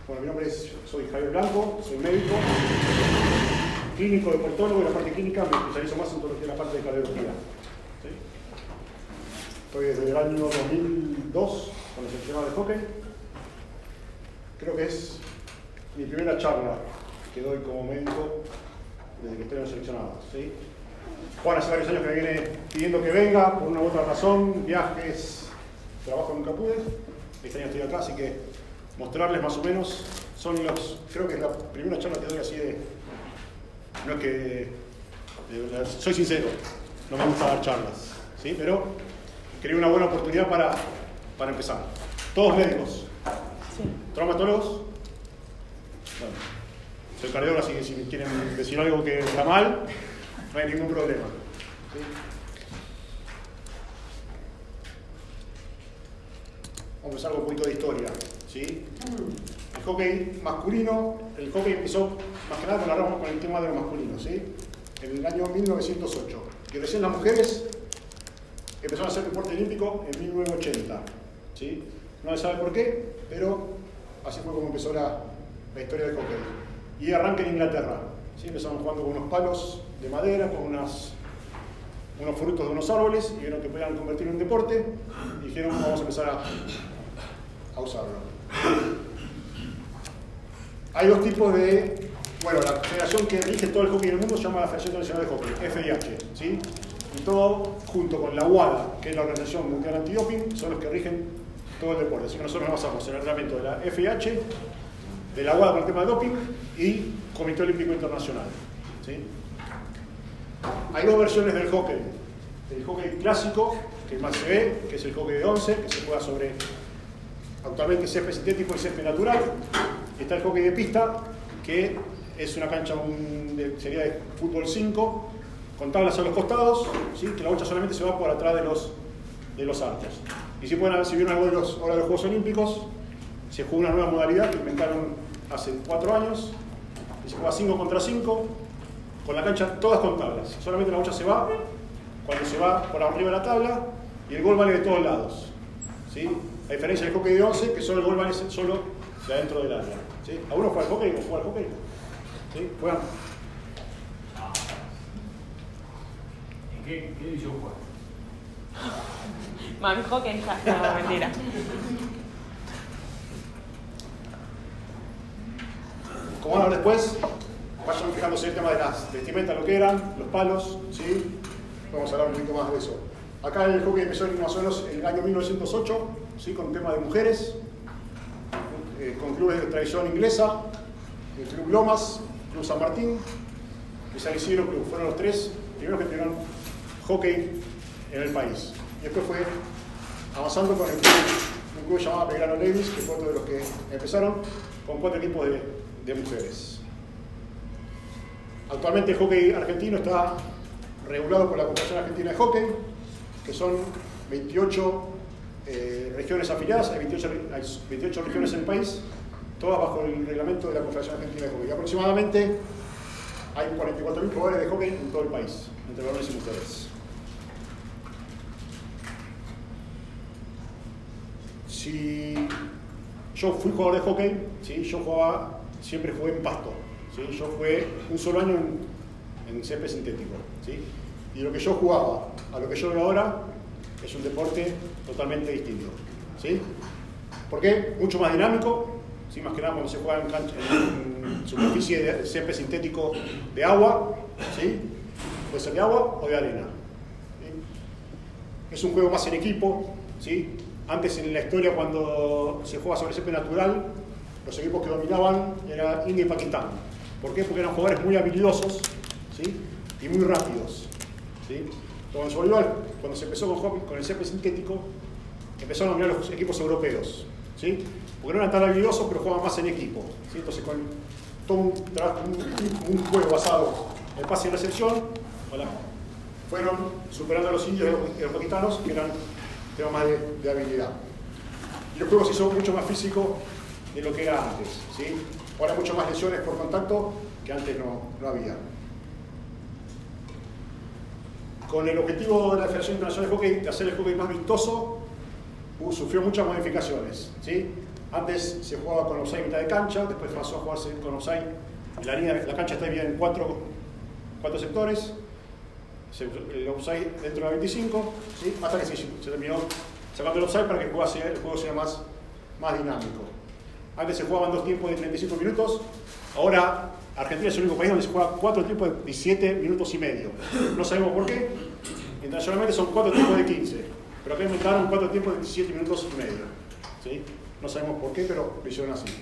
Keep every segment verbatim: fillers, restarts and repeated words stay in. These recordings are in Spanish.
Bueno, mi nombre es, soy Javier Blanco, soy médico, clínico deportólogo, y en la parte clínica me especializo más en todo lo que es la parte de cardiología. ¿Sí? Estoy desde el año dos mil dos con el seleccionado de hockey. Creo que es mi primera charla que doy como médico desde que estoy en el seleccionado. ¿Sí? Juan hace varios años que me viene pidiendo que venga por una u otra razón, viajes, trabajo nunca pude. Este año estoy acá, así que mostrarles más o menos son los, creo que es la primera charla que doy así de, no es que, de, soy sincero, no me gusta dar charlas, ¿sí? Pero quería una buena oportunidad para, para empezar. Todos médicos, sí. Traumatólogos, bueno, soy cardiólogo, así que si me quieren decir algo que está mal, no hay ningún problema. ¿Sí? Vamos a empezar con un poquito de historia. ¿Sí? El hockey masculino, el hockey empezó más que nada con, la rama, con el tema de lo masculino, ¿sí? En el año mil novecientos ocho. Y recién las mujeres empezaron a hacer deporte olímpico en mil novecientos ochenta. ¿Sí? No se sabe por qué, pero así fue como empezó la, la historia del hockey. Y arranca en Inglaterra. ¿Sí? Empezaron jugando con unos palos de madera, con unas, unos frutos de unos árboles, y vieron que podían convertirlo en deporte, y dijeron, vamos a empezar a, a usarlo. Hay dos tipos de... Bueno, la federación que rige todo el hockey en el mundo se llama la Federación Internacional de Hockey, F I H, ¿sí? Y todo, junto con la U A D A, que es la Organización Mundial Antidoping, son los que rigen todo el deporte. Así que nosotros nos basamos en el reglamento de la F I H, de la U A D A con el tema de doping y Comité Olímpico Internacional, ¿sí? Hay dos versiones del hockey. El hockey clásico, que más se ve, que es el hockey de once, que se juega sobre... Actualmente césped sintético y césped natural. Está el hockey de pista, que es una cancha un, de, sería de fútbol cinco, con tablas a los costados, ¿sí? Que la bocha solamente se va por atrás de los, de los arcos. Y si pueden, si vieron algo de los, ahora de los Juegos Olímpicos, se juega una nueva modalidad que inventaron hace cuatro años, y se juega cinco contra cinco, con la cancha todas con tablas. Solamente la bocha se va cuando se va por arriba de la tabla, y el gol vale de todos lados, ¿sí? A diferencia del hockey de once, que solo el gol vale solo de adentro del área. ¿Sí? ¿Alguno juega al hockey o juega al hockey? ¿Sí? ¿Juegan? ¿En qué, qué división juega? Mami hockey, no, mentira. Como van a ver después, vayan fijándose el tema de las vestimentas, lo que eran, los palos, ¿sí? Vamos a hablar un poquito más de eso. Acá el hockey empezó más o menos en el año mil novecientos ocho, ¿sí? Con tema de mujeres, eh, con clubes de tradición inglesa, el Club Lomas, Club San Martín y San Isidro Club. Fueron los tres primeros que tuvieron hockey en el país. Y después fue avanzando con el club, un club llamado Belgrano Ladies, que fue otro de los que empezaron, con cuatro equipos de, de mujeres. Actualmente el hockey argentino está regulado por la Confederación Argentina de Hockey, que son veintiocho eh, regiones afiliadas, hay veintiocho, hay veintiocho regiones en el país, todas bajo el reglamento de la Confederación Argentina de Hockey. Y aproximadamente hay cuarenta y cuatro mil jugadores de hockey en todo el país, entre varones y mujeres. Si yo fui jugador de hockey, ¿sí? Yo jugaba, siempre jugué en pasto, ¿sí? Yo jugué un solo año en, en césped sintético, ¿sí? Y lo que yo jugaba a lo que yo veo ahora es un deporte totalmente distinto, ¿sí? ¿Por qué? Mucho más dinámico, ¿sí? Más que nada cuando se juega en, cancha, en superficie de césped sintético de agua, ¿sí? Puede ser de agua o de arena, ¿sí? Es un juego más en equipo, ¿sí? Antes en la historia, cuando se juega sobre césped natural, los equipos que dominaban eran India y Pakistán. ¿Por qué? Porque eran jugadores muy habilidosos, ¿sí? Y muy rápidos, ¿sí? Cuando se volvió, cuando se empezó con, con el césped sintético, empezaron a dominar los equipos europeos, ¿sí? Porque no eran tan habilidosos, pero jugaban más en equipo, ¿sí? Entonces, con todo un, un, un juego basado en el pase y recepción, voilà, fueron superando a los indios y los pakistanos, que eran temas más de, de habilidad. Y el juego se hizo mucho más físico de lo que era antes, ¿sí? Ahora hay mucho más lesiones por contacto que antes no, no había. Con el objetivo de la Federación Internacional de Hockey de hacer el hockey más vistoso, uh, sufrió muchas modificaciones, ¿sí? Antes se jugaba con offside en mitad de cancha, después pasó a jugarse con offside. La, línea, la cancha está dividida en cuatro, cuatro sectores. El offside dentro de la veinticinco, ¿sí? Hasta que se, se terminó sacando el offside para que el juego sea, el juego sea más, más dinámico. Antes se jugaban dos tiempos de treinta y cinco minutos, ahora Argentina es el único país donde se juega cuatro tiempos de diecisiete minutos y medio. No sabemos por qué, internacionalmente son cuatro tiempos de quince, pero acá inventaron cuatro tiempos de diecisiete minutos y medio. ¿Sí? No sabemos por qué, pero lo hicieron así.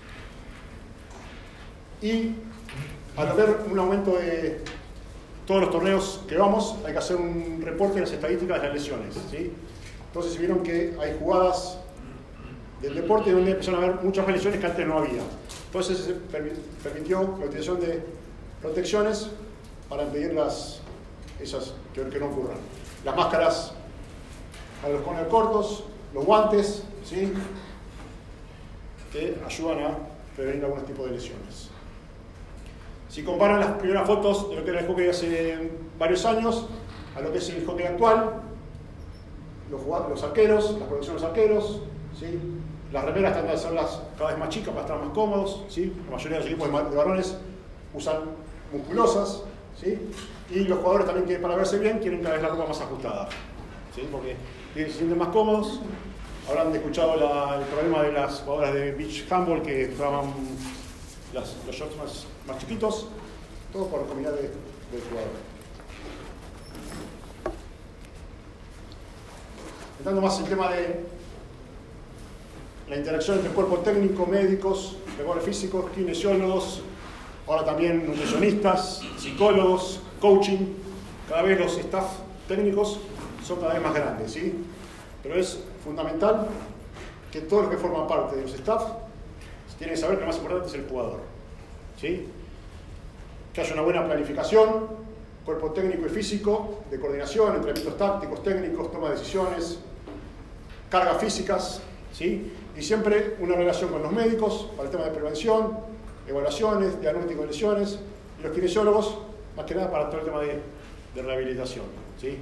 Y al haber un aumento de todos los torneos que vamos, hay que hacer un reporte de las estadísticas de las lesiones. ¿Sí? Entonces vieron que hay jugadas del deporte donde empezaron a haber muchas más lesiones que antes no había. Entonces se permitió la utilización de protecciones para impedir las, esas que, que no ocurran. Las máscaras para los corners cortos, los guantes, ¿sí? Que ayudan a prevenir algunos tipos de lesiones. Si comparan las primeras fotos de lo que era el hockey hace varios años a lo que es el hockey actual, los, los arqueros, la protección de los arqueros, ¿sí? Las remeras tratan de hacerlas cada vez más chicas para estar más cómodos, ¿sí? La mayoría de los equipos de varones usan musculosas, ¿sí? Y los jugadores también, que para verse bien, quieren cada vez la ropa más ajustada, ¿sí? Porque se sienten más cómodos. Habrán escuchado la, el problema de las jugadoras de beach handball que usaban las, los shorts más, más chiquitos, todo por la comodidad de, del jugador. Entrando más en el tema de la interacción entre cuerpo técnico, médicos, preparadores físicos, kinesiólogos, ahora también nutricionistas, psicólogos, coaching. Cada vez los staff técnicos son cada vez más grandes, ¿sí? Pero es fundamental que todos los que forman parte de los staff tienen que saber que lo más importante es el jugador, ¿sí? Que haya una buena planificación, cuerpo técnico y físico, de coordinación, entrenamientos tácticos, técnicos, toma de decisiones, cargas físicas, ¿sí? Y siempre una relación con los médicos para el tema de prevención, evaluaciones, diagnóstico de lesiones, y los kinesiólogos, más que nada para todo el tema de, de rehabilitación, ¿sí?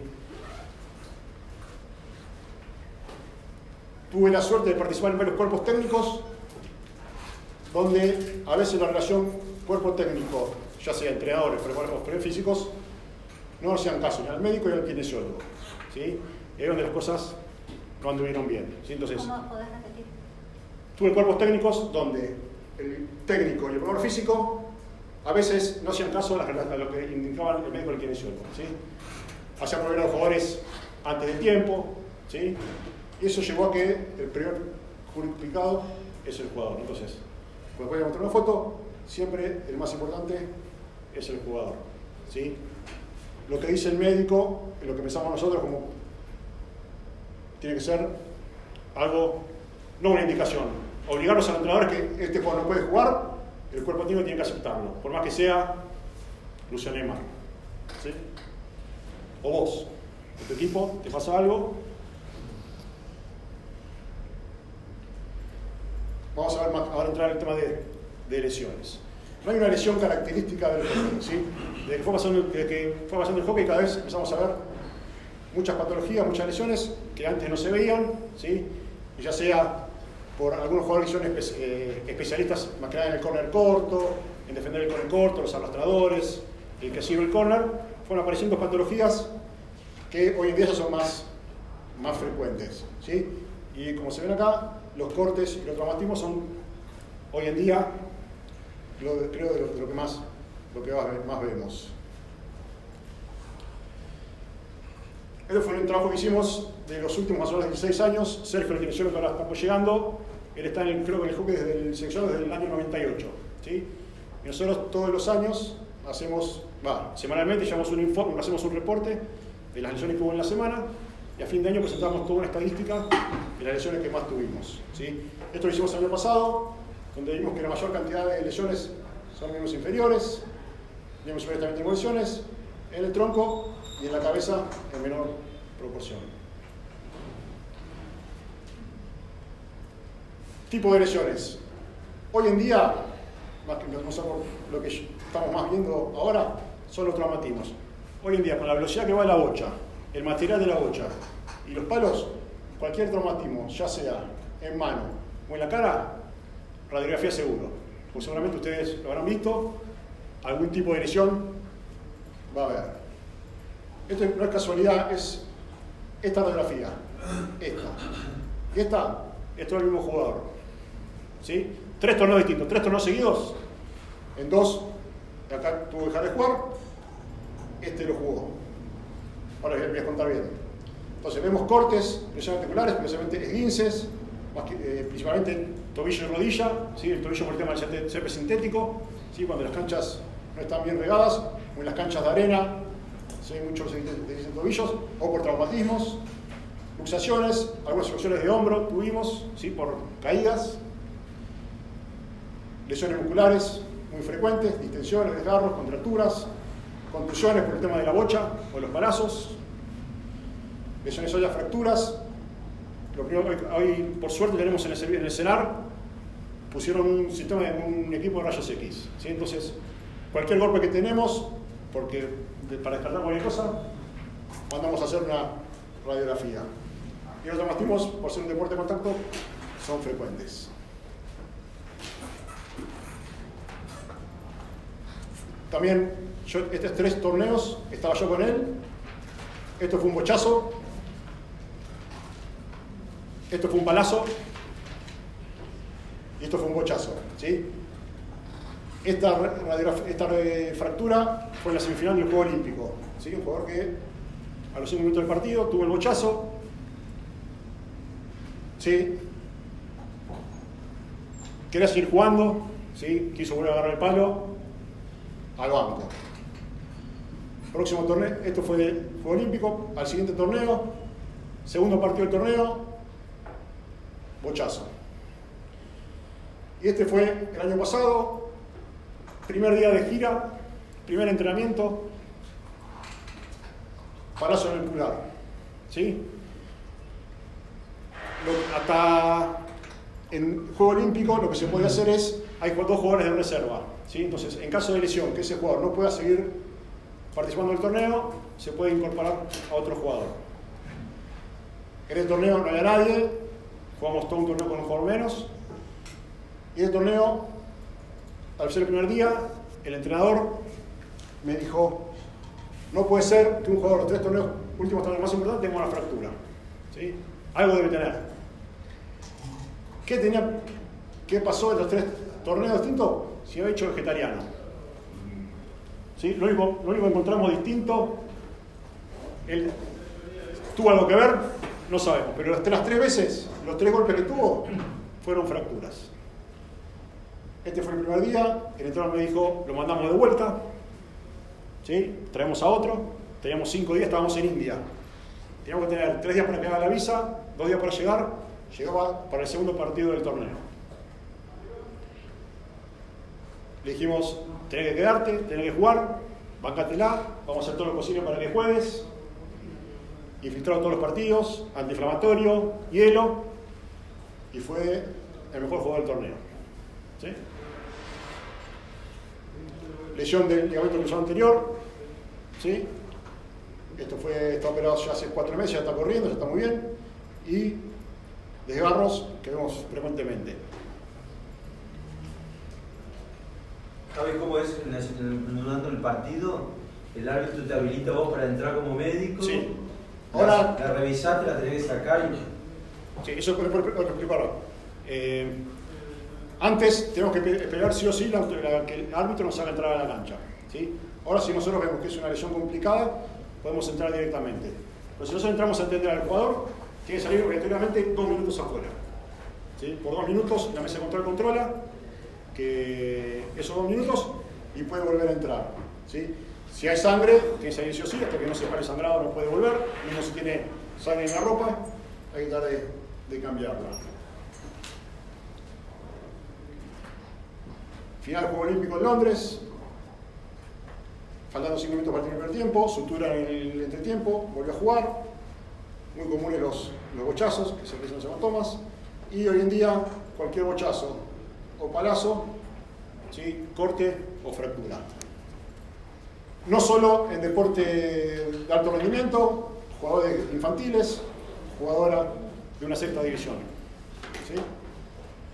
Tuve la suerte de participar en varios cuerpos técnicos, donde a veces la relación cuerpo técnico, ya sea entrenadores, preparadores físicos, no hacían caso ni al médico ni al kinesiólogo, ¿sí? Era donde las cosas no anduvieron bien, ¿sí? Entonces, ¿cómo podés repetir? Tuve cuerpos técnicos donde el técnico y el preparador físico a veces no hacían caso a, las, a lo que indicaban el médico y el kinesiólogo, ¿sí? Hacían volver a los jugadores antes del tiempo, ¿sí? Y eso llevó a que el primer perjudicado es el jugador. Entonces, cuando voy a mostrar una foto, siempre el más importante es el jugador, ¿sí? Lo que dice el médico, lo que pensamos nosotros, como tiene que ser algo, no una indicación. Obligarlos al entrenador que este jugador no puede jugar, el cuerpo técnico tiene que aceptarlo, por más que sea Luciano Neymar, ¿sí? O vos, en tu equipo te pasa algo. Vamos a ver más, ahora entrar en el tema de, de lesiones. No hay una lesión característica del hockey, ¿sí? Desde que fue pasando, desde que fue pasando el hockey, cada vez empezamos a ver muchas patologías, muchas lesiones que antes no se veían, ¿sí? Y ya sea por algunos jugadores que son espe eh, especialistas más que nada en el córner corto, en defender el córner corto, los arrastradores, el que sirve el córner, fueron apareciendo patologías que hoy en día ya son más, más frecuentes, ¿sí? Y como se ven acá, los cortes y los traumatismos son hoy en día, lo de, creo, de lo, de lo que, más, lo que más, más vemos. Este fue un trabajo que hicimos de los últimos más o menos dieciséis años. Sergio, el kinesiólogo, ahora estamos llegando. Él está en el, creo que en el hockey desde el seleccionado desde el año noventa y ocho. ¿Sí? Y nosotros todos los años hacemos, va, semanalmente llevamos un informe, hacemos un reporte de las lesiones que hubo en la semana. Y a fin de año presentamos toda una estadística de las lesiones que más tuvimos, ¿sí? Esto lo hicimos el año pasado, donde vimos que la mayor cantidad de lesiones son miembros inferiores, miembros superiores también tenemos lesiones, en el tronco y en la cabeza en menor proporción. Tipo de lesiones. Hoy en día, más que nosotros lo que estamos más viendo ahora, son los traumatismos. Hoy en día, con la velocidad que va la bocha, el material de la bocha y los palos, cualquier traumatismo, ya sea en mano, o en la cara, radiografía seguro. Pues seguramente ustedes lo habrán visto, algún tipo de lesión va a haber. Esto no es casualidad, es esta radiografía, esta. Y esta, esto es el mismo jugador. ¿Sí? Tres torneos distintos, tres torneos seguidos. En dos, acá tuvo que dejar de jugar, este lo jugó. Ahora voy a contar bien. Entonces vemos cortes, lesiones articulares, especialmente esguinces, más que, eh, principalmente tobillo y rodilla, ¿sí? El tobillo por el tema del césped sintético, ¿sí? Cuando las canchas no están bien regadas, o en las canchas de arena, ¿sí? Muchos de tobillos, o por traumatismos, luxaciones, algunas luxaciones de hombro tuvimos, ¿sí? Por caídas, lesiones musculares muy frecuentes, distensiones, desgarros, contracturas, contusiones por el tema de la bocha o los palazos, lesiones óseas, fracturas. Lo primero que hoy, por suerte, tenemos en el, en el CENAR, pusieron un sistema de un equipo de rayos X, ¿sí? Entonces, cualquier golpe que tenemos, porque de, para descartar cualquier cosa, mandamos a hacer una radiografía. Y los traumatismos, por ser un deporte de contacto, son frecuentes. También, yo, estos tres torneos, estaba yo con él. Esto fue un bochazo. Esto fue un palazo. Y esto fue un bochazo, ¿sí? Esta, esta fractura fue en la semifinal del Juego Olímpico, ¿sí? Un jugador que a los cinco minutos del partido tuvo el bochazo, ¿sí? Quería seguir jugando, ¿sí? Quiso volver a agarrar el palo al banco. Próximo torneo, esto fue el Juego Olímpico, al siguiente torneo, segundo partido del torneo, bochazo. Y este fue el año pasado, primer día de gira, primer entrenamiento, palazo en el pulgar, ¿sí? Lo, hasta en Juego Olímpico lo que se puede hacer es, hay dos jugadores de reserva, ¿sí? Entonces, en caso de lesión, que ese jugador no pueda seguir participando del torneo, se puede incorporar a otro jugador. En el torneo no había nadie, jugamos todo un torneo con un jugador menos. Y el torneo, al ser el primer día, el entrenador me dijo, no puede ser que un jugador de los tres torneos, últimos torneos más importantes, tenga una fractura, ¿sí? Algo debe tener. ¿Qué tenía, qué pasó en los tres torneos distintos? Si había hecho vegetariano. ¿Sí? Lo único, lo único que encontramos distinto, él tuvo algo que ver, no sabemos, pero las, las tres veces, los tres golpes que tuvo, fueron fracturas. Este fue el primer día, el entrenador me dijo, lo mandamos de vuelta, ¿sí? Traemos a otro, teníamos cinco días, estábamos en India. Teníamos que tener tres días para que haga la visa, dos días para llegar, llegaba para el segundo partido del torneo. Le dijimos, tenés que quedarte, tenés que jugar, bancátela, vamos a hacer todo lo posible para que juegues. Infiltrado todos los partidos, antiinflamatorio, hielo, y fue el mejor jugador del torneo. ¿Sí? Lesión del ligamento cruzado anterior, ¿sí? Esto fue, está operado ya hace cuatro meses, ya está corriendo, ya está muy bien, y desgarros que vemos frecuentemente. ¿Sabes cómo es durante el partido? El árbitro te habilita a vos para entrar como médico. Sí. Ahora, la, la revisaste, la tenés que sacar y... Sí, eso lo explico ahora. Eh, antes tenemos que esperar sí o sí la, la, que el árbitro nos haga entrar a la cancha, ¿sí? Ahora, si nosotros vemos que es una lesión complicada, podemos entrar directamente. Pero si nosotros entramos a entender al jugador, tiene que salir obligatoriamente dos minutos afuera, ¿sí? Por dos minutos la mesa de control controla que esos dos minutos y puede volver a entrar, ¿sí? Si hay sangre, tiene que salir sí o sí, hasta que no se pare sangrado no puede volver. Mismo si tiene sangre en la ropa, hay que tratar de, de cambiarla. Final del Juego Olímpico de Londres, faltando cinco minutos para el primer tiempo, sutura en el entretiempo, volvió a jugar. Muy comunes los, los bochazos, que se realizan los hematomas, y hoy en día cualquier bochazo o palazo, ¿sí? Corte o fractura. No solo en deporte de alto rendimiento, jugadores infantiles, jugadora de una sexta división, ¿sí?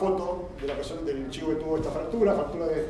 foto de la persona, del chico que tuvo esta fractura, fractura de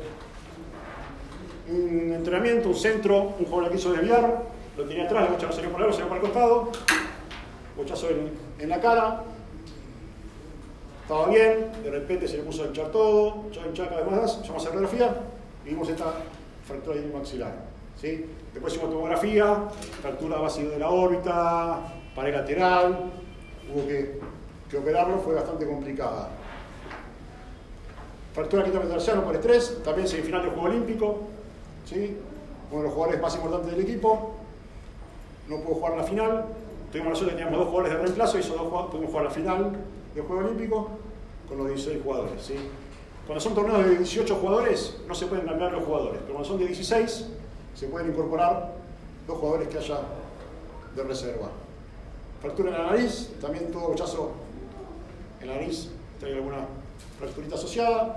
un entrenamiento, un centro, un jugador la quiso desviar, lo tenía atrás, la bocha no salió por el lado, salió por el costado, bochazo en, en la cara, estaba bien, de repente se le puso a hinchar todo, echó a hinchar cada vez más, llamamos a radiografía y vimos esta fractura de maxilar, ¿sí? Después hicimos tomografía, fractura base de la órbita, pared lateral, hubo que, que operarlo, fue bastante complicada. Fractura quinto metatarsiano por estrés, también semifinal del Juego Olímpico, ¿sí? Uno de los jugadores más importantes del equipo, no pudo jugar la final, tuvimos la suerte que teníamos dos jugadores de reemplazo y esos dos jugadores pudimos jugar la final del Juego Olímpico con los dieciséis jugadores, ¿sí? Cuando son torneos de dieciocho jugadores no se pueden cambiar los jugadores, pero cuando son de dieciséis se pueden incorporar dos jugadores que haya de reserva. Fractura en la nariz, también tuvo bochazo en la nariz, trae alguna fracturita asociada.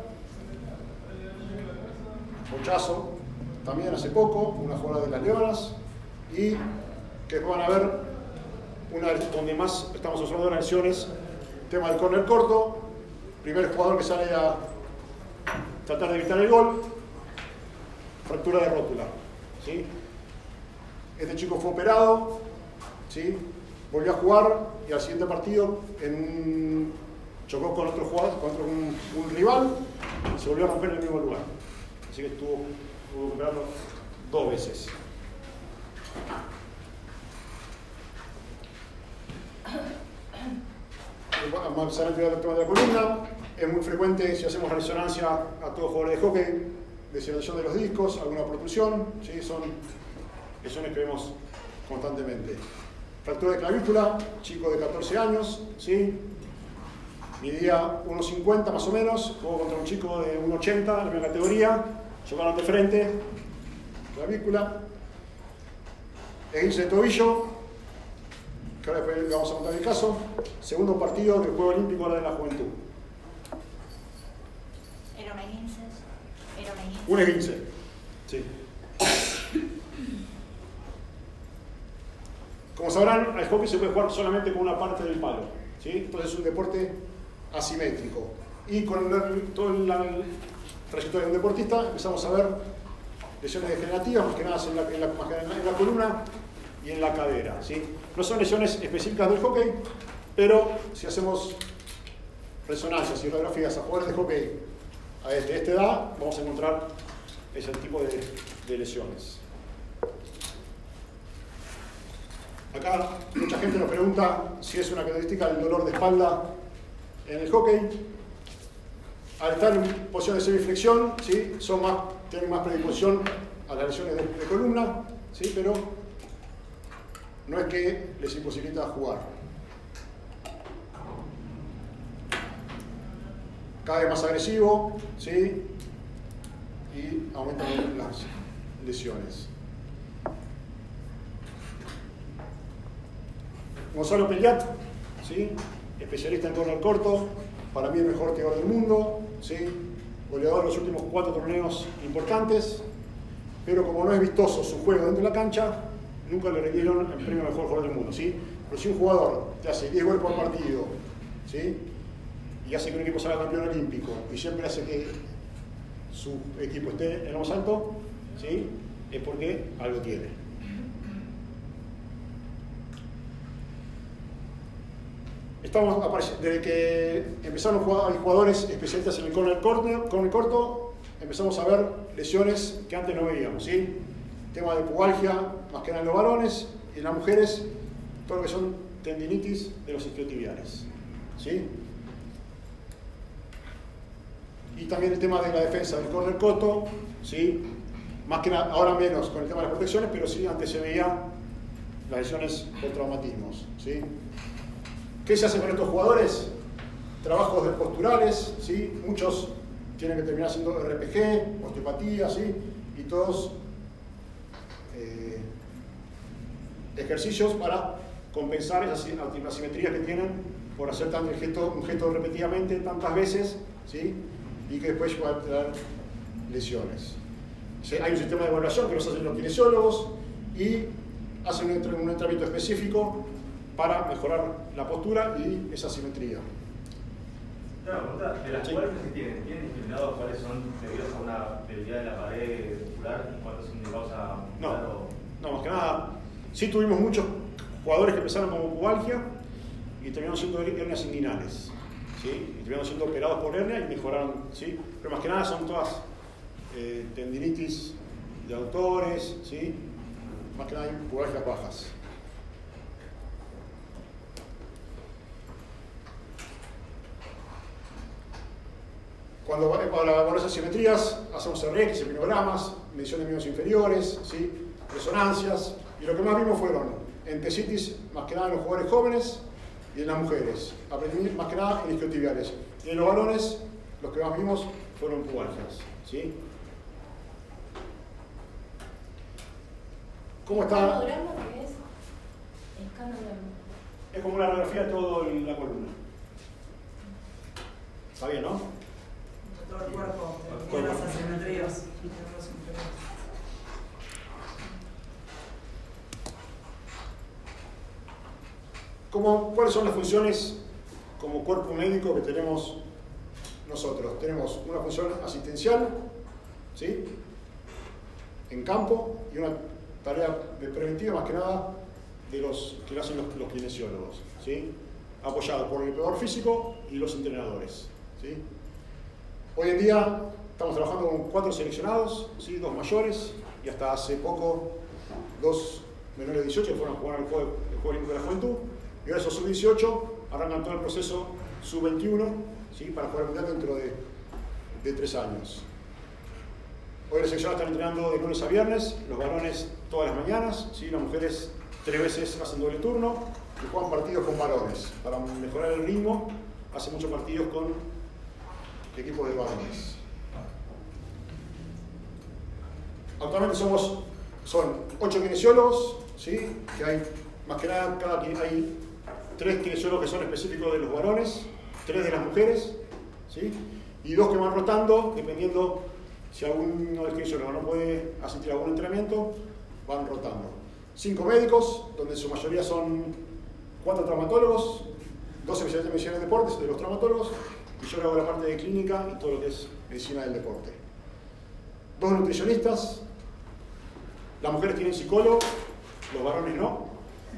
Bochazo también hace poco, una jugada de las Leonas, y que van a ver una donde más estamos observando las lesiones, tema del córner corto, primer jugador que sale a tratar de evitar el gol, fractura de rótula, ¿sí? Este chico fue operado, ¿sí? Volvió a jugar y al siguiente partido en, chocó con otro jugador, con otro, un, un rival y se volvió a romper en el mismo lugar. Así que tuvo, tuvo que operarlo dos veces. Más adelante el tema de la columna. Es muy frecuente si hacemos resonancia a todos los jugadores de hockey, deshidratación de los discos, alguna protrusión, ¿sí? Son lesiones que vemos constantemente. Fractura de clavícula, chico de catorce años, ¿sí? Medía uno cincuenta más o menos, jugó contra un chico de uno ochenta en la misma categoría, chocaron de frente, clavícula, esguince de tobillo, que ahora después le vamos a contar el caso, segundo partido del Juego Olímpico ahora de la Juventud. ¿Era un esguince? ¿Era un esguince? Un esguince, sí. Como sabrán, al hockey se puede jugar solamente con una parte del palo, ¿sí? Entonces es un deporte asimétrico. Y con el, todo el, la trayectoria de un deportista empezamos a ver lesiones degenerativas, más que nada en la, en la, más que nada en la columna y en la cadera, ¿sí? No son lesiones específicas del hockey, pero si hacemos resonancias y radiografías a jugadores de hockey de esta edad, vamos a encontrar ese tipo de, de lesiones. Acá mucha gente nos pregunta si es una característica del dolor de espalda en el hockey. Al estar en posición de semiflexión, ¿sí? Son más, tienen más predisposición a las lesiones de, de columna, ¿sí? Pero no es que les imposibilita jugar. Cada vez más agresivo, ¿sí? Y aumentan las lesiones. Gonzalo Pelliat, ¿sí? Especialista en córner corto, para mí el mejor tirador del mundo, ¿sí? Goleador de los últimos cuatro torneos importantes, pero como no es vistoso su juego dentro de la cancha, nunca le requirieron el premio mejor jugador del mundo, ¿sí? Pero si un jugador te hace diez goles por partido, ¿sí? Y hace que un equipo salga campeón olímpico y siempre hace que su equipo esté en lo más alto, ¿sí? Es porque algo tiene. Estamos, desde que empezaron a jugar, hay jugadores especialistas en el corner, corner, corner corto, empezamos a ver lesiones que antes no veíamos, ¿sí? Tema de pubalgia, más que nada en los varones, y en las mujeres, todo lo que son tendinitis de los isquiotibiales, ¿sí? Y también el tema de la defensa del corner corto, ¿sí? Más que nada, ahora menos con el tema de las protecciones, pero sí antes se veía las lesiones por traumatismos, ¿sí? ¿Qué se hace con estos jugadores? Trabajos posturales, ¿sí? Muchos tienen que terminar haciendo R P G, osteopatía, ¿sí? Y todos eh, ejercicios para compensar esas asimetrías que tienen por hacer tan el gesto, un gesto repetidamente tantas veces, ¿sí? Y que después puedan tener lesiones. ¿Sí? Hay un sistema de evaluación que los hacen los kinesiólogos y hacen un, un entrenamiento específico para mejorar la postura y esa simetría. Una pregunta, de las Sí. cuales que tienen, ¿tienen discriminado cuáles son debidos a una debilidad de la pared muscular y cuántos son de causa muscular? No, o... no, más que nada, sí tuvimos muchos jugadores que empezaron como pubalgia y terminaron siendo hernias inguinales, ¿sí? Y terminaron siendo operados por hernia y mejoraron, ¿sí? Pero más que nada son todas eh, tendinitis de autores, ¿sí? Más que nada hay pubalgias bajas. Cuando para evaluar esas simetrías, hacemos R X, sepinogramas, medición de miembros inferiores, ¿sí? Resonancias, y lo que más vimos fueron entesitis, más que nada en los jugadores jóvenes y en las mujeres, aprendí más que nada en isquiotibiales. Y en los varones, los que más vimos fueron pubalgias, ¿sí? ¿Cómo está? ¿Escanograma qué es? Escanograma. Es como una radiografía de toda la columna. ¿Está bien, no? Todo el cuerpo, El tiene cuerpo. las asimetrías. Miembros inferiores. ¿Cómo, ¿Cuáles son las funciones como cuerpo médico que tenemos nosotros? Tenemos una función asistencial, ¿sí? En campo, y una tarea de preventiva más que nada de los que lo hacen los, los kinesiólogos, ¿sí? Apoyado por el preparador físico y los entrenadores, ¿sí? Hoy en día estamos trabajando con cuatro seleccionados, ¿sí? Dos mayores y hasta hace poco dos menores de dieciocho que fueron a jugar al Juego, el Juego Olímpico de la Juventud, y ahora esos sub dieciocho arrancan todo el proceso sub veintiuno, ¿sí? Para jugar al Mundial dentro de, de tres años. Hoy las seleccionadas están entrenando de lunes a viernes, los varones todas las mañanas, ¿sí? Las mujeres tres veces hacen doble turno y juegan partidos con varones. Para mejorar el ritmo, hacen muchos partidos con equipos de varones. Actualmente somos, son ocho kinesiólogos, ¿sí? Que hay, más que nada, cada, hay tres kinesiólogos que son específicos de los varones, tres de las mujeres, ¿sí? Y dos que van rotando, dependiendo si alguno del kinesiólogo no puede asistir a algún entrenamiento, van rotando. Cinco médicos, donde su mayoría son cuatro traumatólogos, dos especialistas en medicina de deportes de los traumatólogos, y yo hago la parte de clínica y todo lo que es medicina del deporte. Dos nutricionistas, las mujeres tienen psicólogo, los varones no.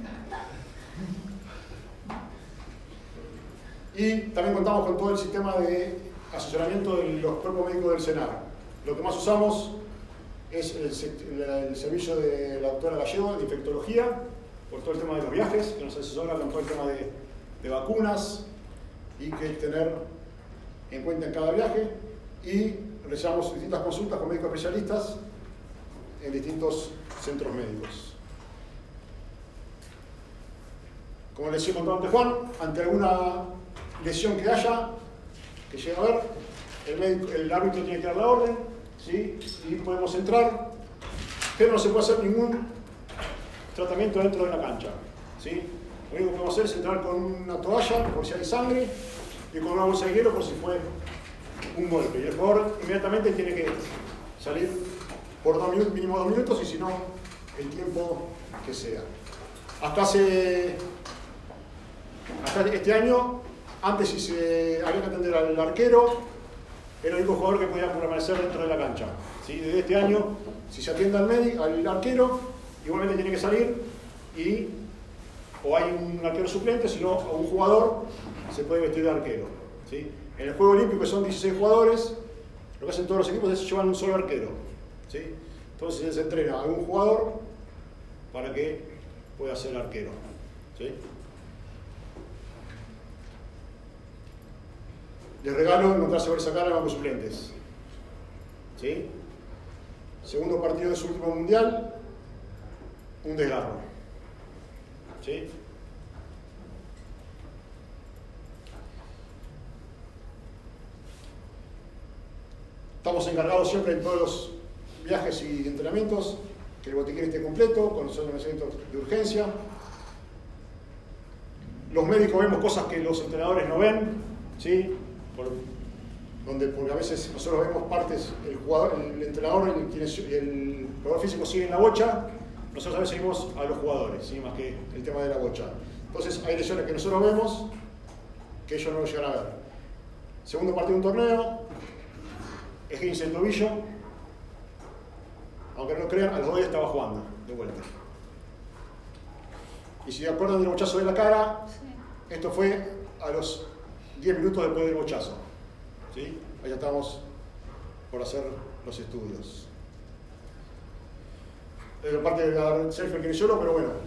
Y también contamos con todo el sistema de asesoramiento de los cuerpos médicos del SENAR. Lo que más usamos es el, el servicio de la doctora Gallego de infectología, por todo el tema de los viajes, que nos asesora con todo el tema de, de vacunas y que hay que tener en cuenta en cada viaje. Y realizamos distintas consultas con médicos especialistas en distintos centros médicos. Como les he contado antes Juan, ante alguna lesión que haya, que llegue a ver, el, médico, el árbitro tiene que dar la orden, ¿sí? Y podemos entrar, pero no se puede hacer ningún tratamiento dentro de la cancha, ¿sí? Lo único que podemos hacer es entrar con una toalla por si hay sangre y con una bolsa de hielo por si fue un golpe. Y el jugador inmediatamente tiene que salir por dos minutos, mínimo dos minutos, y si no, el tiempo que sea. Hasta hace hasta este año, antes si se había que atender al arquero, era el único jugador que podía permanecer dentro de la cancha, ¿sí? Desde este año, si se atiende al, médico, al arquero, igualmente tiene que salir y o hay un arquero suplente, si no, un jugador se puede vestir de arquero, ¿sí? En el Juego Olímpico, que son dieciséis jugadores, lo que hacen todos los equipos es llevar un solo arquero, ¿sí? Entonces se entrena a un jugador para que pueda ser arquero, ¿sí? Les regalo encontrarse ver sacar a los suplentes, ¿sí? Segundo partido de su último mundial, un desgarro, ¿sí? Estamos encargados siempre en todos los viajes y entrenamientos que el botiquín esté completo, con los almacenamientos de urgencia. Los médicos vemos cosas que los entrenadores no ven, ¿sí? Por, donde porque a veces nosotros vemos partes, el jugador, el entrenador y el, el jugador físico siguen la bocha, nosotros a veces seguimos a los jugadores, ¿sí? Más que el tema de la bocha. Entonces hay lesiones que nosotros vemos que ellos no lo llegan a ver. Segundo partido de un torneo, esguince el tobillo. Aunque no lo crean, a los dos días estaba jugando de vuelta. Y si se acuerdan del bochazo de la cara, Sí. esto fue a los diez minutos después del bochazo. ¿Sí? Allá estamos por hacer los estudios. Eh, aparte de dar Sergio el kinesiólogo, pero bueno.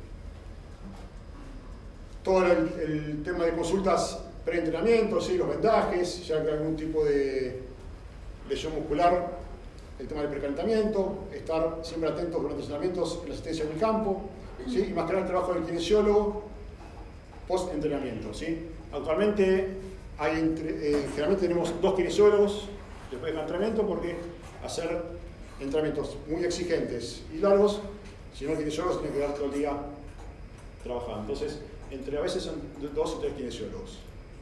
Todo el, el tema de consultas pre-entrenamiento, ¿sí? Los vendajes, ya que hay algún tipo de lesión muscular, el tema del precalentamiento, estar siempre atentos durante los entrenamientos en la asistencia en el campo, ¿sí? Y más que nada el trabajo del kinesiólogo post-entrenamiento, ¿sí? Actualmente hay entre, eh, generalmente tenemos dos kinesiólogos después del entrenamiento porque hacer entrenamientos muy exigentes y largos, si no el kinesiólogo se tiene que quedar todo el día trabajando. Entonces, entre a veces son dos o tres kinesiólogos.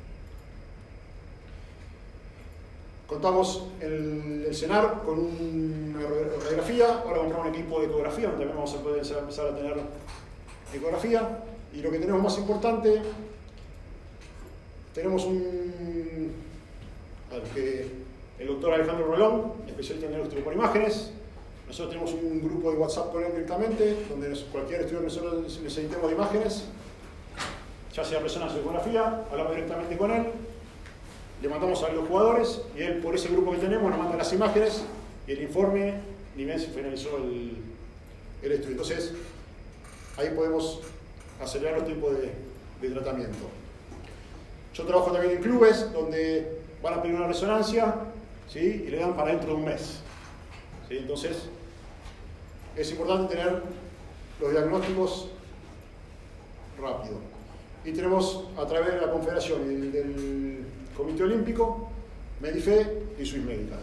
Contamos el, el CENAR con una radiografía, ahora vamos a comprar un equipo de ecografía, donde también vamos a poder empezar a tener ecografía. Y lo que tenemos más importante, tenemos un, al que el doctor Alejandro Rolón, especialista en diagnóstico por imágenes. Nosotros tenemos un grupo de WhatsApp con él directamente, donde cualquier estudio que nosotros necesitemos de imágenes, ya sea personas de ecografía, hablamos directamente con él. Le mandamos a los jugadores y él, por ese grupo que tenemos, nos manda las imágenes y el informe, ni bien se finalizó el, el estudio. Entonces, ahí podemos acelerar los tiempos de, de tratamiento. Yo trabajo también en clubes donde van a pedir una resonancia, ¿sí? Y le dan para dentro de un mes. ¿Sí? Entonces, es importante tener los diagnósticos rápido. Y tenemos a través de la Confederación y del, del Comité Olímpico, Medife y Swiss Medical.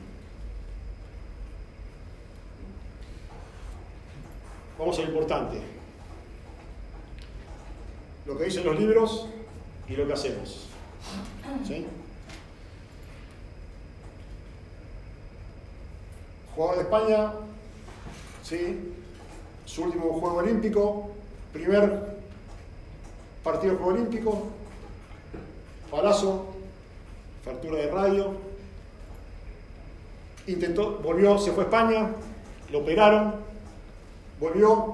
Vamos a lo importante. Lo que dicen los libros y lo que hacemos. ¿Sí? Jugador de España, ¿sí? Su último Juego Olímpico, primer partido de Juego Olímpico, palazo, fractura de radio, intentó, volvió, se fue a España, lo operaron, volvió,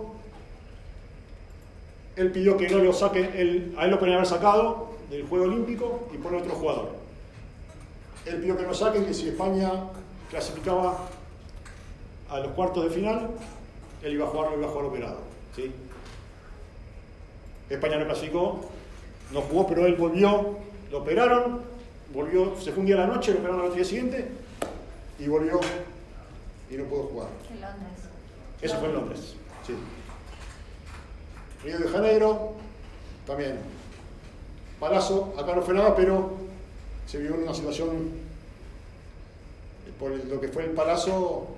él pidió que no lo saquen, él, a él lo podrían haber sacado del Juego Olímpico y poner otro jugador. Él pidió que no lo saquen, que si España clasificaba a los cuartos de final, él iba a jugar, lo iba a jugar operado. ¿Sí? España no clasificó, no jugó, pero él volvió, lo operaron, volvió, se fue un día a la noche, lo operaron al día siguiente y volvió y no pudo jugar. En Londres. Eso fue en Londres, sí. Río de Janeiro, también. Palazo, acá no fue nada, pero se vio en una situación, por lo que fue el Palazo,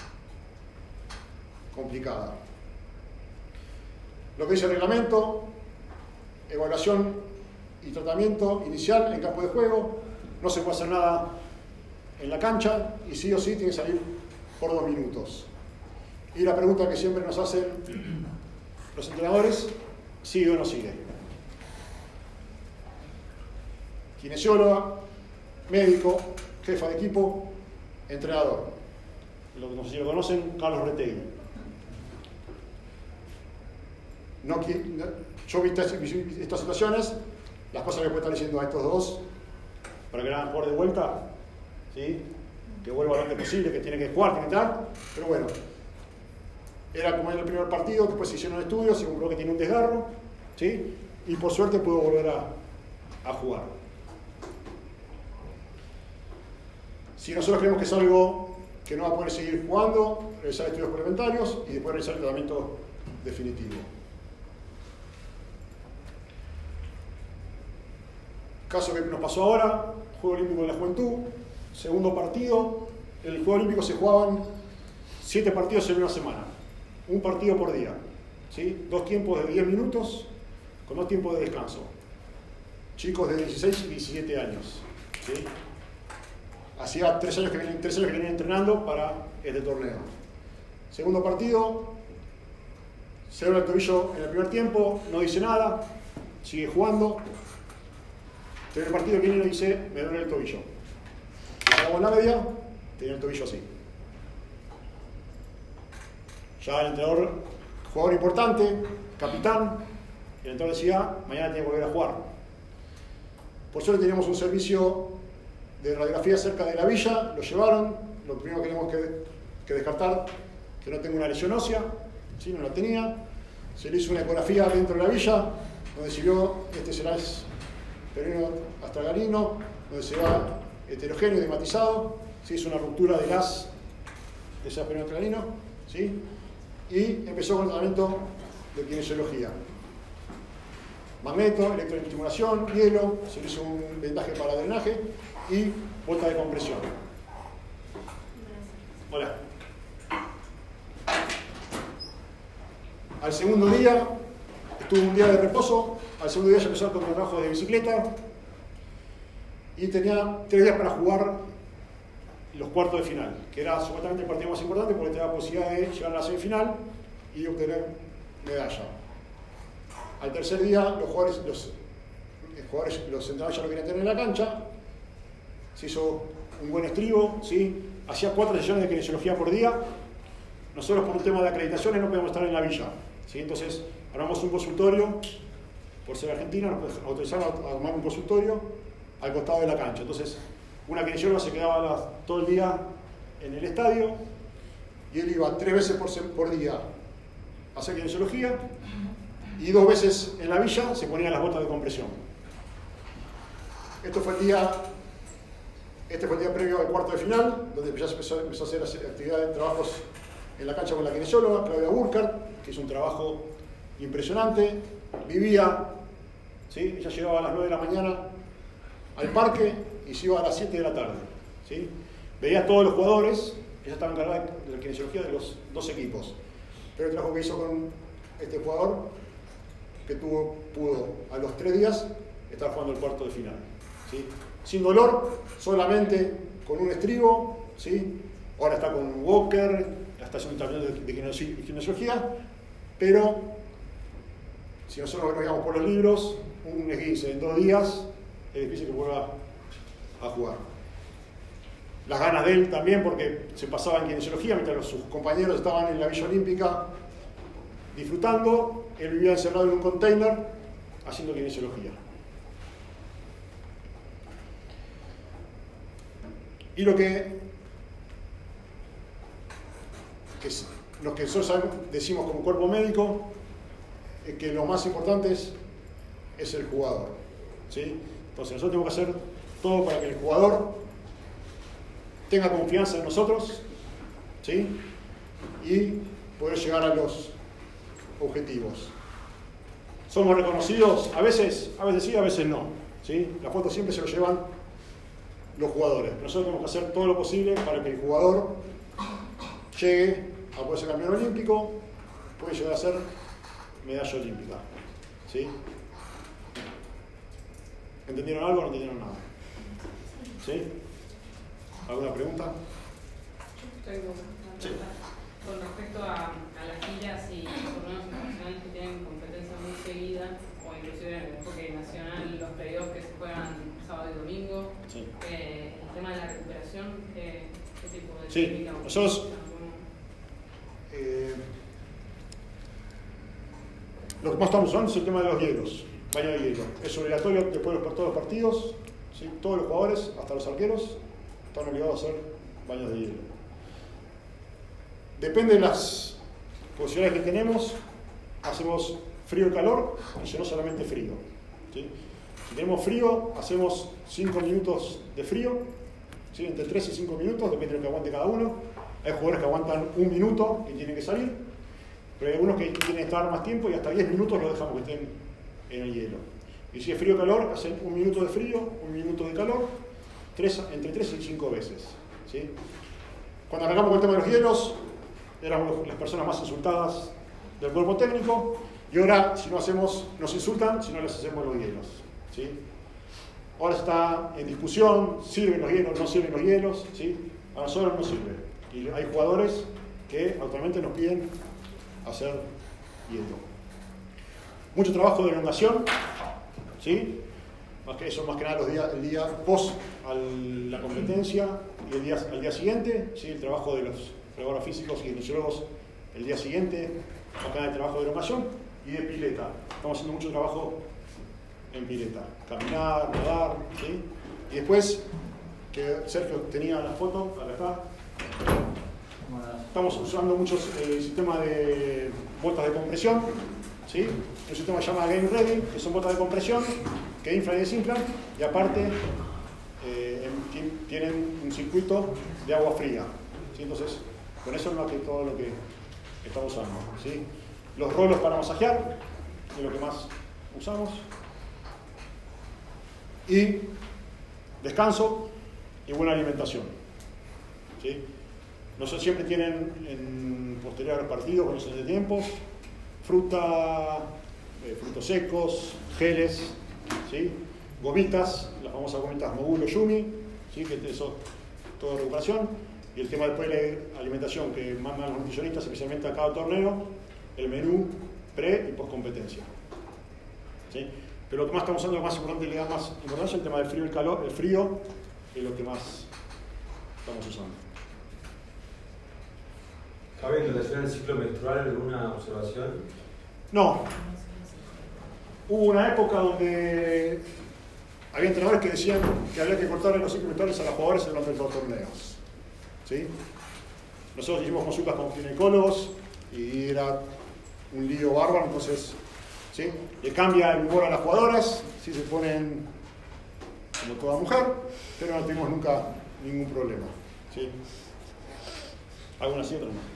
complicada. Lo que dice el reglamento, evaluación y tratamiento inicial en campo de juego, no se puede hacer nada en la cancha y sí o sí tiene que salir por dos minutos. Y la pregunta que siempre nos hacen los entrenadores, ¿sigue o no sigue? Kinesióloga, médico, jefa de equipo, entrenador. Lo que no sé si lo conocen, Carlos Retegui. No, yo vi estas, estas situaciones, las cosas que puedo estar diciendo a estos dos, para que la hagan jugar de vuelta, ¿sí? Que vuelva lo antes posible, que tiene que jugar, tiene que estar, pero bueno, era como en el primer partido, después se hicieron estudios, se comprobó que tiene un desgarro, ¿sí? Y por suerte pudo volver a, a jugar. Si nosotros creemos que es algo que no va a poder seguir jugando, realizar estudios complementarios y después realizar el tratamiento definitivo. Caso que nos pasó ahora, Juego Olímpico de la Juventud, segundo partido, el Juego Olímpico se jugaban siete partidos en una semana, un partido por día, ¿sí? Dos tiempos de diez minutos con dos tiempos de descanso. Chicos de dieciséis y diecisiete años, ¿sí? Hacía tres años que vienen, tres años que vienen entrenando para este torneo. Segundo partido, se abre el tobillo en el primer tiempo, no dice nada, sigue jugando. en el partido que viene dice, me duele el tobillo. Hago la media, tenía el tobillo así. Ya el entrenador, jugador importante, capitán, el entrenador decía, mañana tiene que volver a jugar. Por suerte teníamos un servicio de radiografía cerca de la villa, lo llevaron, lo primero que teníamos que, que descartar, que no tengo una lesión ósea, ¿sí? No la tenía. Se le hizo una ecografía dentro de la villa, donde se vio, este será el peroneo astragalino, donde se va heterogéneo, dematizado, se hizo una ruptura del as de ese peroneo astragalino, ¿sí? Y empezó con el tratamiento de kinesiología. Magneto, electroestimulación, hielo, se le hizo un vendaje para drenaje y bota de compresión. Hola. Al segundo día, estuvo un día de reposo, al segundo día ya empezó con el trabajo de bicicleta y tenía tres días para jugar los cuartos de final, que era supuestamente el partido más importante porque tenía la posibilidad de llegar a la semifinal y obtener medalla. Al tercer día, los jugadores, los, los, jugadores, los entrenadores ya lo querían tener en la cancha, se hizo un buen estribo, ¿sí? Hacía cuatro sesiones de kinesiología por día. Nosotros, por un tema de acreditaciones, no podíamos estar en la villa, ¿sí? Entonces, armamos un consultorio, por ser argentina, nos autorizaron a armar un consultorio al costado de la cancha. Entonces, una kinesióloga se quedaba la, todo el día en el estadio y él iba tres veces por, por día a hacer kinesiología y dos veces en la villa se ponían las botas de compresión. Esto fue el día, este fue el día previo al cuarto de final, donde ya se empezó, empezó a hacer actividades de trabajos en la cancha con la kinesióloga, Claudia Burkhardt, que hizo un trabajo impresionante. Vivía, ¿sí? Ella llegaba a las nueve de la mañana al parque y se iba a las siete de la tarde, ¿sí? Veía a todos los jugadores, ella estaba encargada de la kinesiología de los dos equipos. Pero el trabajo que hizo con este jugador, que tuvo, pudo a los tres días estar jugando el cuarto de final, ¿sí? Sin dolor, solamente con un estribo, ¿sí? Ahora está con un walker, está haciendo un tratamiento de kinesiología, pero si nosotros nos guiamos por los libros, un esguince en dos días es difícil que vuelva a jugar. Las ganas de él también, porque se pasaba en kinesiología mientras sus compañeros estaban en la Villa Olímpica disfrutando, él vivía encerrado en un container haciendo kinesiología. Y lo que, que lo que nosotros sabemos, decimos como cuerpo médico es que lo más importante es, es el jugador, ¿sí? Entonces nosotros tenemos que hacer todo para que el jugador tenga confianza en nosotros, ¿sí? Y poder llegar a los objetivos. Somos reconocidos, a veces, a veces sí, a veces no, ¿sí? La foto siempre se lo llevan los jugadores. Nosotros tenemos que hacer todo lo posible para que el jugador llegue a poder ser campeón olímpico, puede llegar a ser medalla olímpica, ¿sí? ¿Entendieron algo o no entendieron nada? ¿Sí? ¿Alguna pregunta? Estoy con una pregunta. Con respecto a, a las giras y torneos internacionales que tienen competencia muy seguida, o inclusive en el hockey nacional, los periodos que se juegan sábado y domingo, sí. eh, el tema de la recuperación, ¿qué, qué tipo de sí. técnica? Nosotros, eh, lo que más estamos usando es el tema de los hielos, baño de hielo. Es obligatorio después de todos los partidos, ¿sí? Todos los jugadores, hasta los arqueros, están obligados a hacer baños de hielo. Depende de las posibilidades que tenemos, hacemos frío y calor, y no solamente frío, ¿sí? Si tenemos frío, hacemos cinco minutos de frío, ¿sí? Entre tres y cinco minutos, depende de lo que aguante cada uno. Hay jugadores que aguantan un minuto y tienen que salir, pero hay algunos que tienen que estar más tiempo y hasta diez minutos los dejamos que estén en el hielo. Y si es frío o calor, hacen un minuto de frío, un minuto de calor, tres, entre tres y cinco veces, ¿sí? Cuando arrancamos con el tema de los hielos, éramos las personas más insultadas del cuerpo técnico, y ahora si no hacemos, nos insultan si no les hacemos los hielos, ¿sí? Ahora está en discusión, sirven los hielos, no sirven los hielos, ¿sí? A nosotros no sirve. Y hay jugadores que actualmente nos piden hacer hielo. Mucho trabajo de elongación, ¿sí? más que eso, más que nada los días, el día post a la competencia y el día, al día siguiente, ¿sí? El trabajo de los preparadores físicos y kinesiólogos el día siguiente, más que nada el trabajo de erogación y de pileta. Estamos haciendo mucho trabajo en pileta, caminar, nadar, ¿sí? Y después, que Sergio tenía la foto, acá está. Estamos usando muchos eh, sistemas de botas de compresión, ¿sí? Un sistema que se llama Game Ready, que son botas de compresión que inflan y desinflan, y aparte eh, en, tienen un circuito de agua fría, ¿sí? Entonces, con eso es más que todo lo que estamos usando, ¿sí? Los rolos para masajear, es lo que más usamos. Y descanso y buena alimentación, ¿sí? Nosotros siempre tienen en posterior al partido, con los tiempos, fruta, eh, frutos secos, geles, ¿sí? Gomitas, las famosas gomitas Mogulo Yumi, ¿sí? Que eso toda recuperación. Y el tema después de la alimentación que mandan los nutricionistas, especialmente a cada torneo, el menú pre y post competencia, ¿sí? Pero lo que más estamos usando, lo más importante, le da más importancia, el tema del frío y el calor. El frío es lo que más estamos usando. ¿Cabe en relación al ciclo menstrual alguna observación? No. Hubo una época donde había entrenadores que decían que había que cortarle los ciclos menstruales a los jugadores durante los torneos, ¿sí? Nosotros hicimos consultas con ginecólogos y era un lío bárbaro, entonces, ¿sí? Le cambia el humor a las jugadoras, ¿sí? Se ponen como toda mujer, pero no tuvimos nunca ningún problema, ¿sí? Algunas sí, otras no.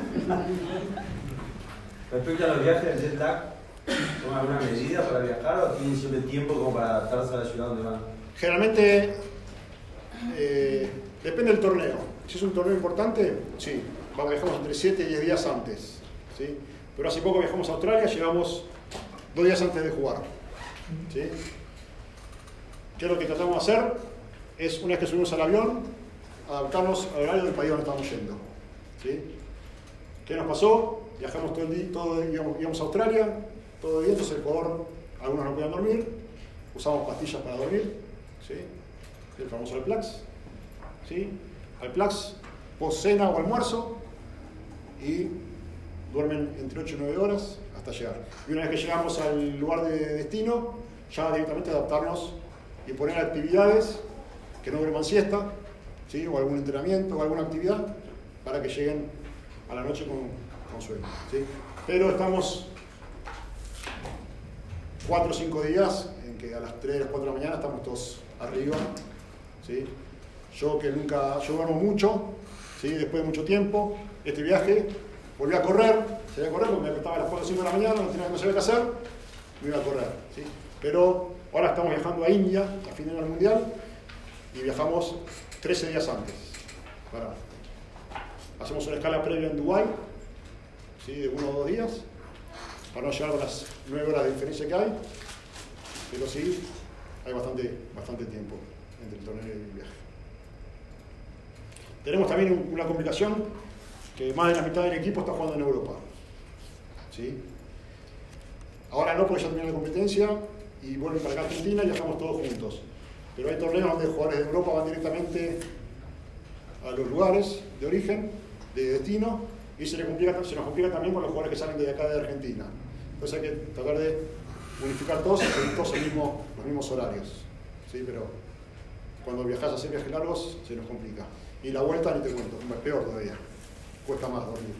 Respecto a los viajes del jet lag, ¿toman alguna medida para viajar o tienen siempre tiempo como para adaptarse a la ciudad donde van? Generalmente eh, depende del torneo. Si es un torneo importante, sí, viajamos entre siete y diez días antes, ¿sí? Pero hace poco viajamos a Australia, llegamos dos días antes de jugar, ¿sí? ¿Qué es lo que tratamos de hacer? Es, una vez que subimos al avión, adaptarnos al horario del país donde estamos yendo, ¿sí? ¿Qué nos pasó? Viajamos todo el día, todo, íbamos, íbamos a Australia, todo el día, entonces el jugador, algunos no podían dormir, usamos pastillas para dormir, ¿sí? El famoso Alplax, ¿sí? Alplax, post cena o almuerzo, y duermen entre ocho y nueve horas hasta llegar. Y una vez que llegamos al lugar de destino, ya directamente adaptarnos y poner actividades que no duerman siesta, ¿sí? O algún entrenamiento o alguna actividad para que lleguen a la noche con, con sueño, ¿sí? Pero estamos cuatro o cinco días en que a las tres, cuatro de la mañana estamos todos arriba, ¿sí? Yo que nunca, yo duermo mucho, ¿sí? Después de mucho tiempo, este viaje, volví a correr, salí a correr porque me despertaba a las cuatro o cinco de la mañana, no tenía no sabía qué hacer, me iba a correr, ¿sí? Pero ahora estamos viajando a India, a fin de año mundial, y viajamos trece días antes. Para, hacemos una escala previa en Dubái, ¿sí? De uno o dos días, para no llegar a las nueve horas de diferencia que hay, pero sí hay bastante, bastante tiempo entre el torneo y el viaje. Tenemos también una complicación, que más de la mitad del equipo está jugando en Europa, ¿sí? Ahora no, porque ya terminó la competencia y vuelven para acá a Argentina y viajamos todos juntos. Pero hay torneos donde jugadores de Europa van directamente a los lugares de origen, de destino, y se, le complica, se nos complica también con los jugadores que salen de acá de Argentina. Entonces hay que tratar de unificar todos y seguir todos el mismo, los mismos horarios, ¿sí? Pero cuando viajas a hacer viajes largos se nos complica. Y la vuelta ni te cuento, es peor todavía, cuesta más dormir.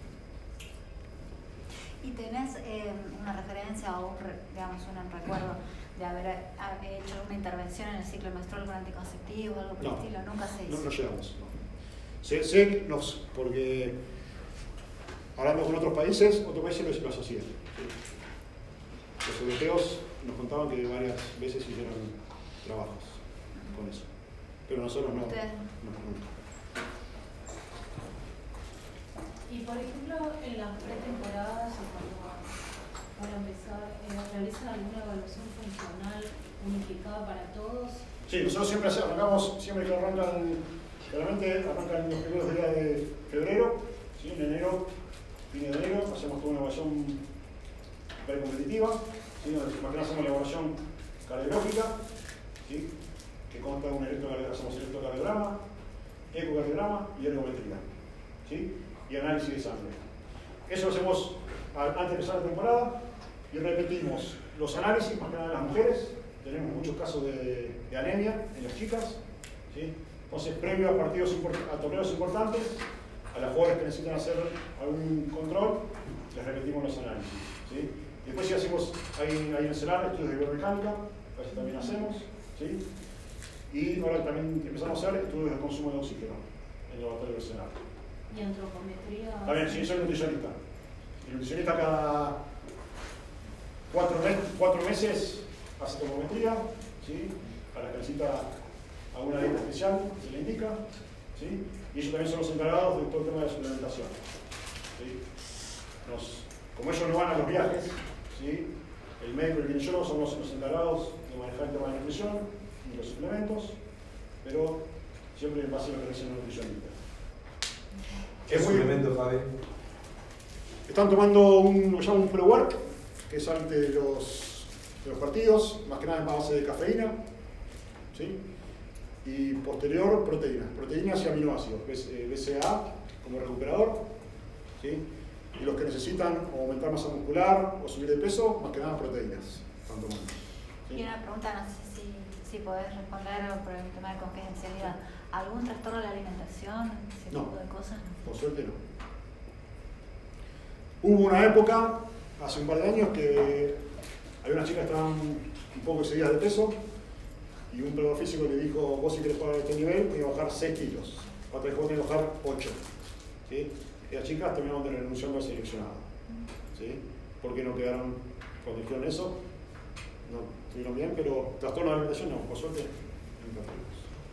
¿Y tenés eh, una referencia o, digamos, un recuerdo de haber hecho una intervención en el ciclo menstrual con anticonceptivos o algo por el No, estilo? Nunca se hizo. No, no llegamos. No. Sé, sé nos, porque hablando con otros países, otros países lo, lo asocian. ¿Sí? Los europeos nos contaban que varias veces hicieron trabajos con eso. Pero nosotros no. ¿Ustedes? No, nunca. Y por ejemplo, en las pretemporadas o cuando para empezar, eh, ¿realizan alguna evaluación funcional unificada para todos? Sí, nosotros siempre arrancamos, siempre que arrancan, claramente arrancan los primeros días de febrero, ¿sí? En enero, fin de enero, hacemos toda una evaluación precompetitiva, ¿sí? Más que nada hacemos la evaluación cardiológica, ¿sí? Que consta de un electrocardiograma, hacemos electrocardiograma, ecocardiograma y ergometría, ¿sí? Y análisis de sangre. Eso lo hacemos antes de empezar la temporada y repetimos los análisis, más que nada en las mujeres. Tenemos muchos casos de, de anemia en las chicas, ¿sí? Entonces, previo a partidos a torneos importantes, a las jugadoras que necesitan hacer algún control, les repetimos los análisis, ¿sí? Después sí hacemos, ahí, ahí en el CELAR, estudios de biomecánica, a veces también hacemos, ¿sí? Y ahora también empezamos a hacer estudios de consumo de oxígeno en el laboratorio del CELAR. ¿Y antropometría? También, sí, soy nutricionista. El nutricionista cada cuatro, mes, cuatro meses hace tomometría, ¿sí? Para que necesita alguna dieta especial, se le indica, ¿sí? Y ellos también son los encargados de todo el tema de la suplementación, ¿sí? Nos, como ellos no van a los viajes, ¿sí? El médico y el kinesiólogo somos los encargados de manejar el tema de la nutrición y los suplementos, pero siempre en base a lo que dice el nutricionista. ¿Qué suplemento, Javi? Están tomando un, lo llaman un pre-work, que es antes de los, de los partidos, más que nada en base de cafeína, ¿sí? Y posterior, proteínas, proteínas y aminoácidos, B C A A como recuperador, ¿sí? Y los que necesitan aumentar masa muscular o subir de peso, más que nada proteínas, están tomando, ¿sí? Y una pregunta, no sé si, si podés responder por el tema de confidencialidad. ¿Algún trastorno de la alimentación, ese No. tipo de cosas? Por suerte no. Hubo una época, hace un par de años, que había unas chicas que estaban un poco excedidas de peso y un preparador físico le dijo, vos si querés jugar a este nivel, tenés que bajar seis kilos. Otra vez vos tenés que bajar ocho. ¿Sí? Y las chicas terminaron de renunciando al seleccionado. ¿Sí? Porque no quedaron, cuando dijeron eso, no estuvieron bien, pero trastorno de alimentación no, por suerte nunca tuvimos.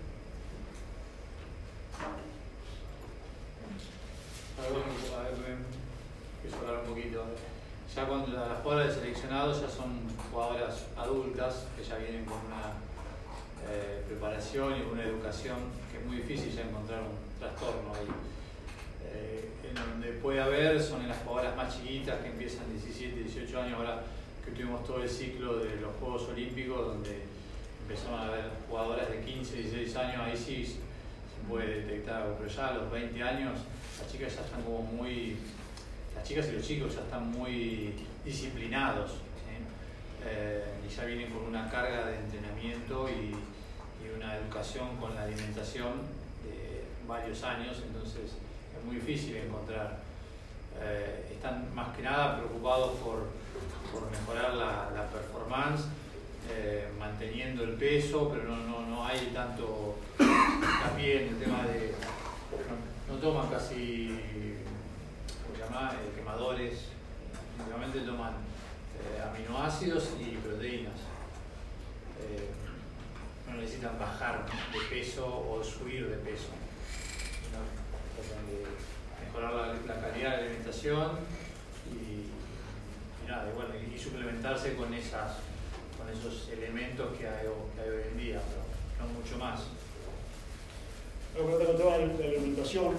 A ver, empiezo a hablar un poquito. Ya cuando las jugadoras de seleccionado ya son jugadoras adultas que ya vienen con una eh, preparación y una educación que es muy difícil ya encontrar un trastorno ahí. Eh, en donde puede haber son en las jugadoras más chiquitas que empiezan diecisiete, dieciocho años, ahora que tuvimos todo el ciclo de los Juegos Olímpicos donde empezaron a haber jugadoras de quince, dieciséis años, ahí sí se puede detectar algo, pero ya a los veinte años las chicas ya están como muy, las chicas y los chicos ya están muy disciplinados, ¿sí? eh, y ya vienen con una carga de entrenamiento y, y una educación con la alimentación de varios años, entonces es muy difícil encontrar. Eh, están más que nada preocupados por, por mejorar la, la performance, eh, manteniendo el peso, pero no, no, no hay tanto hincapié en el tema de... No, no toman casi, ¿cómo se llama? Eh, quemadores, únicamente toman eh, aminoácidos y proteínas. Eh, no necesitan bajar de peso o subir de peso. ¿No? Tratan de mejorar la, la calidad de la alimentación y, y nada, y, bueno, y suplementarse con, esas, con esos elementos que hay, que hay hoy en día, pero no mucho más. Algo que te de la alimentación,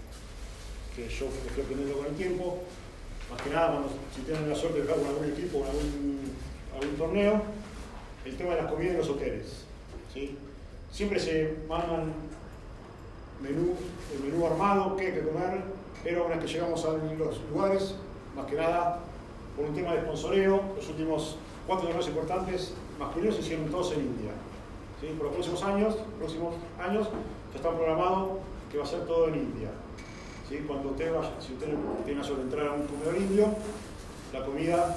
que yo fui aprendiendo con el tiempo, más que nada cuando si tienen la suerte de jugar con algún equipo o en algún, algún torneo, el tema de las comidas en los hoteles, ¿sí? Siempre se mandan menú, el menú armado, qué hay que comer, pero una vez que llegamos a los lugares, más que nada por un tema de sponsoreo, los últimos cuatro torneos importantes masculinos se hicieron todos en India, ¿sí? Por los próximos años, próximos años ya está programado que va a ser todo en India, ¿sí? Cuando usted vaya, si usted tiene la suerte de entrar a un comedor indio, la comida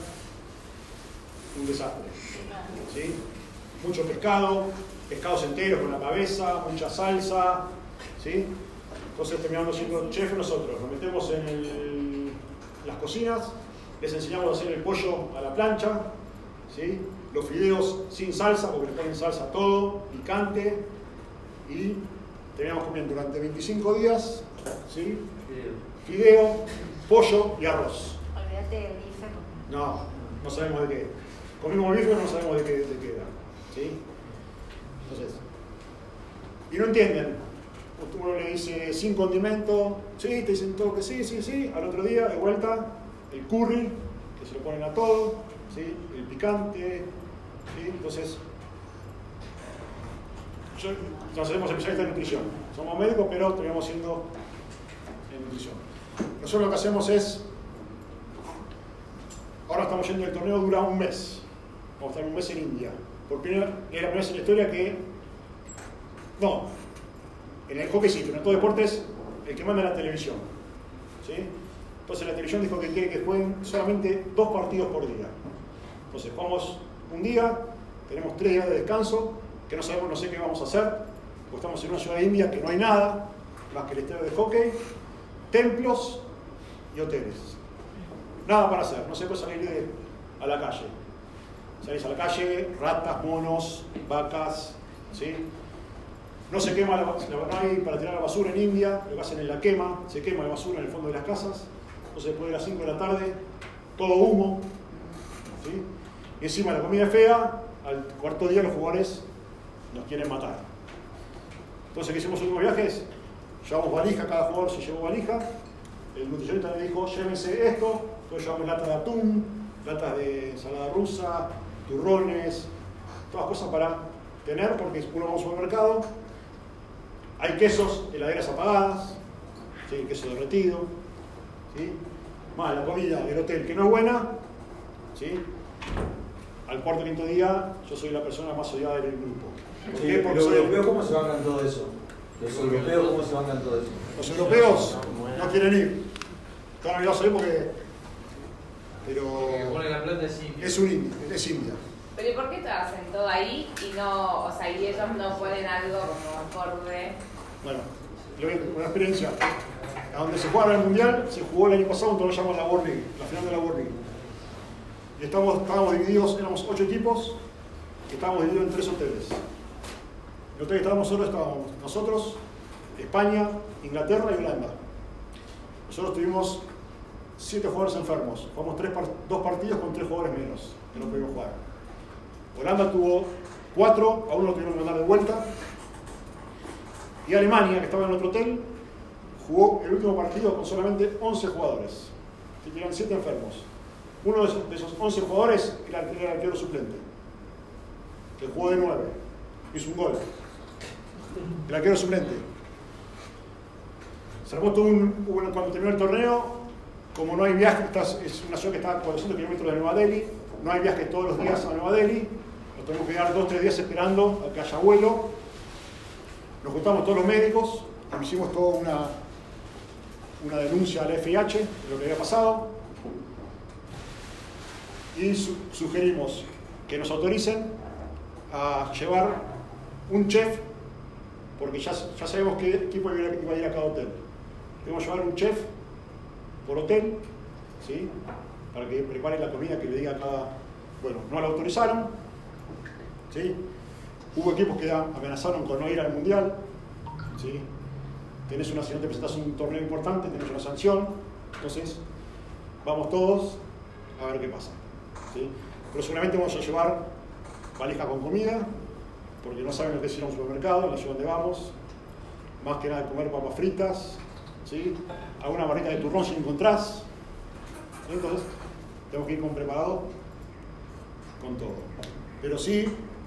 un desastre, ¿sí? Mucho pescado, pescados enteros con la cabeza, mucha salsa, ¿sí? Entonces terminamos siendo chefs nosotros, nos metemos en el, las cocinas, les enseñamos a hacer el pollo a la plancha, ¿sí? Los fideos sin salsa, porque le ponen salsa a todo, picante, y terminamos comiendo durante veinticinco días, ¿sí? Fideo, pollo y arroz. Olvídate del bife. No, no sabemos de qué. Comimos bife, pero no sabemos de qué, de qué era, ¿sí? Entonces, y no entienden. Uno le dice sin condimento, sí, te dicen todo que sí, sí, sí. Al otro día, de vuelta, el curry, que se lo ponen a todo, ¿sí? El picante, ¿sí? Entonces, yo, nos hacemos especialistas en nutrición. Somos médicos, pero terminamos siendo en nutrición. Nosotros lo que hacemos es, ahora estamos yendo, el torneo dura un mes. Vamos a estar un mes en India. Por primera, es la primera vez en la historia que, no, en el hockey sí, pero en todo deporte es el que manda la televisión. ¿Sí? Entonces la televisión dijo que quiere que jueguen solamente dos partidos por día. Entonces jugamos un día, tenemos tres días de descanso, que no sabemos, no sé qué vamos a hacer, porque estamos en una ciudad de India que no hay nada más que el estadio de hockey, templos y hoteles. Nada para hacer, no se puede salir de, a la calle. Salís a la calle, ratas, monos, vacas, ¿sí? No se quema la basura, no hay para tirar la basura en India, lo que hacen es la quema, se quema la basura en el fondo de las casas, entonces después de las cinco de la tarde, todo humo, ¿sí? Y encima la comida es fea, al cuarto día los jugadores nos quieren matar. Entonces, ¿qué hicimos en últimos viajes? Llevamos valija, cada jugador se llevó valija, el nutricionista le dijo, llévense esto, entonces llevamos latas de atún, latas de ensalada rusa, turrones, todas cosas para tener, porque uno va a un supermercado, hay quesos, heladeras apagadas, ¿sí? Queso derretido, ¿sí? Más la comida del hotel que no es buena, ¿sí? Al cuarto o quinto día yo soy la persona más odiada del grupo. ¿Por Sí, qué? Porque los soy- europeos, ¿cómo se bancan todo eso? Los europeos, ¿cómo se bancan todo eso? Los europeos no quieren ir. Están obligados a ir porque... Pero... Que pone la plata es India. Es un India, es India. Pero ¿y por qué te hacen todo ahí y no, o sea, y ellos no ponen algo como acorde? Bueno, le voy a contar una experiencia. A donde se juega el Mundial, se jugó el año pasado un torneo llamado la World League, la final de la World League. Y estamos, estábamos divididos, éramos ocho equipos, que estábamos divididos en tres hoteles. El hotel que estábamos nosotros, estábamos nosotros, España, Inglaterra y Holanda. Nosotros tuvimos siete jugadores enfermos. Jugamos tres par dos partidos con tres jugadores menos que no pudimos jugar. Holanda tuvo cuatro, a uno lo tuvieron que mandar de vuelta. Y Alemania, que estaba en otro hotel, jugó el último partido con solamente once jugadores. Que tenían siete enfermos. Uno de esos, de esos once jugadores era, era el arquero suplente, que jugó de nueve. Hizo un gol. El arquero suplente. Se armó todo un, cuando terminó el torneo, como no hay viajes, es una ciudad que está a cuatrocientos kilómetros de Nueva Delhi, no hay viajes todos los días a Nueva Delhi, nos tenemos que quedar dos o tres días esperando a que haya vuelo. Nos juntamos todos los médicos, hicimos toda una, una denuncia a la F I H de lo que había pasado y su, sugerimos que nos autoricen a llevar un chef, porque ya, ya sabemos qué equipo iba a, iba a ir a cada hotel. Debemos llevar un chef por hotel, ¿sí? Para que prepare la comida que le diga a cada... Bueno, no la autorizaron, ¿sí? Hubo equipos que amenazaron con no ir al Mundial, ¿sí? Tenés una, si no te presentas un torneo importante, tenés una sanción, entonces vamos todos a ver qué pasa, ¿sí? Pero seguramente vamos a llevar valija con comida, porque no saben lo que es ir a un supermercado, en la ciudad donde vamos, más que nada comer papas fritas, ¿sí? Alguna barrita de turrón si encontrás, ¿sí? Entonces tenemos que ir con preparado con todo. Pero sí,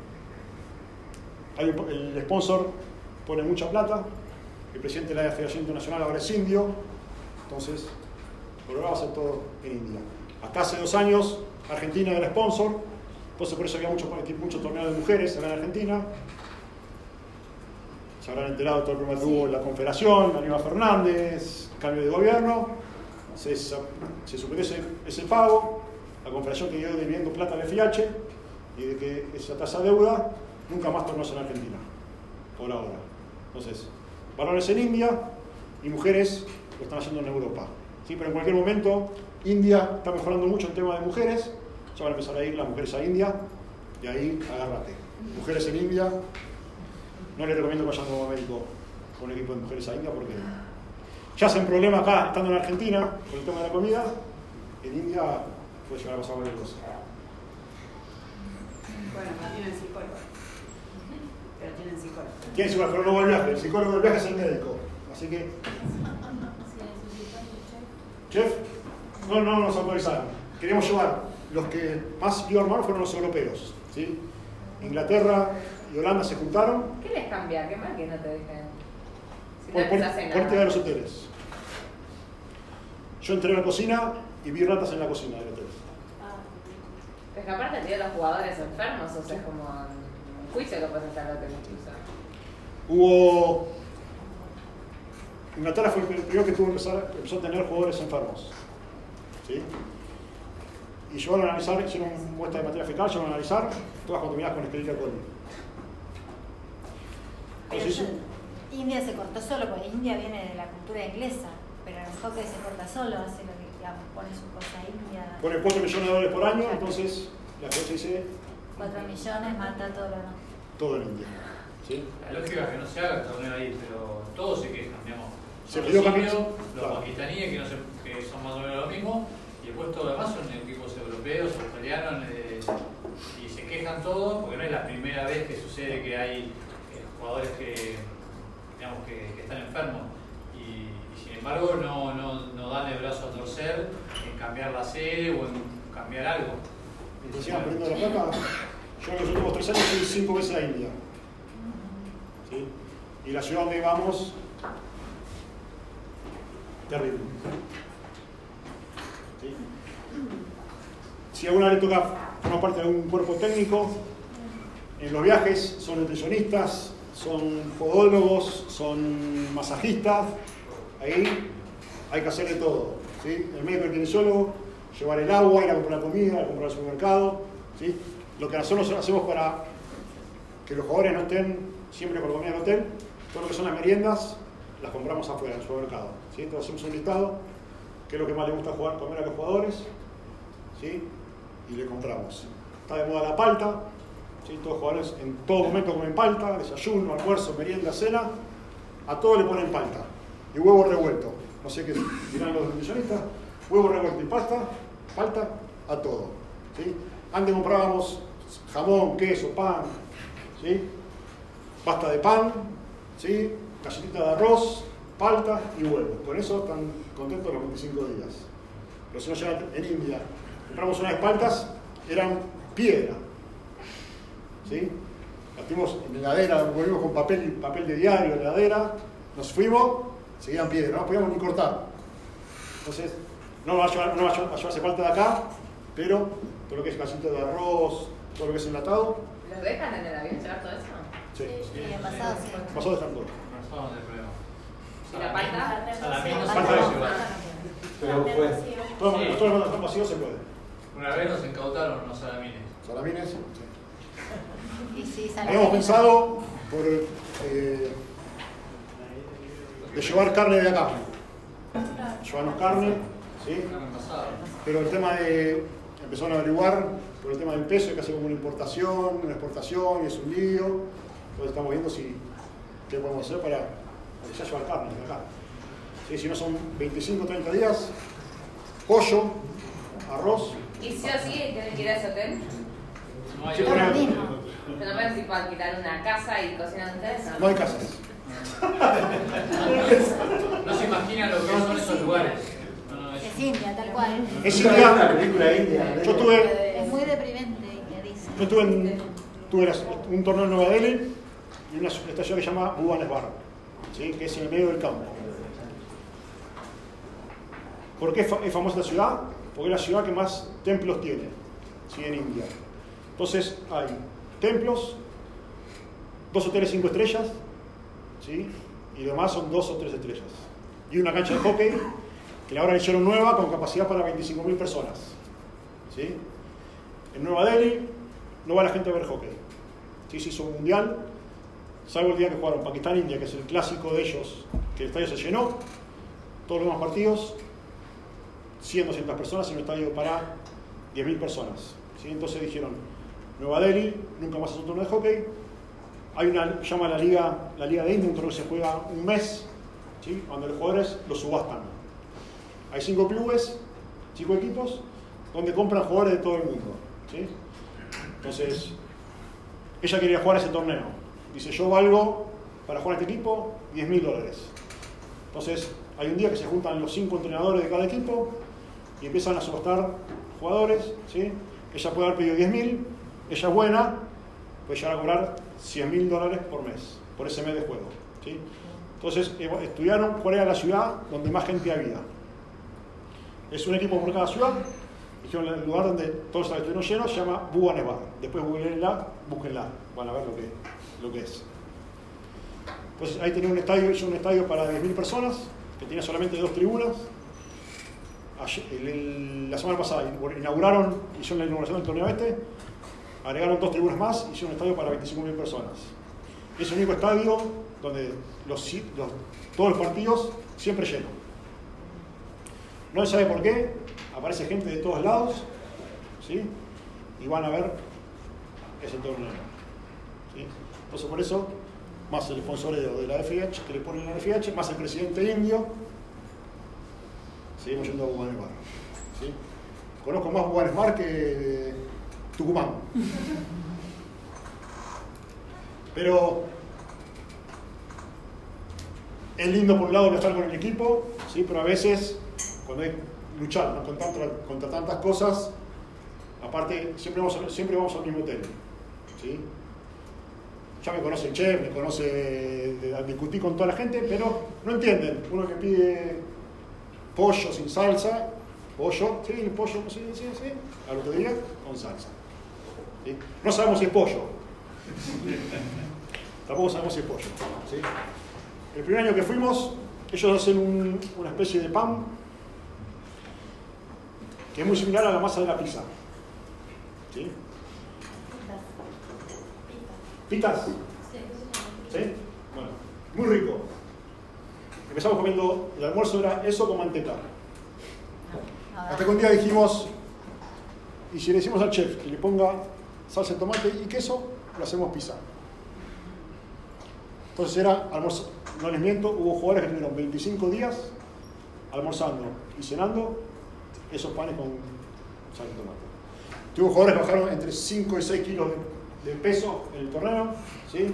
hay un, el sponsor pone mucha plata, el presidente de la Federación Internacional ahora es indio, entonces por ahora va a ser todo en India. Hasta hace dos años Argentina era sponsor, entonces por eso había muchos mucho torneos de mujeres en Argentina. Se habrán enterado de todo el problema que hubo en la Confederación, Aníbal Fernández, cambio de gobierno, se, se suspendió ese, ese pago, la Confederación que quedó debiendo plata al F I H y de que esa tasa de deuda nunca más torneos en Argentina, por ahora. Entonces, varones en India y mujeres lo están haciendo en Europa. ¿Sí? Pero en cualquier momento, India está mejorando mucho el tema de mujeres, ya van a empezar a ir las mujeres a India y ahí agárrate. Mujeres en India, no les recomiendo que vayan como médico con un equipo de mujeres a India porque ya hacen problema acá, estando en Argentina, con el tema de la comida, en India puede llegar a pasar cualquier cosa. Bueno, no tienen psicólogo. Pero tienen psicólogo. Tienen psicólogo, pero no va al viaje. El psicólogo del viaje es el médico. Así que. ¿Chef? No, no nos autorizaron. Queríamos llevar. Los que más iban mal fueron los europeos. ¿sí? Inglaterra y Holanda se juntaron. ¿Qué les cambia? ¿Qué más que no te dejen? Si Por, no por, les hace por el tema de nada. los hoteles. Yo entré a la cocina y vi ratas en la cocina del hotel. Pero que aparte tiene los jugadores enfermos, o sea, es como un juicio que puedes hacer al hotel incluso. Hubo... Inglaterra fue el primero que tuvo que empezar, empezó a tener jugadores enfermos. ¿Sí? Y llevaron a analizar, hicieron muestra de materia fecal, llevaron a analizar todas contaminadas con Escherichia coli. Pero Entonces, yo- India se cortó solo, porque India viene de la cultura inglesa, pero en el hockey se corta solo, hace lo que, digamos, pone su cosa india. pone cuatro millones de dólares por año, entonces la cosa dice cuatro millones, mata todo lo demás. todo en India. ¿Sí? La lógica es que no se haga el torneo ahí, pero todos se quejan, digamos. Se Los pidió indios, cambio, los claro. pakistaníes, que, no se, que son más o menos lo mismo, y después todo lo demás son equipos europeos, australianos, eh, y se quejan todos, porque no es la primera vez que sucede que hay eh, jugadores que, digamos, que, que están enfermos, y, y sin embargo no, no, no dan el brazo a torcer en cambiar la sede o en cambiar algo. Y te sigan poniendo la plata. Yo en los últimos tres años fui cinco veces a India. ¿Sí? Y la ciudad donde vamos, terrible. ¿Sí? Si alguna vez le toca formar parte de algún cuerpo técnico, en los viajes son nutricionistas, son podólogos, son masajistas, ahí hay que hacer de todo. ¿Sí? El médico, el kinesiólogo, llevar el agua, ir a comprar comida, ir a comprar al supermercado. ¿Sí? Lo que nosotros hacemos para que los jugadores no estén siempre con comida en el hotel, todo lo que son las meriendas, las compramos afuera, en el supermercado. ¿Sí? Entonces hacemos un listado, qué es lo que más les gusta jugar, comer a los jugadores, ¿sí? Y le compramos. Está de moda la palta, ¿sí? Todos los jugadores en todo momento comen palta, desayuno, almuerzo, merienda, cena, a todos le ponen palta. Y huevo revuelto, no sé qué dirán los nutricionistas, huevo revuelto y pasta, palta, a todo. ¿Sí? Antes comprábamos jamón, queso, pan, ¿sí? Pasta de pan, ¿sí? Galletita de arroz, palta y huevo. Con eso están contentos los veinticinco días. Pero si no llegan en India, compramos unas paltas, eran piedra. ¿Sí? Las tuvimos en la heladera, volvimos con papel, papel de diario en la heladera, nos fuimos, seguían piedra, no podíamos ni cortar. Entonces, no va a, llevar, no va a llevarse palta de acá, pero todo lo que es galletita de arroz, todo lo que es enlatado. ¿Los dejan en el avión llevar todo eso? Sí. Sí, envasado sí. Pasó de dejar todo. No somos el problema. ¿Y la palta? Salamines, Palta palta no. de llevar. Pero fue. Todo, Sí. todo lo que vacío se puede. Una vez nos incautaron unos salamines. Salamines. Sí. Y sí, sale Habíamos bien. pensado por eh, de llevar carne de acá. Llevarnos carne, ¿sí? Carne pasada. Pero el tema de. Empezaron a averiguar por el tema del peso, hay que hacer como una importación, una exportación, y es un lío. Entonces estamos viendo si qué podemos hacer para, para ya llevar carne de acá. ¿Sí? Si no son veinticinco o treinta días, pollo, arroz. ¿Y sí o sí tienen que ir a ese hotel? No hay Sí, Todo lo otra. mismo. ¿Que no pueden tipo alquilar una casa y cocinan ustedes? No hay casas. No se imaginan lo que son esos lugares. No, no, es- Es India, tal cual. Es Una India. película india. Yo tuve, Es muy deprimente, India, dice. yo tuve, en- tuve las- un torneo en Nueva Delhi y una estación que se llama Bhubaneswar, ¿sí? Que es en el medio del campo. ¿Por qué es fa- es famosa esta ciudad? Porque es la ciudad que más templos tiene, ¿sí? En India. Entonces hay templos, dos hoteles cinco estrellas, ¿sí? Y demás son dos o tres estrellas. Y una cancha de hockey que ahora la hicieron nueva con capacidad para veinticinco mil personas, ¿sí? En Nueva Delhi no va la gente a ver hockey, ¿sí? Se hizo un mundial, salvo el día que jugaron Pakistán-India, que es el clásico de ellos, que el estadio se llenó, todos los demás partidos, cien, doscientas personas en un estadio para diez mil personas, ¿sí? Entonces dijeron, Nueva Delhi, nunca más hace un torneo de hockey. Hay una, llama la Liga, la Liga de India, un torneo que se juega un mes, ¿sí? Cuando los jugadores los subastan. Hay cinco clubes, cinco equipos, donde compran jugadores de todo el mundo, ¿sí? Entonces, ella quería jugar ese torneo. Dice, yo valgo para jugar a este equipo diez mil dólares. Entonces, hay un día que se juntan los cinco entrenadores de cada equipo y empiezan a subastar jugadores, ¿sí? Ella puede haber pedido diez mil, ella es buena, puede llegar a cobrar cien mil dólares por mes, por ese mes de juego. ¿Sí? Entonces estudiaron cuál era la ciudad donde más gente había. Es un equipo por cada ciudad. Dijeron el lugar donde todos los estuvieron llenos se llama Buganevar. Después googleenla, búsquenla, van a ver lo que, lo que es. Entonces ahí tenía un estadio, hizo un estadio para diez mil personas, que tenía solamente dos tribunas. Ayer, el, el, la semana pasada inauguraron, hicieron la inauguración del torneo este, agregaron dos tribunas más, hicieron un estadio para veinticinco mil personas. Es el único estadio donde los, los, todos los partidos siempre llenos. No se sabe por qué, aparece gente de todos lados, ¿sí? Y van a ver ese torneo. ¿Sí? Entonces por eso, más el sponsoreo de la F I H, que le ponen la F I H, más el presidente indio, seguimos yendo a Buganevar. ¿Sí? Conozco más Buganevar que Tucumán. Pero es lindo por un lado viajar con el equipo, ¿sí? Pero a veces, cuando hay que luchar, ¿no? contra, contra tantas cosas, aparte siempre vamos, a, siempre vamos al mismo hotel. ¿Sí? Ya me conoce el chef, me conoce, de, discutí con toda la gente, pero no entienden. Uno que pide pollo sin salsa, pollo, sí, el pollo, sí, sí, sí, al otro día con salsa. ¿Sí? No sabemos si es pollo. Tampoco sabemos si es pollo. ¿Sí? El primer año que fuimos, ellos hacen un, una especie de pan que es muy similar a la masa de la pizza. ¿Sí? ¿Pitas? ¿Sí? Bueno, muy rico. Empezamos comiendo, el almuerzo era eso con manteca. Hasta que un día dijimos, y si le decimos al chef que le ponga salsa de tomate y queso, lo hacemos pizza. Entonces era almuerzo, no les miento, hubo jugadores que tuvieron veinticinco días almorzando y cenando esos panes con salsa de tomate. Tuvo jugadores que bajaron entre cinco y seis kilos de, de peso en el torneo, ¿sí?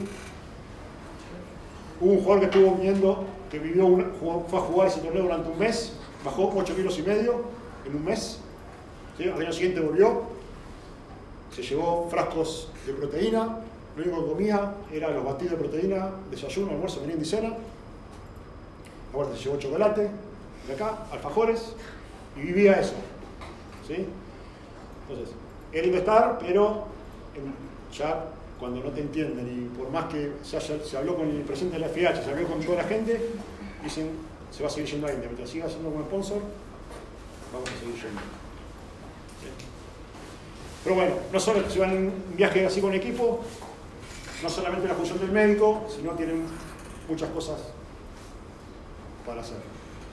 Hubo un jugador que estuvo viendo, que vivió una, jugó, fue a jugar ese torneo durante un mes, bajó ocho kilos y medio en un mes, ¿sí? Al año siguiente volvió, se llevó frascos de proteína, lo único que comía era los batidos de proteína, desayuno, almuerzo, merienda y cena. Aparte se llevó chocolate de acá, alfajores, y vivía eso. ¿Sí? Entonces, es lindo estar, pero ya cuando no te entienden, y por más que se, haya, se habló con el presidente de la F I H, se habló con toda la gente, dicen, se va a seguir yendo a India. Mientras siga haciendo como sponsor, vamos a seguir yendo. ¿Sí? Pero bueno, no solo si van en un viaje así con equipo, no solamente la función del médico, sino tienen muchas cosas para hacer.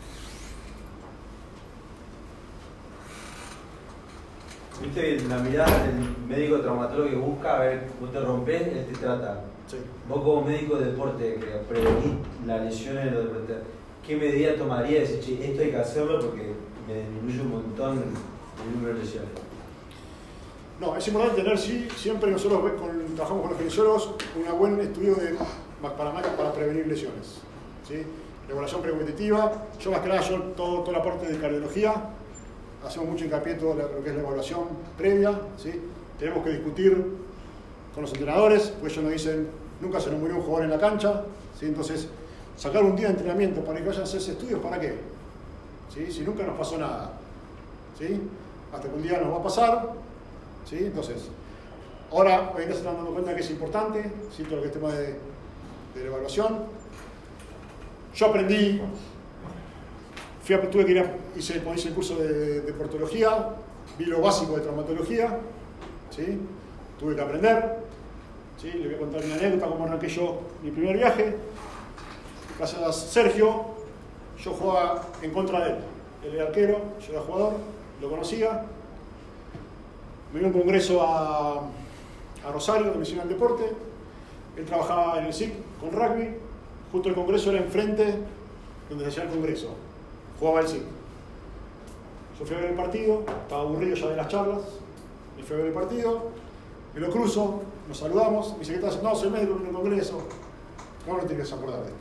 Viste la mirada del médico traumatólogo que busca, a ver, vos te rompés, él te trata. Sí. Vos como médico de deporte, que prevenís las lesiones de los deportistas, ¿qué medida tomarías? Decir, che, esto hay que hacerlo porque me disminuye un montón el número de lesiones. No, es importante tener, sí, siempre nosotros con, trabajamos con los kinesiólogos, un buen estudio de, para, para prevenir lesiones. ¿Sí? Regulación precompetitiva, yo más que nada, yo todo, toda la parte de cardiología, hacemos mucho hincapié en todo lo que es la evaluación previa. ¿Sí? Tenemos que discutir con los entrenadores, pues ellos nos dicen, nunca se nos murió un jugador en la cancha, ¿sí? Entonces, sacar un día de entrenamiento para que vayan a hacerse estudios, ¿para qué? ¿Sí? Si nunca nos pasó nada. ¿Sí? Hasta que un día nos va a pasar. ¿Sí? Entonces, ahora hoy en día se están dando cuenta que es importante, ¿sí? Todo lo que es tema de, de la evaluación. Yo aprendí, fui a, tuve que ir a, hice, hice el curso de, de portología, vi lo básico de traumatología, ¿sí? Tuve que aprender, ¿sí? Le voy a contar una anécdota, cómo arranqué yo mi primer viaje. Gracias a Sergio, yo jugaba en contra de él. Él era arquero, yo era jugador, lo conocía. Me vino a un congreso a, a Rosario, de Misión al Deporte. Él trabajaba en el S I C con rugby. Justo el congreso era enfrente donde se hacía el congreso. Jugaba el S I C. Yo fui a ver el partido, estaba aburrido ya de las charlas. Y fui a ver el partido, me lo cruzo, nos saludamos. Me dice, ¿qué estás haciendo? No, soy médico en el congreso. No, no te tienes que acordar de esto.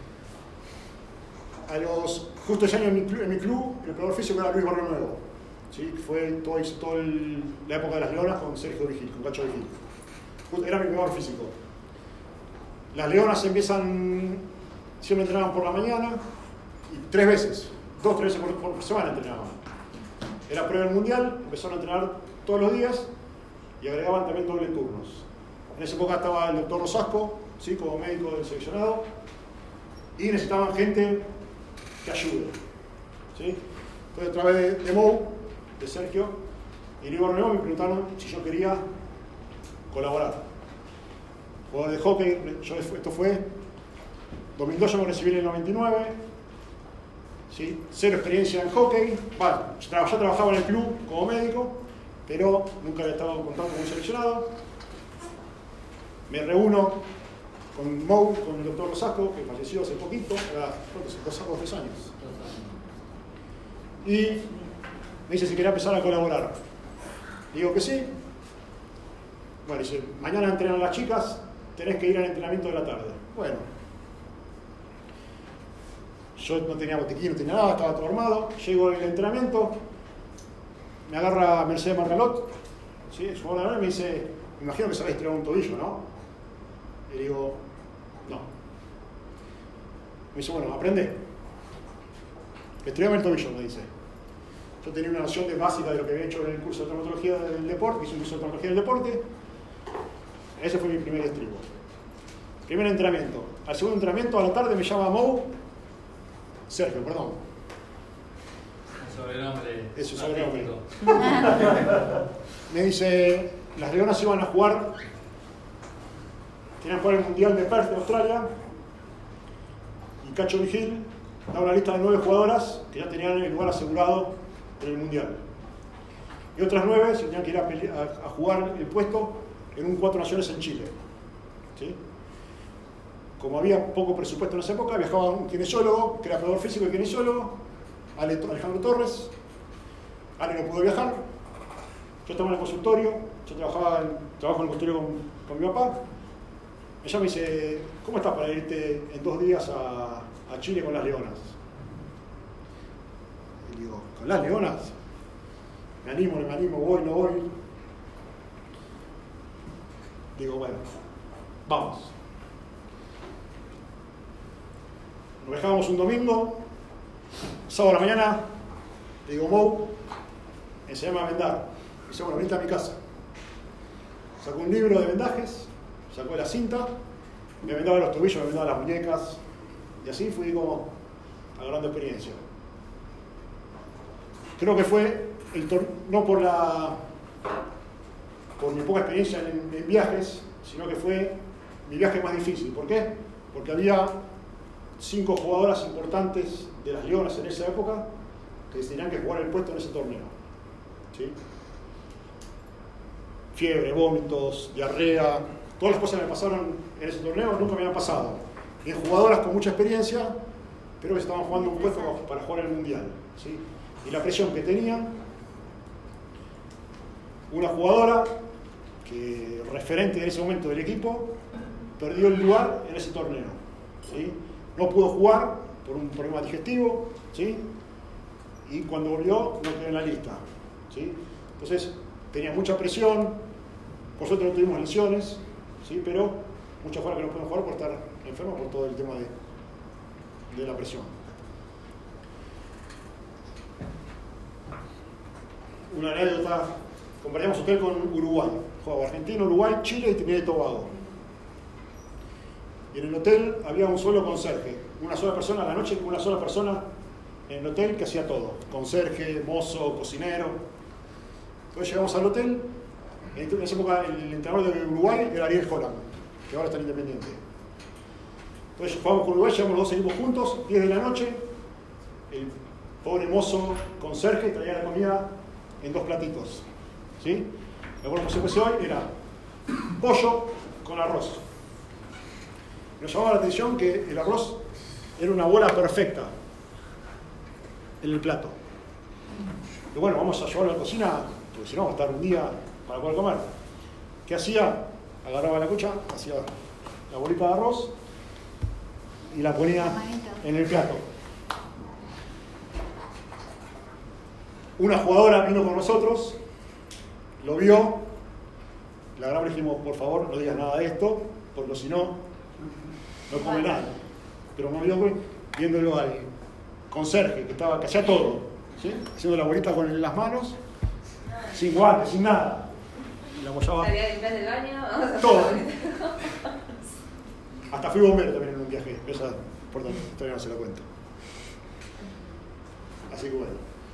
A los, justo ese año en mi, en mi club, el oficial físico era Luis Barrio Nuevo. ¿sí? Fue todo, toda la época de las Leonas con Sergio Vigil, con Cacho Vigil. Era mi preparador físico. Las Leonas empiezan, siempre entrenaban por la mañana, y tres veces, dos, tres veces por, por semana entrenaban. Era prueba del mundial, empezaron a entrenar todos los días y agregaban también doble turnos. En esa época estaba el doctor Rosasco, ¿sí? Como médico del seleccionado, y necesitaban gente que ayude, ¿sí? Entonces, a través de, de Mou, de Sergio y Ligo Reneo, me preguntaron si yo quería colaborar. Jugador de hockey, yo, esto fue dos mil dos, yo me recibí en el noventa y nueve, ¿sí? Cero experiencia en hockey. Bueno, yo trabajaba en el club como médico, pero nunca había estado en contacto con un seleccionado. Me reúno con Mou, con el doctor Rosasco, que falleció hace poquito, era, ¿cuántos? Dos o tres años. Y me dice si quería empezar a colaborar. Digo que sí. Bueno, dice, mañana entrenan las chicas, tenés que ir al entrenamiento de la tarde. Bueno. Yo no tenía botiquín, no tenía nada, estaba todo armado. Llego al entrenamiento, me agarra Mercedes Margalot, ¿sí? Su jugador de y me dice, me imagino que se habéis tirado un tobillo, ¿no? Y digo, no. Me dice, bueno, aprende. Estudiame el tobillo, me dice. Yo tenía una noción de básica de lo que había hecho en el curso de traumatología del deporte, hice un curso de traumatología del deporte. Ese fue mi primer estribo. Primer entrenamiento. Al segundo entrenamiento, a la tarde, me llama Mou, Sergio, perdón. El sobrenombre. Es su sobrenombre. Me dice, las Leonas iban a jugar, tenían que jugar el Mundial de Perth de Australia, y Cacho Vigil da una lista de nueve jugadoras que ya tenían el lugar asegurado en el Mundial. Y otras nueve se tenían que ir a, a, a jugar el puesto en un Cuatro Naciones en Chile. ¿Sí? Como había poco presupuesto en esa época, viajaba un kinesiólogo, que era preparador físico y kinesiólogo, Alejandro Torres. Ale no pudo viajar. Yo estaba en el consultorio, yo trabajaba en, trabajo en el consultorio con, con mi papá. Ella me dice, ¿cómo estás para irte en dos días a, a Chile con las Leonas? Y digo, ¿con las Leonas? Me animo, no me animo, voy, no voy. Digo, bueno, vamos. Nos dejábamos un domingo, sábado a la mañana, le digo, Mou, enséñame a vendar. Y dice, bueno, venite a mi casa. Sacó un libro de vendajes, sacó la cinta, me vendaba los tobillos, me vendaba las muñecas, y así fui como agarrando experiencia. Creo que fue, el tor- no por la por mi poca experiencia en, en viajes, sino que fue mi viaje más difícil. ¿Por qué? Porque había cinco jugadoras importantes de las Leonas en esa época que tenían que jugar el puesto en ese torneo. ¿Sí? Fiebre, vómitos, diarrea, todas las cosas que me pasaron en ese torneo nunca me habían pasado. Y en jugadoras con mucha experiencia, pero que estaban jugando un puesto para jugar el Mundial. ¿Sí? Y la presión que tenían, una jugadora que referente en ese momento del equipo, perdió el lugar en ese torneo. ¿Sí? No pudo jugar por un problema digestivo, ¿sí? Y cuando volvió no quedó en la lista. ¿Sí? Entonces tenía mucha presión, por suerte no tuvimos lesiones, ¿sí? Pero muchas jugadoras que no pueden jugar por estar enfermos por todo el tema de, de la presión. Una anécdota, compartíamos hotel con Uruguay, jugaba Argentina, Uruguay, Chile y Trinidad y Tobago. Y en el hotel había un solo conserje, una sola persona a la noche, una sola persona en el hotel que hacía todo, conserje, mozo, cocinero. Entonces llegamos al hotel, en esa época el entrenador de Uruguay era Ariel Holland, que ahora está en Independiente. Entonces jugamos con Uruguay, llegamos los dos equipos juntos, diez de la noche, el pobre mozo conserje traía la comida en dos platitos. ¿Sí? Lo que se fuese hoy era pollo con arroz. Nos llamaba la atención que el arroz era una bola perfecta en el plato. Y bueno, vamos a llevarlo a la cocina, porque si no vamos a estar un día para poder comer. ¿Qué hacía? Agarraba la cuchara, hacía la bolita de arroz y la ponía en el plato. Una jugadora vino con nosotros, lo vio, la gran le dijimos, por favor, no digas nada de esto, porque si no, no come nada. Pero me olvidó viéndolo al conserje, que estaba, que hacía todo, ¿sí? Haciendo la bolita con las manos, sin guantes, sin nada. Y la apoyaba. ¿Salía a limpiar el baño? Todo. Hasta fui bombero también en un viaje, esa por tanto, todavía no se la cuento. Así que bueno.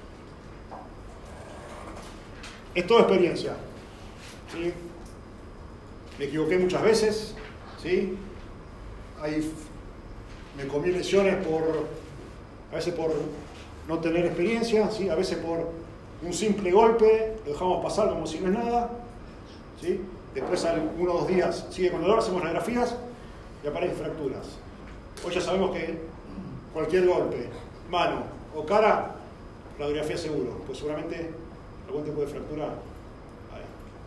Es toda experiencia, ¿sí? Me equivoqué muchas veces, ¿sí? Ahí me comí lesiones por, a veces por no tener experiencia, ¿sí? A veces por un simple golpe, lo dejamos pasar como si no es nada, ¿sí? Después, al uno o dos días, sigue con dolor, hacemos radiografías y aparecen fracturas. Hoy ya sabemos que cualquier golpe, mano o cara, radiografía seguro, pues seguramente algún tipo de fractura hay.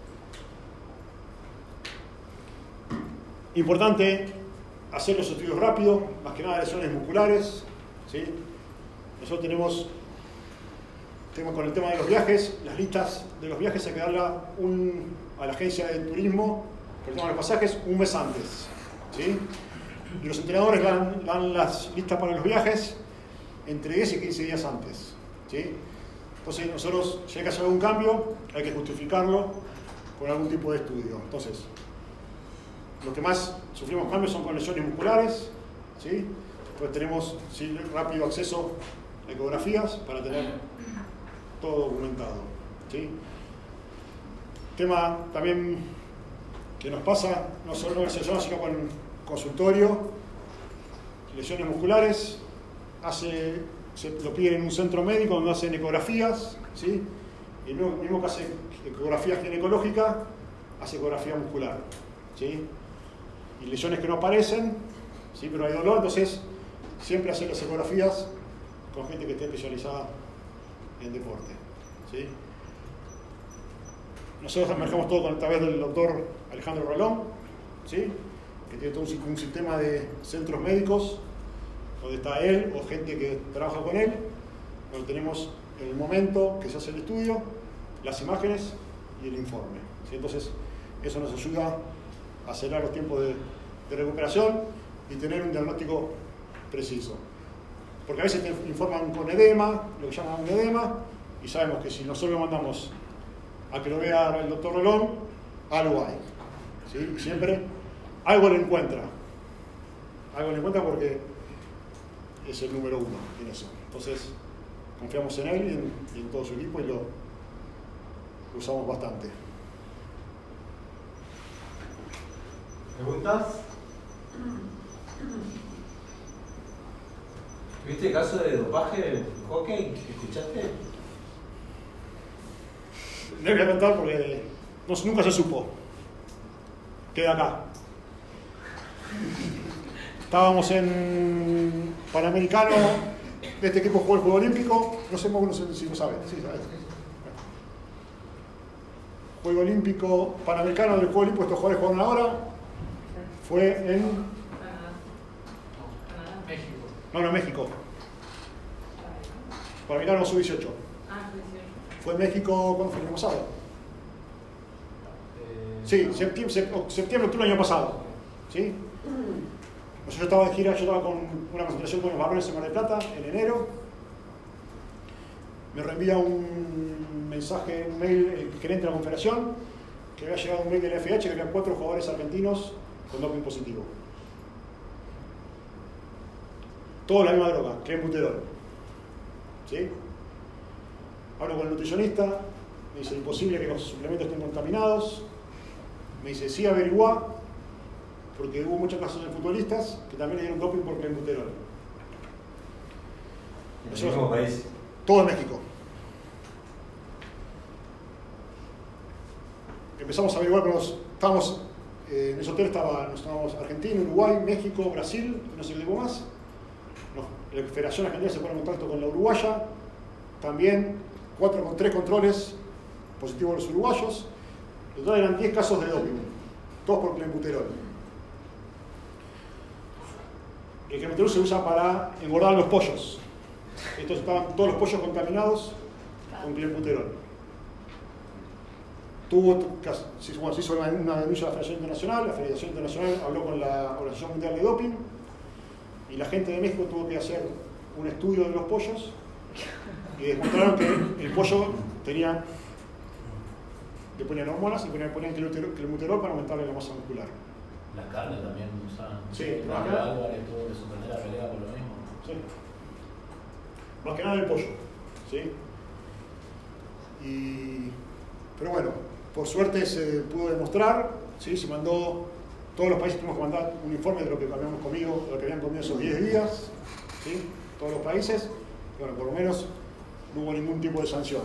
Importante hacer los estudios rápido, más que nada lesiones musculares, ¿sí? Nosotros tenemos, tenemos con el tema de los viajes, las listas de los viajes hay que darla un, a la agencia de turismo, por el tema de los pasajes, un mes antes, ¿sí? Y los entrenadores dan, dan las listas para los viajes entre diez y quince días antes, ¿sí? Entonces nosotros, si hay que hacer algún cambio, hay que justificarlo con algún tipo de estudio. Entonces, lo que más sufrimos cambios son con lesiones musculares, ¿sí? Pues tenemos sí, rápido acceso a ecografías para tener todo documentado, ¿sí? Tema también que nos pasa, no solo en sesión, sino con consultorio, lesiones musculares, hace... Se lo piden en un centro médico donde hacen ecografías, ¿sí? Y el mismo, mismo que hace ecografía ginecológica, hace ecografía muscular, ¿sí? Y lesiones que no aparecen, ¿sí? Pero hay dolor, entonces siempre hacer las ecografías con gente que esté especializada en deporte, ¿sí? Nosotros manejamos todo a través del doctor Alejandro Rolón, ¿sí? Que tiene todo un, un sistema de centros médicos donde está él o gente que trabaja con él, donde tenemos el momento que se hace el estudio, las imágenes y el informe, ¿sí? Entonces eso nos ayuda a acelerar los tiempos de, de recuperación y tener un diagnóstico preciso, porque a veces te informan con edema, lo que llaman un edema, y sabemos que si nosotros lo mandamos a que lo vea el doctor Rolón, algo hay, ¿sí? Y siempre algo le encuentra algo le encuentra porque es el número uno en eso. Entonces, confiamos en él y en, y en todo su equipo y lo, lo usamos bastante. ¿Preguntas? ¿Tuviste caso de dopaje en hockey? ¿Escuchaste? Le voy a contar porque no, nunca se supo. Queda acá. Estábamos en Panamericano, este equipo jugó el Juego Olímpico, no sé no sé si lo saben, sí, ¿sabes? Juego Olímpico, Panamericano del Juego Olímpico, estos jugadores jugaron ahora, fue en... México. No, no, México. Panamericano sub dieciocho. Fue en México, ¿cuándo fue el año pasado? Sí, septiembre, septiembre, octubre del año pasado, ¿sí? Yo estaba de gira, yo estaba con una concentración con los varones en Mar del Plata en enero. Me reenvía un mensaje, un mail, el gerente de la confederación, que había llegado un mail de la F H que había cuatro jugadores argentinos con doping positivo. Todo la misma droga, clenbuterol. ¿Sí? Hablo con el nutricionista, me dice, imposible que los suplementos estén contaminados. Me dice, sí, averiguá, porque hubo muchos casos de futbolistas que también le dieron doping por clenbuterol. ¿En el mismo país? Todo en México. Empezamos a averiguar con los... Estábamos, eh, en ese hotel estaba, estábamos Argentina, Uruguay, México, Brasil, no sé qué tipo más. Nos, la Federación Argentina se pone en contacto con la uruguaya. También cuatro con tres controles positivos de los uruguayos. En total eran diez casos de doping, todos por clenbuterol. El clenbuterol se usa para engordar los pollos. Estos estaban todos los pollos contaminados con clenbuterol. Tuvo, bueno, se hizo una, una denuncia a la Federación Internacional, la Federación Internacional habló con la Organización Mundial de Doping y la gente de México tuvo que hacer un estudio de los pollos y demostraron que el pollo tenía, le ponían hormonas y ponían, ponían clenbuterol para aumentarle la masa muscular. La carne también usan. Sí, más que nada. Álvarez tuvo que suspender la pelea por lo mismo. Sí. Más que nada el pollo. ¿Sí? Y, pero bueno, por suerte se pudo demostrar, ¿sí? Se mandó, todos los países tuvimos que mandar un informe de lo que habíamos comido, de lo que habían comido esos diez días, ¿sí? Todos los países, bueno, por lo menos no hubo ningún tipo de sanción.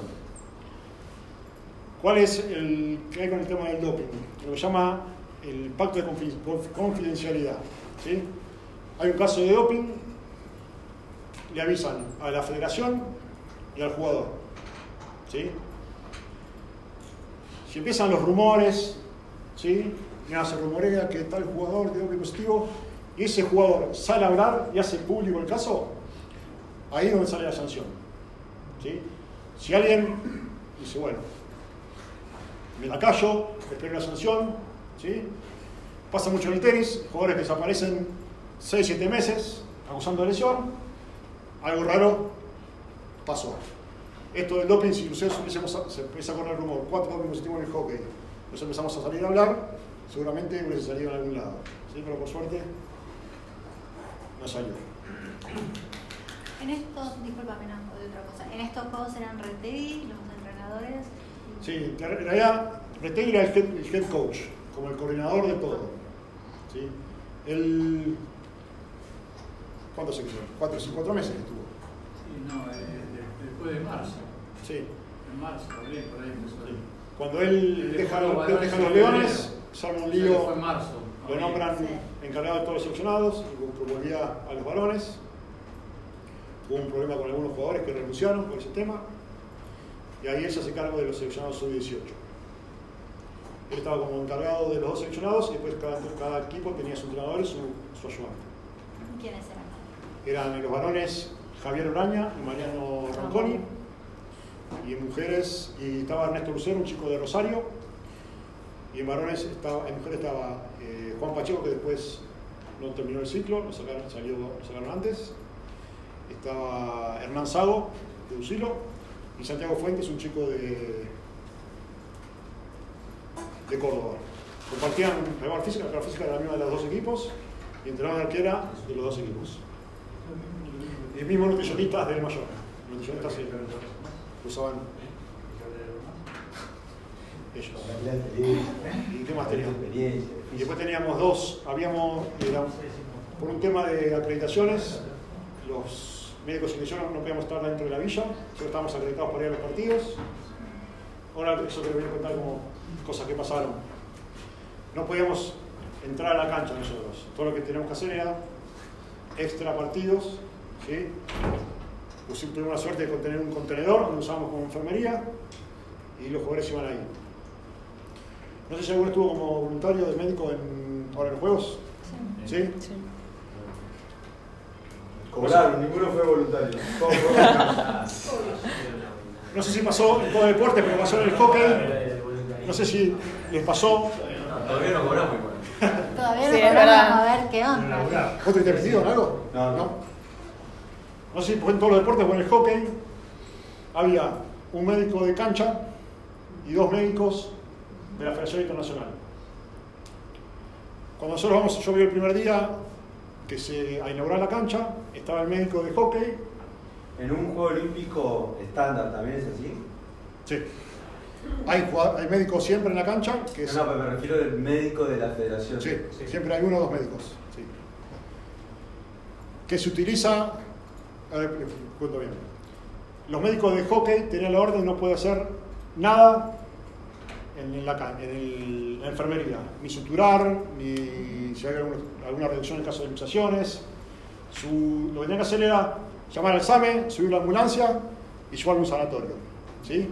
¿Cuál es el que hay con el tema del doping? Lo que se llama el pacto de confidencialidad, ¿sí? Hay un caso de doping, le avisan a la federación y al jugador, ¿sí? Si empiezan los rumores, ¿sí? Ya se rumorea que tal jugador de doping positivo y ese jugador sale a hablar y hace público el caso, ahí es donde sale la sanción, ¿sí? Si alguien dice, bueno, me la callo, espero la sanción, ¿sí? Pasa mucho en el tenis, jugadores que desaparecen seis siete meses acusando de lesión, algo raro pasó. Esto del doping, si se empieza a correr el rumor, cuatro doping positivos en el hockey, nos empezamos a salir a hablar, seguramente hubiese salido en algún lado, ¿sí? Pero por suerte no salió. En estos, discúlpame, no, de otra cosa, en estos juegos eran Retegui, los entrenadores. Sí, en realidad Retegui era el head, el head coach, como el coordinador de todo, ¿sí? Él, ¿cuántos se quedó? Cuatro, cinco, cuatro meses estuvo. Sí, no, eh, después de marzo. Sí. En marzo, por ahí, por ahí empezó. Sí. Cuando él deja, los, deja los Leones, se arma un lío, fue en marzo, lo nombran sí. encargado de todos los seleccionados, y volvía a los varones. Hubo un problema con algunos jugadores que renunciaron por ese tema, y ahí él se hace cargo de los seleccionados sub dieciocho. Él estaba como encargado de los dos seleccionados y después cada, cada equipo tenía su entrenador y su, su ayudante. ¿Quiénes eran? Eran en los varones Javier Uraña y Mariano Ronconi, y en mujeres y estaba Ernesto Lucero, un chico de Rosario, y en varones estaba, en mujeres estaba eh, Juan Pacheco, que después no terminó el ciclo, lo sacaron, salió, lo sacaron antes, estaba Hernán Sago de Usilo y Santiago Fuentes, un chico de de Córdoba. Compartían preparador física, la física era la misma de los dos equipos y entrenador de arquera de los dos equipos. Y el mismo nutricionistas del mayor. Los nutricionistas sí, lo usaban ellos. ¿Y qué más teníamos? Y después teníamos dos, habíamos, era, por un tema de acreditaciones, los médicos y yo no podíamos estar dentro de la villa, solo estábamos acreditados para ir a los partidos. Ahora eso te lo voy a contar como cosas que pasaron. No podíamos entrar a la cancha nosotros. Todo lo que teníamos que hacer era extra partidos, ¿sí? Pues tuvimos la suerte de tener un contenedor donde usábamos como enfermería y los jugadores iban ahí. No sé si alguno estuvo como voluntario de médico en, ahora en los juegos. ¿Sí? ¿Sí? Sí. Cobraron, ninguno fue voluntario. No sé si pasó en todo el deporte, pero pasó en el hockey. No sé si les pasó. Todavía no cobramos igual. Todavía no Sí, cobramos, a ver qué onda. ¿Vos te intervenido en algo? No, no. No sé si en todos los deportes o en el hockey había un médico de cancha y dos médicos de la Federación Internacional. Cuando nosotros vamos, yo vi el primer día que se a inaugurar la cancha, estaba el médico de hockey. ¿En un juego olímpico estándar también es así? Sí. Hay, hay médicos siempre en la cancha. Que es, no, no, pero me refiero al médico de la federación. Sí, sí, siempre hay uno o dos médicos. Sí. Que se utiliza. A ver, cuento bien. Los médicos de hockey tenían la orden, no puede hacer nada en la, en el, en la enfermería, ni suturar, ni si hay alguna, alguna reducción en caso de luxaciones. Su, lo que tenían que hacer era llamar al SAME, subir la ambulancia y llevarlo a un sanatorio, ¿sí?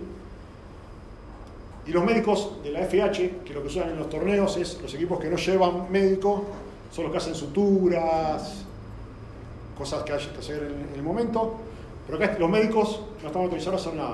Y los médicos de la F H, que lo que usan en los torneos es los equipos que no llevan médico, son los que hacen suturas, cosas que hay que hacer en, en el momento, pero acá los médicos no están autorizados a hacer nada.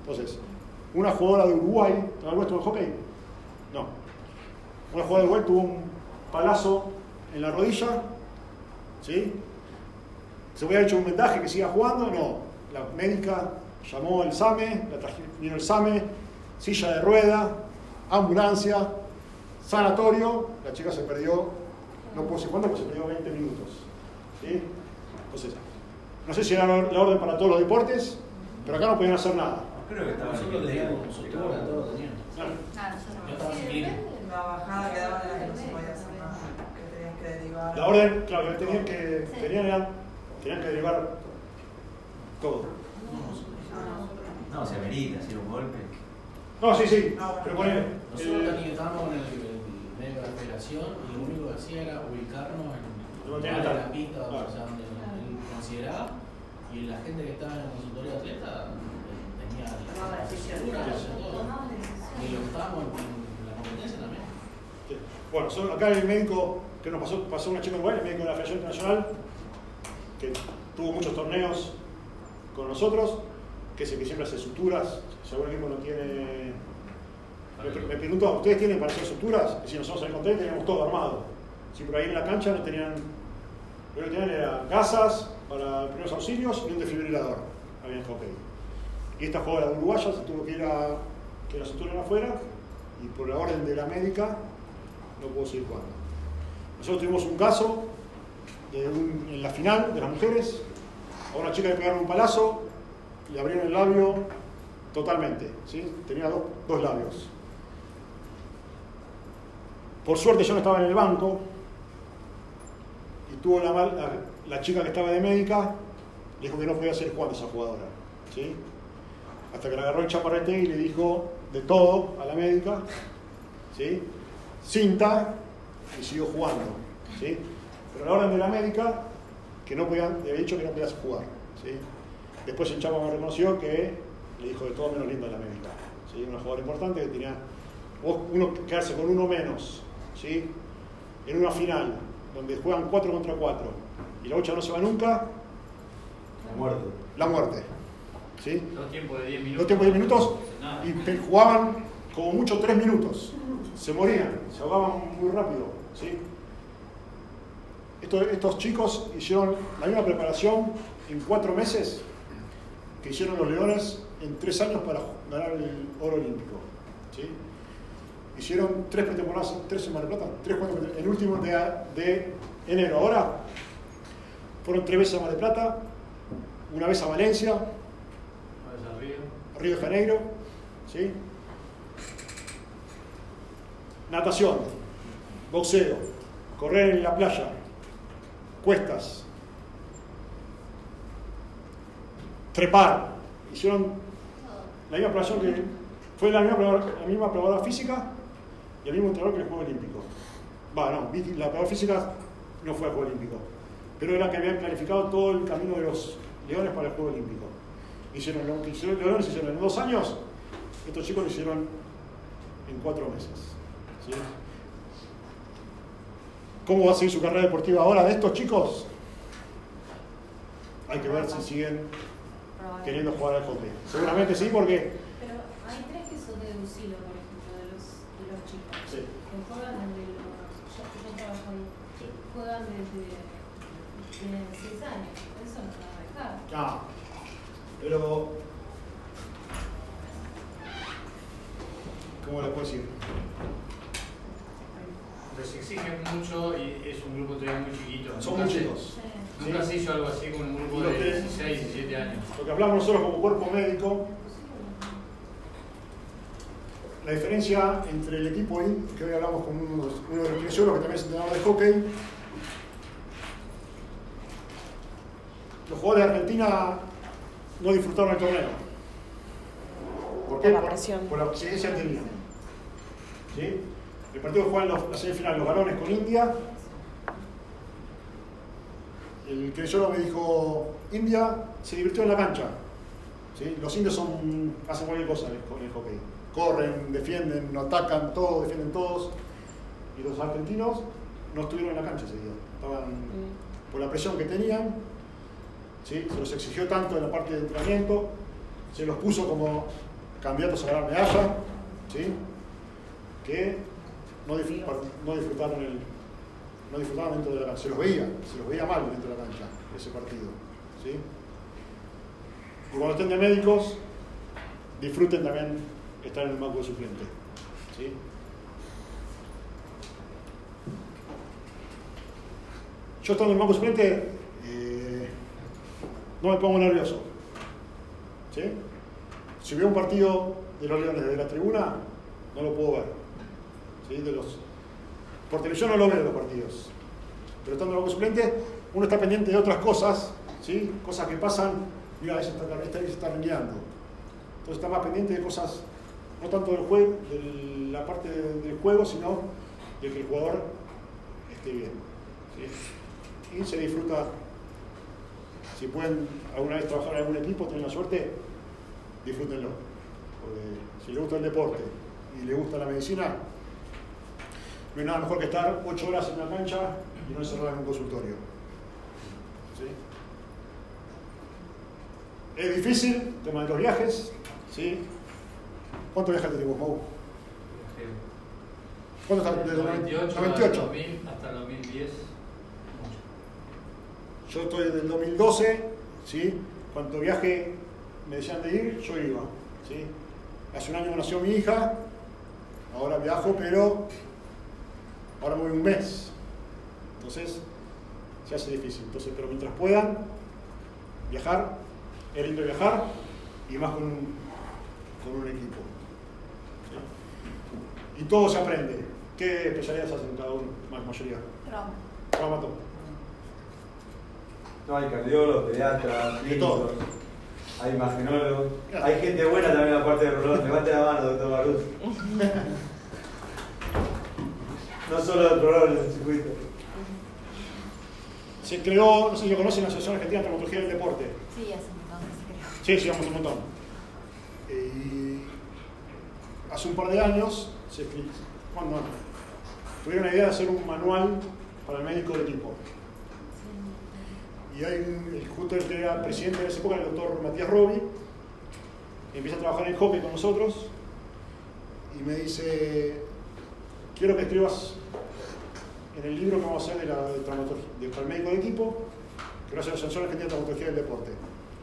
Entonces, una jugadora de Uruguay, ¿alguna estuvo en hockey? No. Una jugadora de Uruguay tuvo un palazo en la rodilla, ¿sí? ¿Se hubiera hecho un vendaje que siga jugando? No. La médica llamó el SAME, la traje, vino el SAME, silla de rueda, ambulancia, sanatorio, la chica se perdió, no puedo decir cuánto, pero se perdió veinte minutos. ¿Sí? Entonces, no sé si era la orden para todos los deportes, pero acá no podían hacer nada. Creo que estaba Nosotros teníamos sutura, todo teníamos. Ah, nosotros Yo estaba no. sin clínica. La bajada que daban era que no se podía hacer nada, que tenían que derivar. La orden, claro, que tenían que, tenían, era- tenían que derivar todo. No, se amerita, hacer un golpe. No, sí, sí, pero ponele, Nosotros eh, también estábamos en el, el medio de la federación y lo único que hacía era ubicarnos en, No en tiene que la estar. pista, Claro. o sea, donde él consideraba, y la gente que estaba en el consultorio de atleta eh, tenía Tomaba la decisiones. figura, hacía todo. Tomamos decisiones. Y lo estábamos en, en la competencia también. sí. Bueno, son- acá el médico que nos pasó, pasó una chica igual, el médico de la Federación Internacional, que tuvo muchos torneos con nosotros, que es el que siempre hace suturas, si algún equipo no tiene... Me, pre- me preguntó, ¿ustedes tienen para hacer suturas? Y si nosotros en el control teníamos todo armado. Si por ahí en la cancha no tenían... Lo que tenían era gasas para primeros auxilios y un desfibrilador, había en hockey. Y esta jugadora uruguaya se tuvo que ir a que la suturen afuera y por la orden de la médica no pudo seguir jugando. Nosotros tuvimos un caso de un- en la final de las mujeres, a una chica le pegaron un palazo, le abrieron el labio totalmente, ¿sí? Tenía do- dos labios. Por suerte yo no estaba en el banco y tuvo la, mal- la, la chica que estaba de médica, le dijo que no podía seguir jugando esa jugadora, ¿sí? Hasta que la agarró el chaparrete y le dijo de todo a la médica, ¿sí? Cinta, y siguió jugando, ¿sí? Pero la orden de la médica, que no podía, le había dicho que no podía jugar, ¿sí? Después el chavo me reconoció que le dijo de todo menos lindo a la médica, ¿sí? Una jugadora importante que tenía, vos, uno quedarse con uno menos, ¿sí? En una final, donde juegan cuatro contra cuatro, y la bocha no se va nunca, La muerte. la muerte, ¿sí? Dos tiempos de diez minutos. Dos tiempos de diez minutos Nada. y te- jugaban como mucho tres minutos. Se morían, se ahogaban muy rápido, ¿sí? Estos, estos chicos hicieron la misma preparación en cuatro meses que hicieron los Leones en tres años para ganar el oro olímpico, ¿sí? Hicieron tres pretemporadas, tres en Mar del Plata, tres, cuatro, el último de, de enero. Ahora fueron tres veces a Mar del Plata, una vez a Valencia, Vaya Río. Río de Janeiro, ¿sí? Natación, boxeo, correr en la playa, cuestas, trepar. Hicieron la misma preparación que fue la misma, preparadora- la misma preparadora física y el mismo entrenador que el Juego Olímpico. Va, no, la preparadora física no fue al Juego Olímpico, pero era que habían planificado todo el camino de los Leones para el Juego Olímpico. Hicieron lo que hicieron los Leones, hicieron en dos años, estos chicos lo hicieron en cuatro meses. ¿Sí? ¿Cómo va a seguir su carrera deportiva ahora de estos chicos? Hay que ver si siguen queriendo jugar al hockey. Seguramente sí, porque Pero hay tres que son deducibles, por ejemplo, de los, de los chicos. Sí. Que juegan desde los. Yo, yo trabajo ahí. Sí. Juegan desde, desde seis años. Eso no se va a dejar. ah, pero ¿cómo le puedo decir? Les exigen mucho y es un grupo todavía muy chiquito. Son Nunca muy se- chicos. Sí. Nunca se hizo algo así con un grupo Y lo de que- dieciséis, diecisiete años. Lo que hablamos nosotros como cuerpo médico, la diferencia entre el equipo I, que hoy hablamos con uno, uno de los kinesiólogos que también es entrenador de hockey, los jugadores de Argentina no disfrutaron el torneo. ¿Por qué? Por la presión. Por la exigencia que tenían. ¿Sí? El partido que juegan los, la semifinal, los varones con India. El kinesiólogo me dijo, India se divirtió en la cancha. ¿Sí? Los indios son, hacen cualquier cosa en el, en el hockey. Corren, defienden, atacan, todos, defienden todos. Y los argentinos no estuvieron en la cancha ese día. Estaban por la presión que tenían. ¿Sí? Se los exigió tanto en la parte de entrenamiento. Se los puso como candidatos a ganar medalla, ¿sí? Que no, disfr no disfrutaron el, no disfrutaban dentro de la cancha, se los veía, se los veía mal dentro de la cancha, ese partido, ¿sí? Y cuando estén de médicos, disfruten también estar en el banco de suplente, ¿sí? Yo estando en el banco de suplente, eh, no me pongo nervioso, ¿sí? Si veo un partido de los Leones desde la tribuna, no lo puedo ver, ¿sí? De los, por televisión no lo veo los partidos, pero estando en el banco de suplente, uno está pendiente de otras cosas, ¿sí? Cosas que pasan, mira, ese está, esta se está rengueando. Entonces está más pendiente de cosas, no tanto del juego, de la parte del juego, sino de que el jugador esté bien, ¿sí? Y se disfruta. Si pueden alguna vez trabajar en algún equipo, tienen la suerte, disfrútenlo. Porque si les gusta el deporte y les gusta la medicina, no hay nada mejor que estar ocho horas en la cancha y no encerrado en un consultorio, ¿sí? Es difícil el tema de los viajes, ¿sí? ¿Cuánto viajaste vos, Mau? ¿Cuánto estás? Desde el noventa y ocho hasta el dos mil, hasta el dos mil diez. Yo estoy desde el dos mil doce, ¿sí? Cuando viaje me decían de ir, yo iba, ¿sí? Hace un año nació mi hija, ahora viajo, pero ahora me voy un mes. Entonces, se hace difícil. Entonces, pero mientras puedan viajar, es lindo viajar y más con un, con un equipo, ¿sí? Y todo se aprende. ¿Qué especialidades hacen cada uno? Más mayoría. Trauma. Traumato. No, hay cardiólogos, pediatras, de todo. Hay imagenólogos. Hay gente buena también en la parte de Rolón. Levante la mano, doctor Baruz. No solo el programa del circuito. Se creó, no sé si lo conocen, la Asociación Argentina de Traumatología del Deporte. Sí, hace un montón que se creó. Sí, sí, vamos un montón. Y hace un par de años, se cuando tuvieron la idea de hacer un manual para el médico de equipo. Y hay un, justo el que era presidente de esa época, el doctor Matías Robi, empieza a trabajar en hockey con nosotros y me dice, quiero que escribas en el libro que vamos a hacer de la, de traumatología, de, para el médico de equipo, que va a ser la Asociación Argentina de Traumatología del Deporte.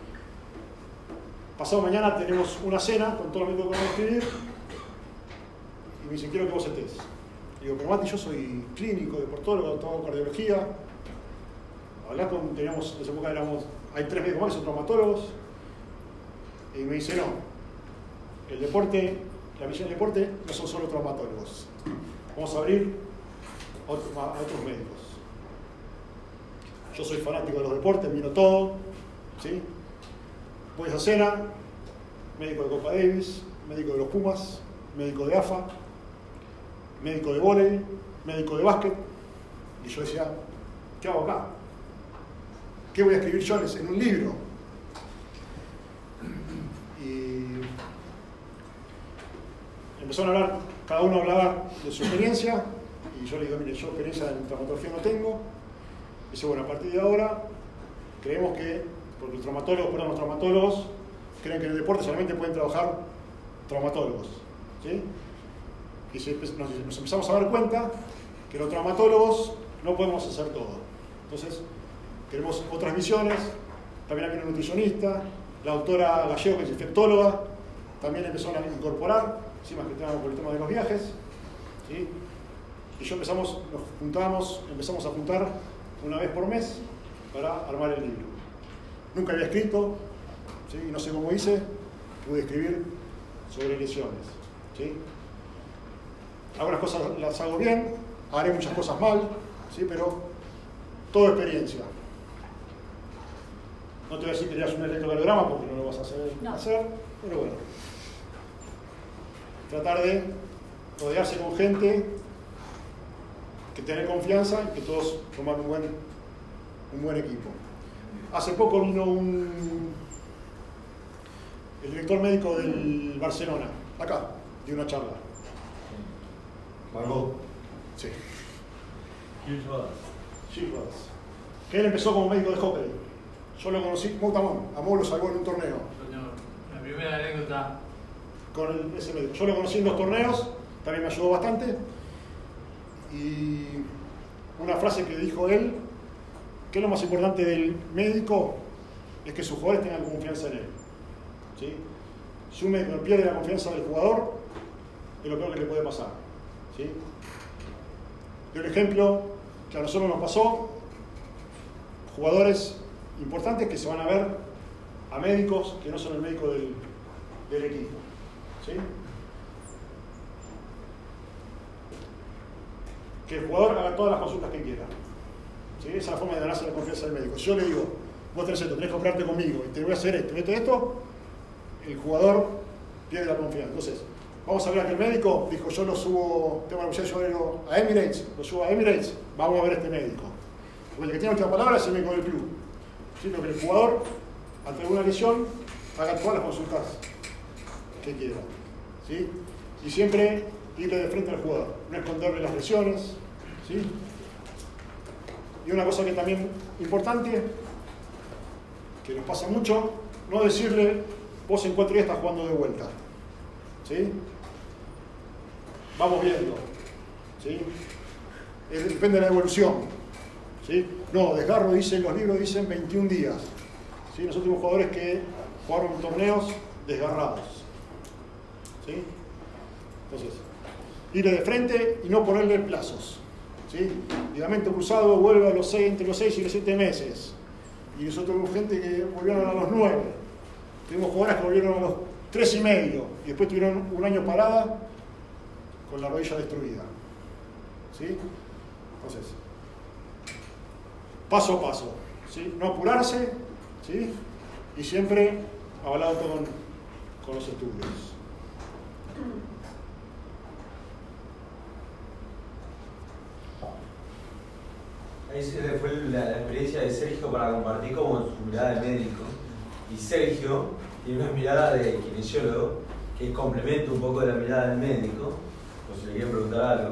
Pasado mañana tenemos una cena con todos los médicos que vamos a escribir y me dice, quiero que vos estés. Digo, pero Mati, yo soy clínico, deportólogo, todo cardiología. Hablá con, teníamos, en esa época éramos, hay tres médicos más que son traumatólogos. Y me dice, no, el deporte, la misión del deporte no son solo traumatólogos. Vamos a abrir a otros, a otros médicos. Yo soy fanático de los deportes, miro todo, ¿sí? Voy a esa cena, médico de Copa Davis, médico de los Pumas, médico de A F A, médico de vóley, médico de básquet. Y yo decía, ¿qué hago acá? ¿Qué voy a escribir yo en un libro? Y empezaron a hablar, cada uno hablaba de su experiencia, y yo le digo, mire, yo experiencia en traumatología no tengo. Dice, bueno, a partir de ahora, creemos que, porque los traumatólogos, perdón, los traumatólogos creen que en el deporte solamente pueden trabajar traumatólogos, ¿sí? Y se, nos, nos empezamos a dar cuenta que los traumatólogos no podemos hacer todo. Entonces, queremos otras misiones, también hay una nutricionista, la doctora Gallego, que es infectóloga, también empezó a incorporar, ¿sí? Más que tema por el tema de los viajes, ¿sí? Y yo empezamos, nos juntamos, empezamos a juntar una vez por mes para armar el libro. Nunca había escrito, ¿sí? Y no sé cómo hice, pude escribir sobre lesiones, ¿sí? Algunas cosas las hago bien, haré muchas cosas mal, ¿sí? Pero todo experiencia. No te voy a decir que leas un electrocardiograma porque no lo vas a hacer, no. hacer, pero bueno. Tratar de rodearse con gente que tenga confianza y que todos forman un buen, un buen equipo. Hace poco vino un, el director médico del Barcelona, acá, dio una charla. Margot. Sí. Gilles Rodas. Gilles Rodas. Que él empezó como médico de hockey. Yo lo conocí, Moutamón, a Mou lo salvó en un torneo. La primera anécdota con el, ese médico. Yo lo conocí en dos torneos, también me ayudó bastante. Y una frase que dijo él, que es lo más importante del médico, es que sus jugadores tengan confianza en él. ¿Sí? Si un médico pierde la confianza del jugador, es lo peor que le puede pasar. ¿Sí? Y un ejemplo que a nosotros nos pasó, jugadores importantes que se van a ver a médicos que no son el médico del, del equipo. ¿Sí? Que el jugador haga todas las consultas que quiera. ¿Sí? Esa es la forma de ganarse la confianza del médico. Si yo le digo, vos tenés esto, tenés que operarte conmigo y te voy a hacer esto, esto, esto, el jugador pierde la confianza. Entonces, vamos a ver a que el médico dijo, yo lo subo, tengo la posibilidad de llevarlo a Emirates, lo subo a Emirates, vamos a ver a este médico. Porque el que tiene última palabra es el médico del club. Sino que el jugador, ante alguna lesión, haga todas las consultas que quiera. ¿Sí? Y siempre irle de frente al jugador, no esconderle las lesiones. ¿Sí? Y una cosa que también importante, que nos pasa mucho, no decirle, vos en cuatro días estás jugando de vuelta. ¿Sí? Vamos viendo. ¿Sí? Depende de la evolución. ¿Sí? No, desgarro, dicen los libros, dicen veintiún días. ¿Sí? Nosotros tuvimos jugadores que jugaron torneos desgarrados. ¿Sí? Entonces, irle de frente y no ponerle plazos. ¿Sí? Ligamento cruzado vuelve a los seis, entre los seis y los siete meses. Y nosotros tuvimos gente que volvieron a los nueve. Tuvimos jugadores que volvieron a los tres y medio. Y después tuvieron un año parada con la rodilla destruida. ¿Sí? Entonces, paso a paso. ¿Sí? No apurarse. ¿Sí? Y siempre avalado con, con los estudios. Ahí fue la, la experiencia de Sergio para compartir como su mirada de médico. Y Sergio tiene una mirada de kinesiólogo que complementa un poco de la mirada del médico, por si le quieren preguntar algo.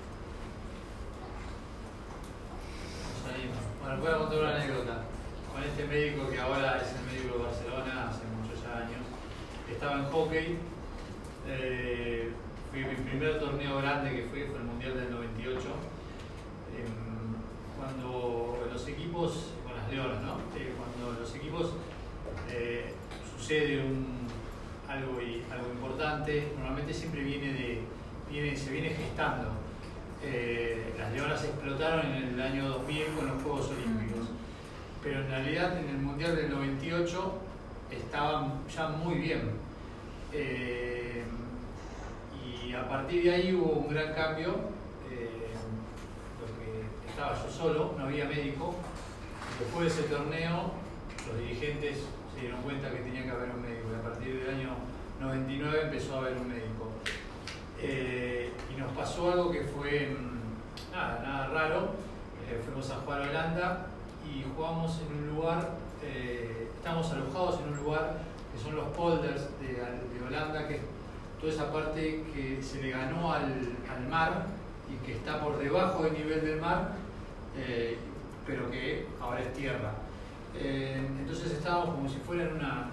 Bueno, voy a contar una anécdota. Con este médico que ahora es el médico de Barcelona, hace muchos años, estaba en hockey. Eh, fui mi primer torneo grande que fui, fue el Mundial del noventa y ocho. Eh, cuando los equipos, con las Leonas, ¿no? Eh, cuando los equipos eh, sucede un, algo, y, algo importante, normalmente siempre viene de, viene, se viene gestando. Eh, las Leonas explotaron en el año dos mil con los Juegos Olímpicos, pero en realidad en el Mundial del noventa y ocho estaban ya muy bien. Eh, y a partir de ahí hubo un gran cambio. Estaba yo solo, no había médico. Después de ese torneo, los dirigentes se dieron cuenta que tenía que haber un médico. Y a partir del año noventa y nueve empezó a haber un médico. Eh, y nos pasó algo que fue nada, nada raro. Eh, fuimos a jugar a Holanda y jugamos en un lugar, eh, estamos alojados en un lugar que son los polders de, de Holanda, que es toda esa parte que se le ganó al, al mar y que está por debajo del nivel del mar. Eh, pero que ahora es tierra. Eh, entonces estábamos como si fuera en una,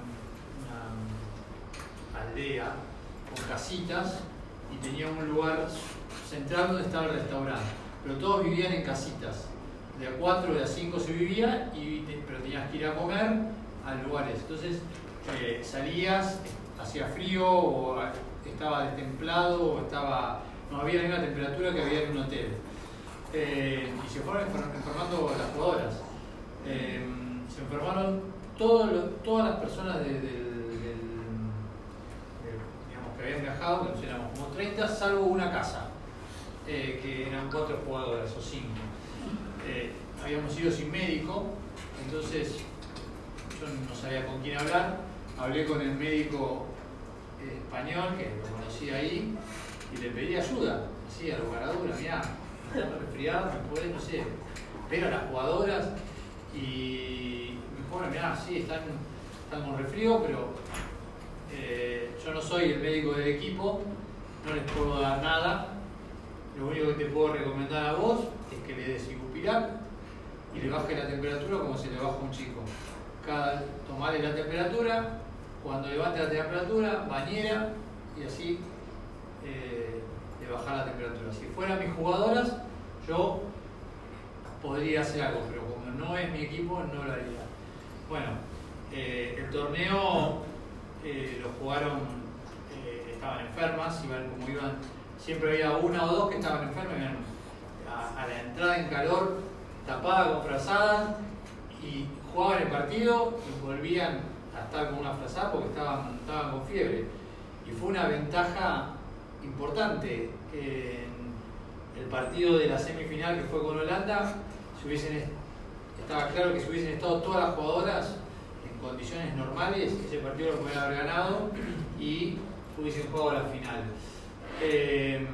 una aldea con casitas y tenía un lugar central donde estaba el restaurante, pero todos vivían en casitas. De a cuatro, de a cinco se vivía, y te, pero tenías que ir a comer a lugares. Entonces eh, salías, hacía frío o estaba destemplado o estaba, no había la misma temperatura que había en un hotel. Eh, y se fueron enfermando las jugadoras. Eh, se enfermaron todo lo, todas las personas de, de, de, de, de, digamos, que habían viajado, que nos éramos como treinta, salvo una casa, eh, que eran cuatro jugadoras o cinco. Eh, habíamos ido sin médico, entonces yo no sabía con quién hablar. Hablé con el médico eh, español, que lo conocí ahí, y le pedí ayuda. Así, a lo caradura, mirá, me están resfriado, me puede, no sé, pero a las jugadoras, y me dijo, bueno, mirá, sí, están, están con resfrío, pero eh, yo no soy el médico del equipo, no les puedo dar nada. Lo único que te puedo recomendar a vos es que le des Icupirac y le baje la temperatura como se le baja a un chico. Cada, tomarle la temperatura, cuando levante la temperatura, bañera y así eh, de bajar la temperatura. Si fueran mis jugadoras, yo podría hacer algo, pero como no es mi equipo, no lo haría. Bueno, eh, el torneo eh, lo jugaron, eh, estaban enfermas, iban como iban, siempre había una o dos que estaban enfermas, iban a, a la entrada en calor, tapadas con frazadas, y jugaban el partido y volvían a estar con una frazada porque estaban, estaban con fiebre. Y fue una ventaja importante. En el partido de la semifinal que fue con Holanda, si hubiesen, estaba claro que si hubiesen estado todas las jugadoras en condiciones normales, ese partido lo podían haber ganado y hubiesen jugado la final. Eh,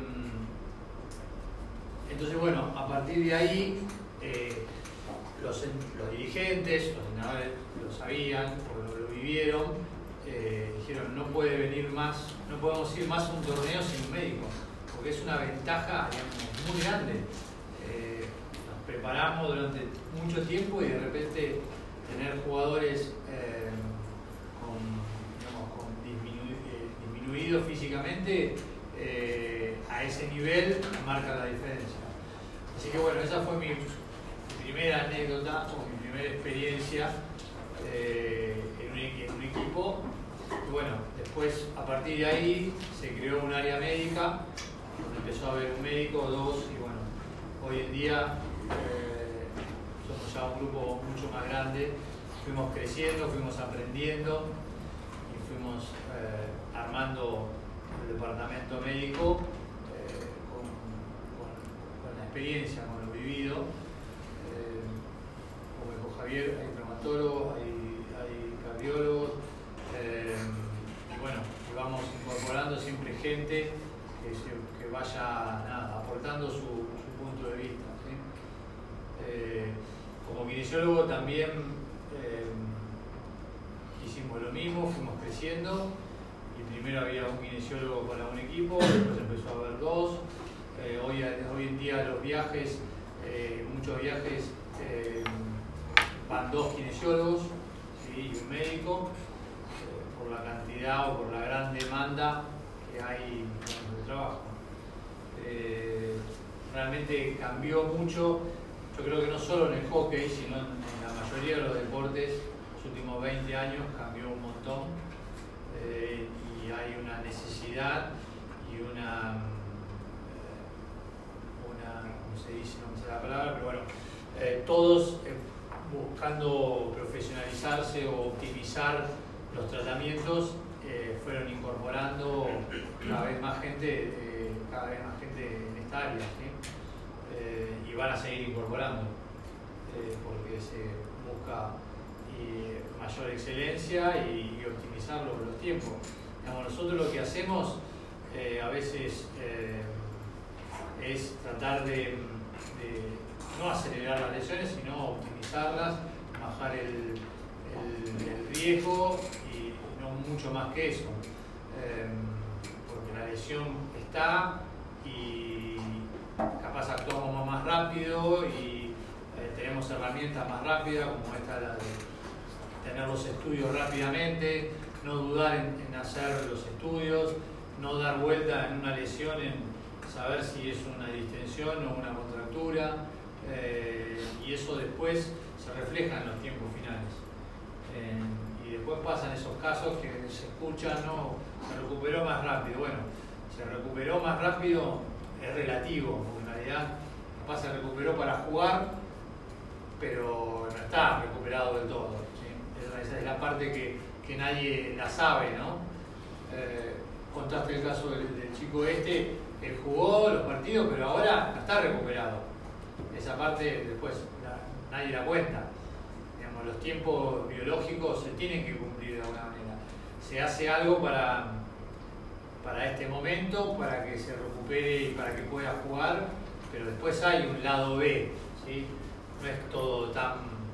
entonces, bueno, a partir de ahí, eh, los, los dirigentes, los entrenadores lo sabían, porque lo, lo vivieron, eh, dijeron, no puede venir más, no podemos ir más a un torneo sin un médico, porque es una ventaja, digamos, muy grande. Eh, nos preparamos durante mucho tiempo y de repente tener jugadores eh, con, digamos, con disminu eh, disminuidos físicamente eh, a ese nivel marca la diferencia. Así que bueno, esa fue mi primera anécdota o mi primera experiencia eh, en, un, en un equipo. Y bueno, después a partir de ahí se creó un área médica donde empezó a haber un médico, dos, y bueno, hoy en día eh, somos ya un grupo mucho más grande. Fuimos creciendo, fuimos aprendiendo y fuimos eh, armando el departamento médico eh, con, con, con la experiencia, con lo vivido. Eh, como dijo Javier, hay traumatólogos, hay, hay cardiólogos, eh, y bueno, y vamos incorporando siempre gente que, se, que vaya nada, aportando su, su punto de vista, ¿sí? Eh, como kinesiólogo también eh, hicimos lo mismo, fuimos creciendo y primero había un kinesiólogo para un equipo, después empezó a haber dos. Eh, hoy, hoy en día los viajes, eh, muchos viajes eh, van dos kinesiólogos, ¿sí? Y un médico, eh, por la cantidad o por la gran demanda que hay en el trabajo. Eh, realmente cambió mucho, yo creo que no solo en el hockey, sino en, en la mayoría de los deportes, los últimos veinte años cambió un montón, eh, y hay una necesidad y una, eh, una, ¿cómo se dice? No me sé la palabra, pero bueno, eh, todos eh, buscando profesionalizarse o optimizar los tratamientos, eh, fueron incorporando cada vez más gente, eh, cada vez más gente en esta área, ¿sí? Eh, y van a seguir incorporando, eh, porque se busca y, mayor excelencia y, y optimizar los, los tiempos. Digamos, nosotros lo que hacemos eh, a veces eh, es tratar de, de no acelerar las lesiones, sino optimizarlas, bajar el, el, el riesgo y no mucho más que eso, eh, porque la lesión está y capaz actuamos más rápido y eh, tenemos herramientas más rápidas, como esta, la de tener los estudios rápidamente, no dudar en, en hacer los estudios, no dar vuelta en una lesión, en saber si es una distensión o una contractura, eh, y eso después se refleja en los tiempos finales. Eh, y después pasan esos casos que se escuchan, no, se recuperó más rápido. Bueno, se recuperó más rápido es relativo, porque en realidad capaz se recuperó para jugar, pero no está recuperado del todo, ¿sí? Esa, esa es la parte que, que nadie la sabe, ¿no? Eh, contaste el caso del, del chico este, él jugó los partidos, pero ahora no está recuperado. Esa parte después la, nadie la cuenta. Digamos, los tiempos biológicos se tienen que cumplir de alguna manera. Se hace algo para, para este momento, para que se recupere y para que pueda jugar, pero después hay un lado B, ¿sí? No es todo tan,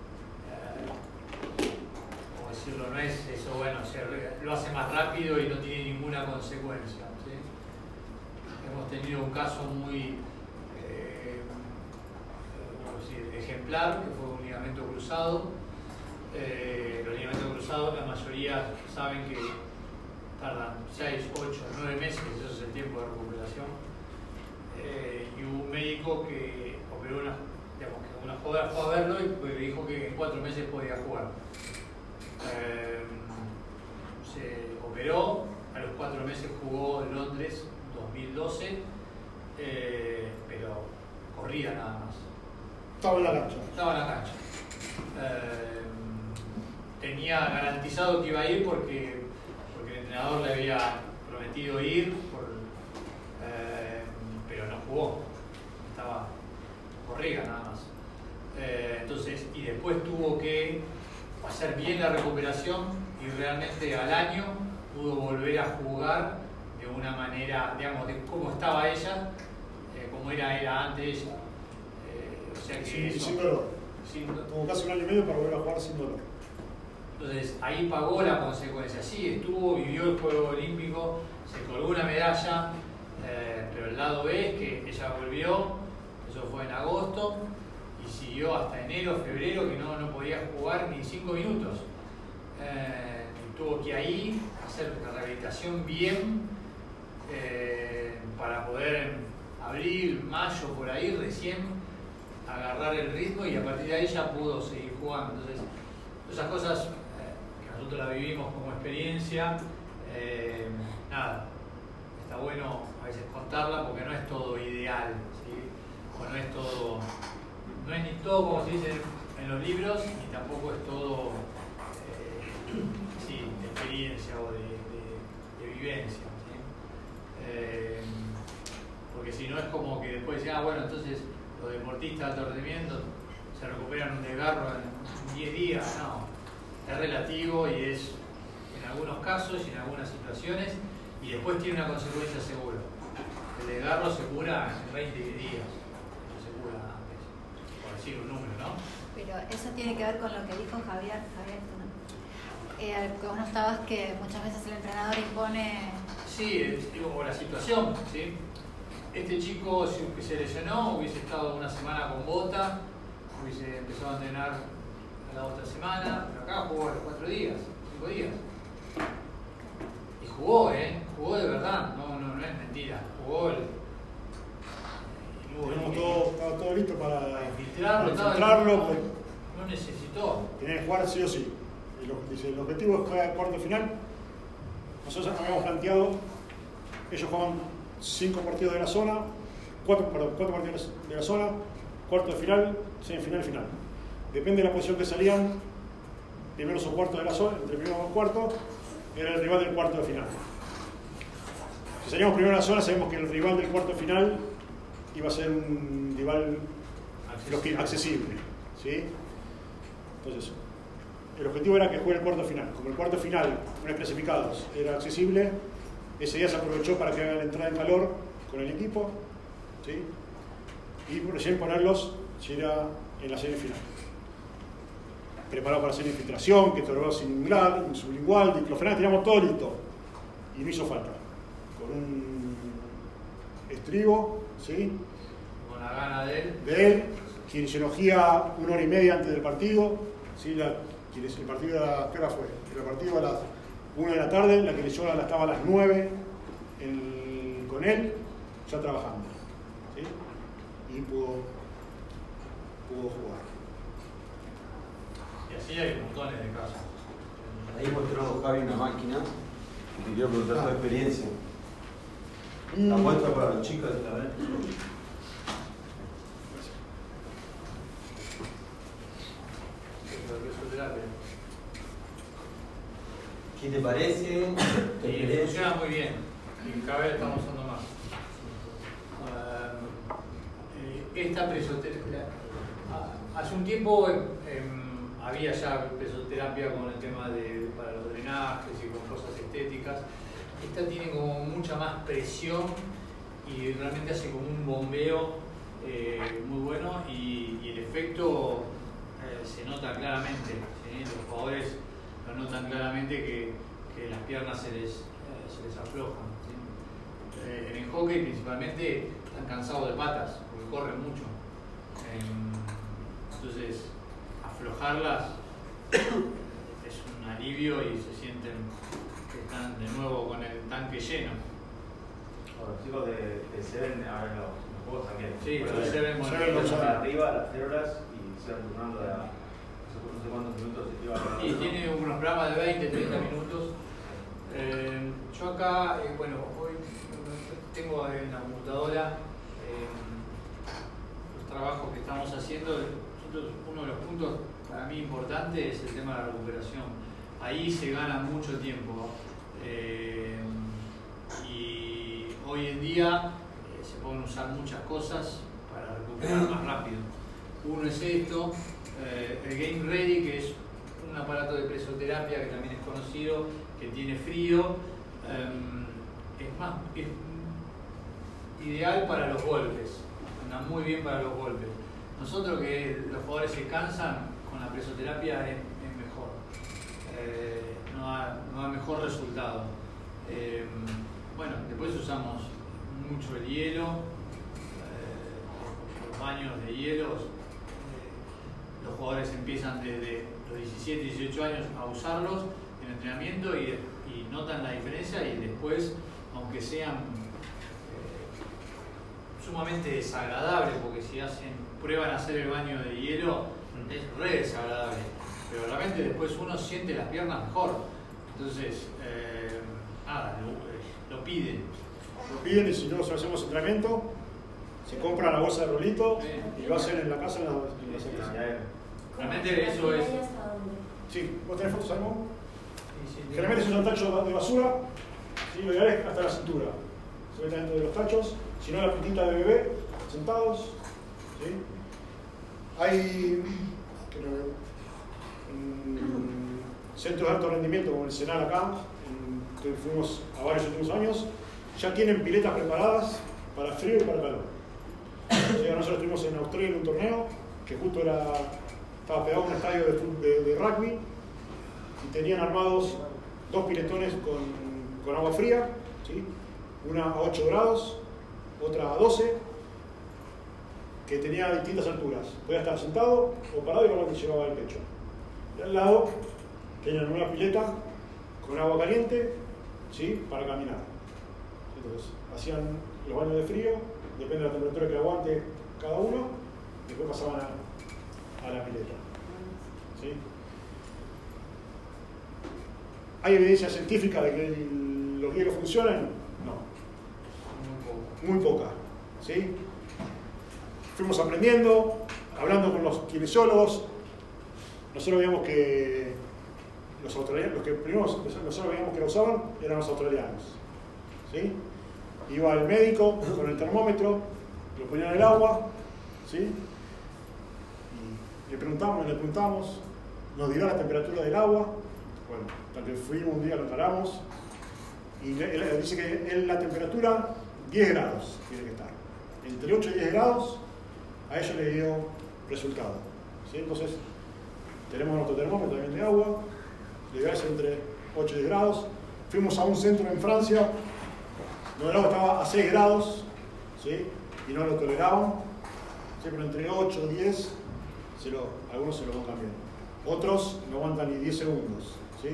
eh, ¿cómo decirlo? No es eso, bueno, se lo hace más rápido y no tiene ninguna consecuencia, ¿sí? Hemos tenido un caso muy eh, decir, ejemplar, que fue un ligamento cruzado. Eh, los ligamentos cruzados, la mayoría saben que tardan seis, ocho, nueve meses, eso es el tiempo de recuperación. Eh, y hubo un médico que operó una, digamos, que una jugadora fue a verlo y pues le dijo que en cuatro meses podía jugar. Eh, se operó, a los cuatro meses jugó en Londres dos mil doce, eh, pero corría nada más. Estaba en la cancha. Estaba en la cancha. Eh, tenía garantizado que iba a ir porque, porque el entrenador le había prometido ir, por, eh, pero no jugó. Estaba corría nada más. Eh, entonces, y después tuvo que hacer bien la recuperación y realmente al año pudo volver a jugar de una manera, digamos, de cómo estaba ella, eh, como era, era antes ella. Eh, o sea que sin, eso, sin dolor. Sin, Tuvo casi un año y medio para volver a jugar sin dolor. Entonces ahí pagó la consecuencia. Sí, estuvo, vivió el Juego Olímpico, se colgó una medalla, eh, pero el lado B es que ella volvió, eso fue en agosto, y siguió hasta enero, febrero, que no, no podía jugar ni cinco minutos. Eh, tuvo que ahí hacer la rehabilitación bien eh, para poder en abril, mayo, por ahí recién agarrar el ritmo y a partir de ahí ya pudo seguir jugando. Entonces, esas cosas eh, que nosotros las vivimos como experiencia, eh, nada, está bueno a veces contarla porque no es todo ideal, ¿sí? O no es todo, no es ni todo como se dice en los libros, ni tampoco es todo eh, sí, de experiencia o de, de, de vivencia, ¿sí? Eh, porque si no es como que después dicen, ah, bueno, entonces los deportistas de alto rendimiento se recuperan un desgarro en diez días. No, es relativo y es en algunos casos y en algunas situaciones y después tiene una consecuencia segura. El desgarro se cura en veinte días, no se cura antes, por decir un número, ¿no? Pero eso tiene que ver con lo que dijo Javier, Javier ¿no? eh, que vos notabas que muchas veces el entrenador impone... Sí, o la situación, ¿sí? Este chico que se lesionó hubiese estado una semana con bota, hubiese empezado a entrenar a la otra semana, pero acá jugó a los cuatro días, cinco días. Y jugó, ¿eh? Jugó de verdad, no, no, no es mentira. Jugó el... Tenemos todo, estaba todo listo para, para infiltrarlo, para infiltrarlo no, no necesitó. Tenía que jugar sí o sí. Y lo, dice, el objetivo es jugar al cuarto final. Nosotros habíamos planteado, ellos jugaban cinco partidos de la zona, cuatro, perdón, cuatro partidos de la zona, cuarto de final, semifinal y final. Depende de la posición que salían, primeros o cuartos de la zona, entre primeros o cuartos, era el rival del cuarto de final. Si salíamos primero de la zona, sabemos que el rival del cuarto de final iba a ser un rival accesible, accesible, ¿sí? Entonces, el objetivo era que juegue el cuarto de final. Como el cuarto de final, una vez clasificados, era accesible, ese día se aprovechó para que hagan la entrada en calor con el equipo, ¿sí? Y recién ponerlos si era en la semifinal. Preparado para hacer infiltración, que estorbó singular, sublingual, diclofenac, teníamos todo listo. Y no hizo falta. Con un estribo, ¿sí? Con la gana de él. De él, kinesiología una hora y media antes del partido, ¿sí? La, el partido era, ¿qué hora fue? El partido a las una de la tarde, la kinesióloga estaba a las nueve el, con él, ya trabajando, ¿sí? Y pudo, pudo jugar. Y así hay montones de casos. Ahí mostró Javi una máquina y quería preguntar tu experiencia. La muestra para los chicos esta vez. ¿Qué te parece? Y funciona muy bien. Y cada vez estamos usando más. Uh, esta presoterapia. Hace un tiempo eh, eh, había ya presoterapia con el tema de para los drenajes y con cosas estéticas. Esta tiene como mucha más presión y realmente hace como un bombeo eh, muy bueno y, y el efecto eh, se nota claramente, ¿sí? Los jugadores lo notan claramente que, que las piernas se les, eh, se les aflojan, ¿sí? Eh, en el hockey principalmente están cansados de patas porque corren mucho, eh, entonces aflojarlas es un alivio y se sienten que están de nuevo con el tanque lleno. Los chicos de, de Seven, ahora los, los juegos también. Sí, bueno, los Seven, bueno, Seven los para arriba, las células y se van turnando de a no sé cuántos minutos se lleva. Y tiene unos programas de veinte, treinta minutos. Eh, yo acá, eh, bueno, hoy tengo en la computadora eh, los trabajos que estamos haciendo. Nosotros, uno de los puntos para mí importante es el tema de la recuperación. Ahí se gana mucho tiempo. Eh, y hoy en día eh, se pueden usar muchas cosas para recuperar más rápido. Uno es esto, eh, el Game Ready, que es un aparato de presoterapia que también es conocido, que tiene frío, eh, es más, es ideal para los golpes, anda muy bien para los golpes. Nosotros que los jugadores se cansan, con la presoterapia es, es mejor, eh, no, da, no da mejor resultado. Eh, bueno, después usamos mucho el hielo, eh, los baños de hielo. Eh, los jugadores empiezan desde los diecisiete, dieciocho años a usarlos en entrenamiento y, y notan la diferencia, y después, aunque sean eh, sumamente desagradables, porque si hacen, prueban a hacer el baño de hielo, es re desagradable, pero realmente después uno siente las piernas mejor. Entonces, eh, nada, lo, lo piden. Lo piden, y si no hacemos entrenamiento, se compra la bolsa de rolito sí. y lo hacen en la casa en la, en la sección. Realmente eso es. Sí, ¿vos tenés fotos, Simón? Sí, sí, generalmente se usan tachos de basura, ¿sí? Lo ideal es hasta la cintura. Se meten dentro de los tachos, si no la pitita de bebé, sentados. ¿Sí? Hay creo, en centros de alto rendimiento como el Senal acá, en, que fuimos a varios últimos años, ya tienen piletas preparadas para frío y para calor. O sea, nosotros estuvimos en Australia en un torneo que justo era, estaba pegado a un estadio de, de, de rugby, y tenían armados dos piletones con, con agua fría, ¿sí? Una a ocho grados, otra a doce, que tenía distintas alturas. Podía estar sentado o parado y con lo que llevaba el pecho. Y al lado tenían una pileta con agua caliente, ¿sí? Para caminar. Entonces, hacían los baños de frío, depende de la temperatura que aguante cada uno, y después pasaban a, a la pileta. ¿Sí? ¿Hay evidencia científica de que el, los hielos funcionan? No. Muy poca. ¿Sí? Fuimos aprendiendo, hablando con los kinesiólogos. Nosotros veíamos que los australianos, los que primero nosotros veíamos que lo usaban eran los australianos. ¿Sí? Iba el médico con el termómetro, lo ponía en el agua, ¿sí? Y le preguntamos, le preguntamos, nos dirá la temperatura del agua. Bueno, hasta que fuimos un día, lo encaramos, y él, él dice que en la temperatura diez grados tiene que estar. Entre ocho y diez grados, a ellos le dio resultado. ¿Sí? Entonces, tenemos nuestro termómetro también de agua, le dio entre ocho y diez grados. Fuimos a un centro en Francia, donde el agua estaba a seis grados, ¿sí? Y no lo toleraban, ¿sí? Pero entre ocho y diez, se lo, algunos se lo van cambiando. Otros no aguantan ni diez segundos. ¿Sí?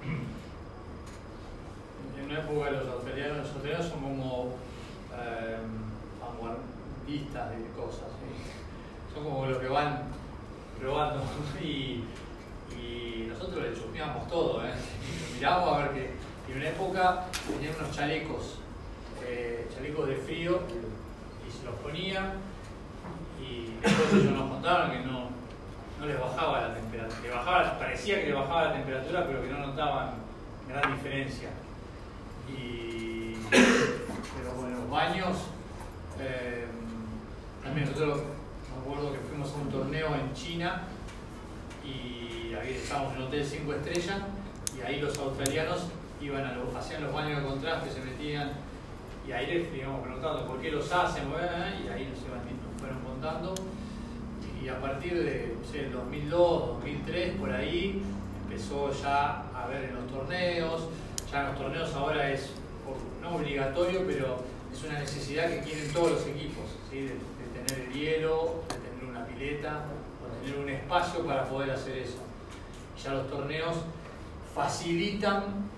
En una época los australianos, los australianos son como eh, vanguardistas de cosas, ¿sí? Son como los que van probando y, y nosotros le chusmeamos todo, ¿eh? Miramos a ver que en una época tenían unos chalecos, eh, chalecos de frío, y se los ponían, y después ellos nos contaban que no, no les bajaba la temperatura, le bajaba, parecía que le bajaba la temperatura, pero que no notaban gran diferencia. Y, pero bueno, los baños, eh, también nosotros me acuerdo que fuimos a un torneo en China y ahí estábamos en un hotel cinco estrellas y ahí los australianos iban a los, hacían los baños de contraste, se metían y ahí les íbamos preguntando por qué los hacen, y ahí nos, iban, nos fueron contando. Y a partir de no sé, el dos mil dos, dos mil tres, por ahí, empezó ya a ver en los torneos. Ya en los torneos ahora es no obligatorio, pero es una necesidad que quieren todos los equipos, ¿sí? de, de tener el hielo, de tener una pileta, o tener un espacio para poder hacer eso. Ya los torneos facilitan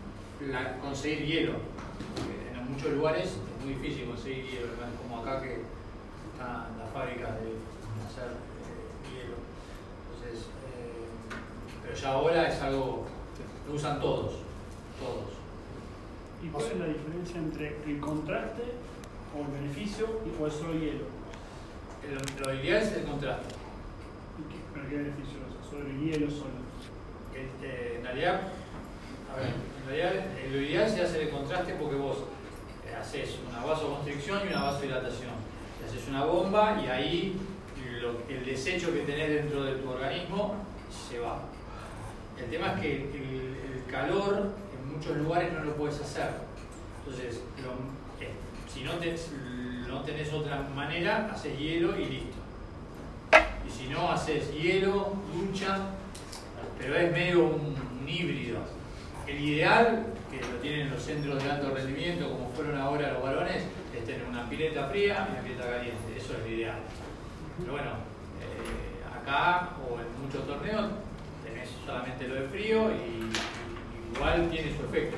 la, conseguir hielo. Porque en muchos lugares es muy difícil conseguir hielo, como acá que están las fábricas de hacer eh, hielo. Entonces, eh, pero ya ahora es algo que lo usan todos, todos. ¿Y cuál es la diferencia entre el contraste o el beneficio y o el solo hielo? El, lo ideal es el contraste. ¿Y qué, pero qué beneficio? O sea, solo el hielo solo. Este, en realidad, a ver, en realidad lo ideal es hacer el contraste porque vos eh, haces una vasoconstricción y una vasodilatación. Haces una bomba y ahí lo, el desecho que tenés dentro de tu organismo se va. El tema es que el, el calor en muchos lugares no lo puedes hacer. Entonces, lo, eh, si no, te, no tenés otra manera, haces hielo y listo. Y si no, haces hielo, ducha, pero es medio un, un híbrido. El ideal, que lo tienen los centros de alto rendimiento, como fueron ahora los varones, es tener una pileta fría y una pileta caliente. Eso es lo ideal. Pero bueno, eh, acá o en muchos torneos tenés solamente lo de frío y, y igual tiene su efecto.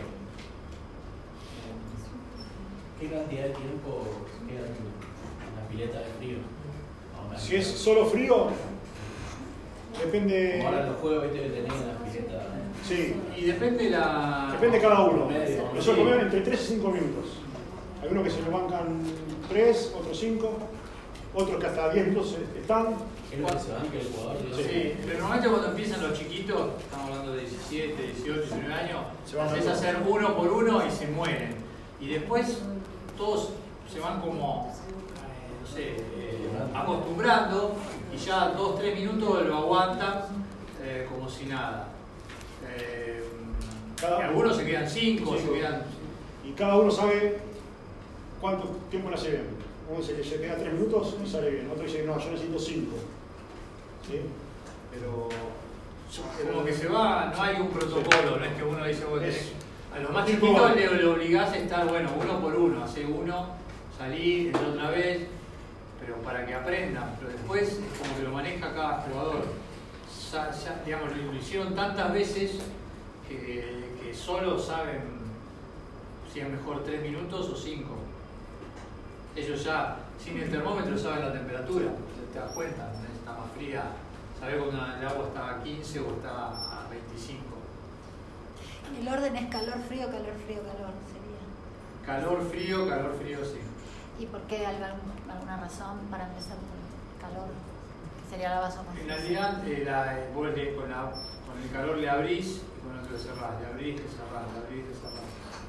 ¿Qué cantidad de tiempo queda en la pileta de frío? Si es solo frío, depende. Como ahora los juegos que tenés en la pileta. Sí. Y depende la. Depende cada uno. Medio. Nosotros comemos entre tres y cinco minutos. Hay unos que se lo bancan tres, otros cinco, otros que hasta diez minutos están. ¿Qué es lo que se banca el jugador? Sí, pero normalmente cuando empiezan los chiquitos, estamos hablando de diecisiete, dieciocho, diecinueve años, Se van empieza a hacer uno por uno y se mueren. Y después todos se van como, eh, no sé, eh, acostumbrando y ya dos, tres minutos lo aguantan eh, como si nada. Eh, y algunos se quedan cinco, se quedan. Y cada uno sabe cuánto tiempo le hace bien. Uno dice que se queda tres minutos y sale bien. Otro dice no, yo necesito cinco. ¿Sí? Pero. Como que se va, no hay un protocolo, no es que uno dice, vos tenés, a los más tipo- chiquitos le, le obligás a estar, bueno, uno por uno, hace uno, salí, entró otra vez, pero para que aprendan, pero después es como que lo maneja cada jugador. Ya, ya, digamos, lo, lo hicieron tantas veces que, que solo saben si es mejor tres minutos o cinco. Ellos ya, sin el termómetro, saben la temperatura, te das cuenta, está más fría. Saber cuando el agua está a quince o está a veinticinco. El orden es calor, frío, calor, frío, calor, sería. Calor, frío, calor, frío, sí. ¿Y por qué? ¿Alguna razón para empezar con calor? Que sería la En vasoconstricción. realidad, eh, la, eh, vos le- con, la, con el calor le abrís y con el otro le cerrás. Le abrís, le cerrás, le abrís, le cerrás.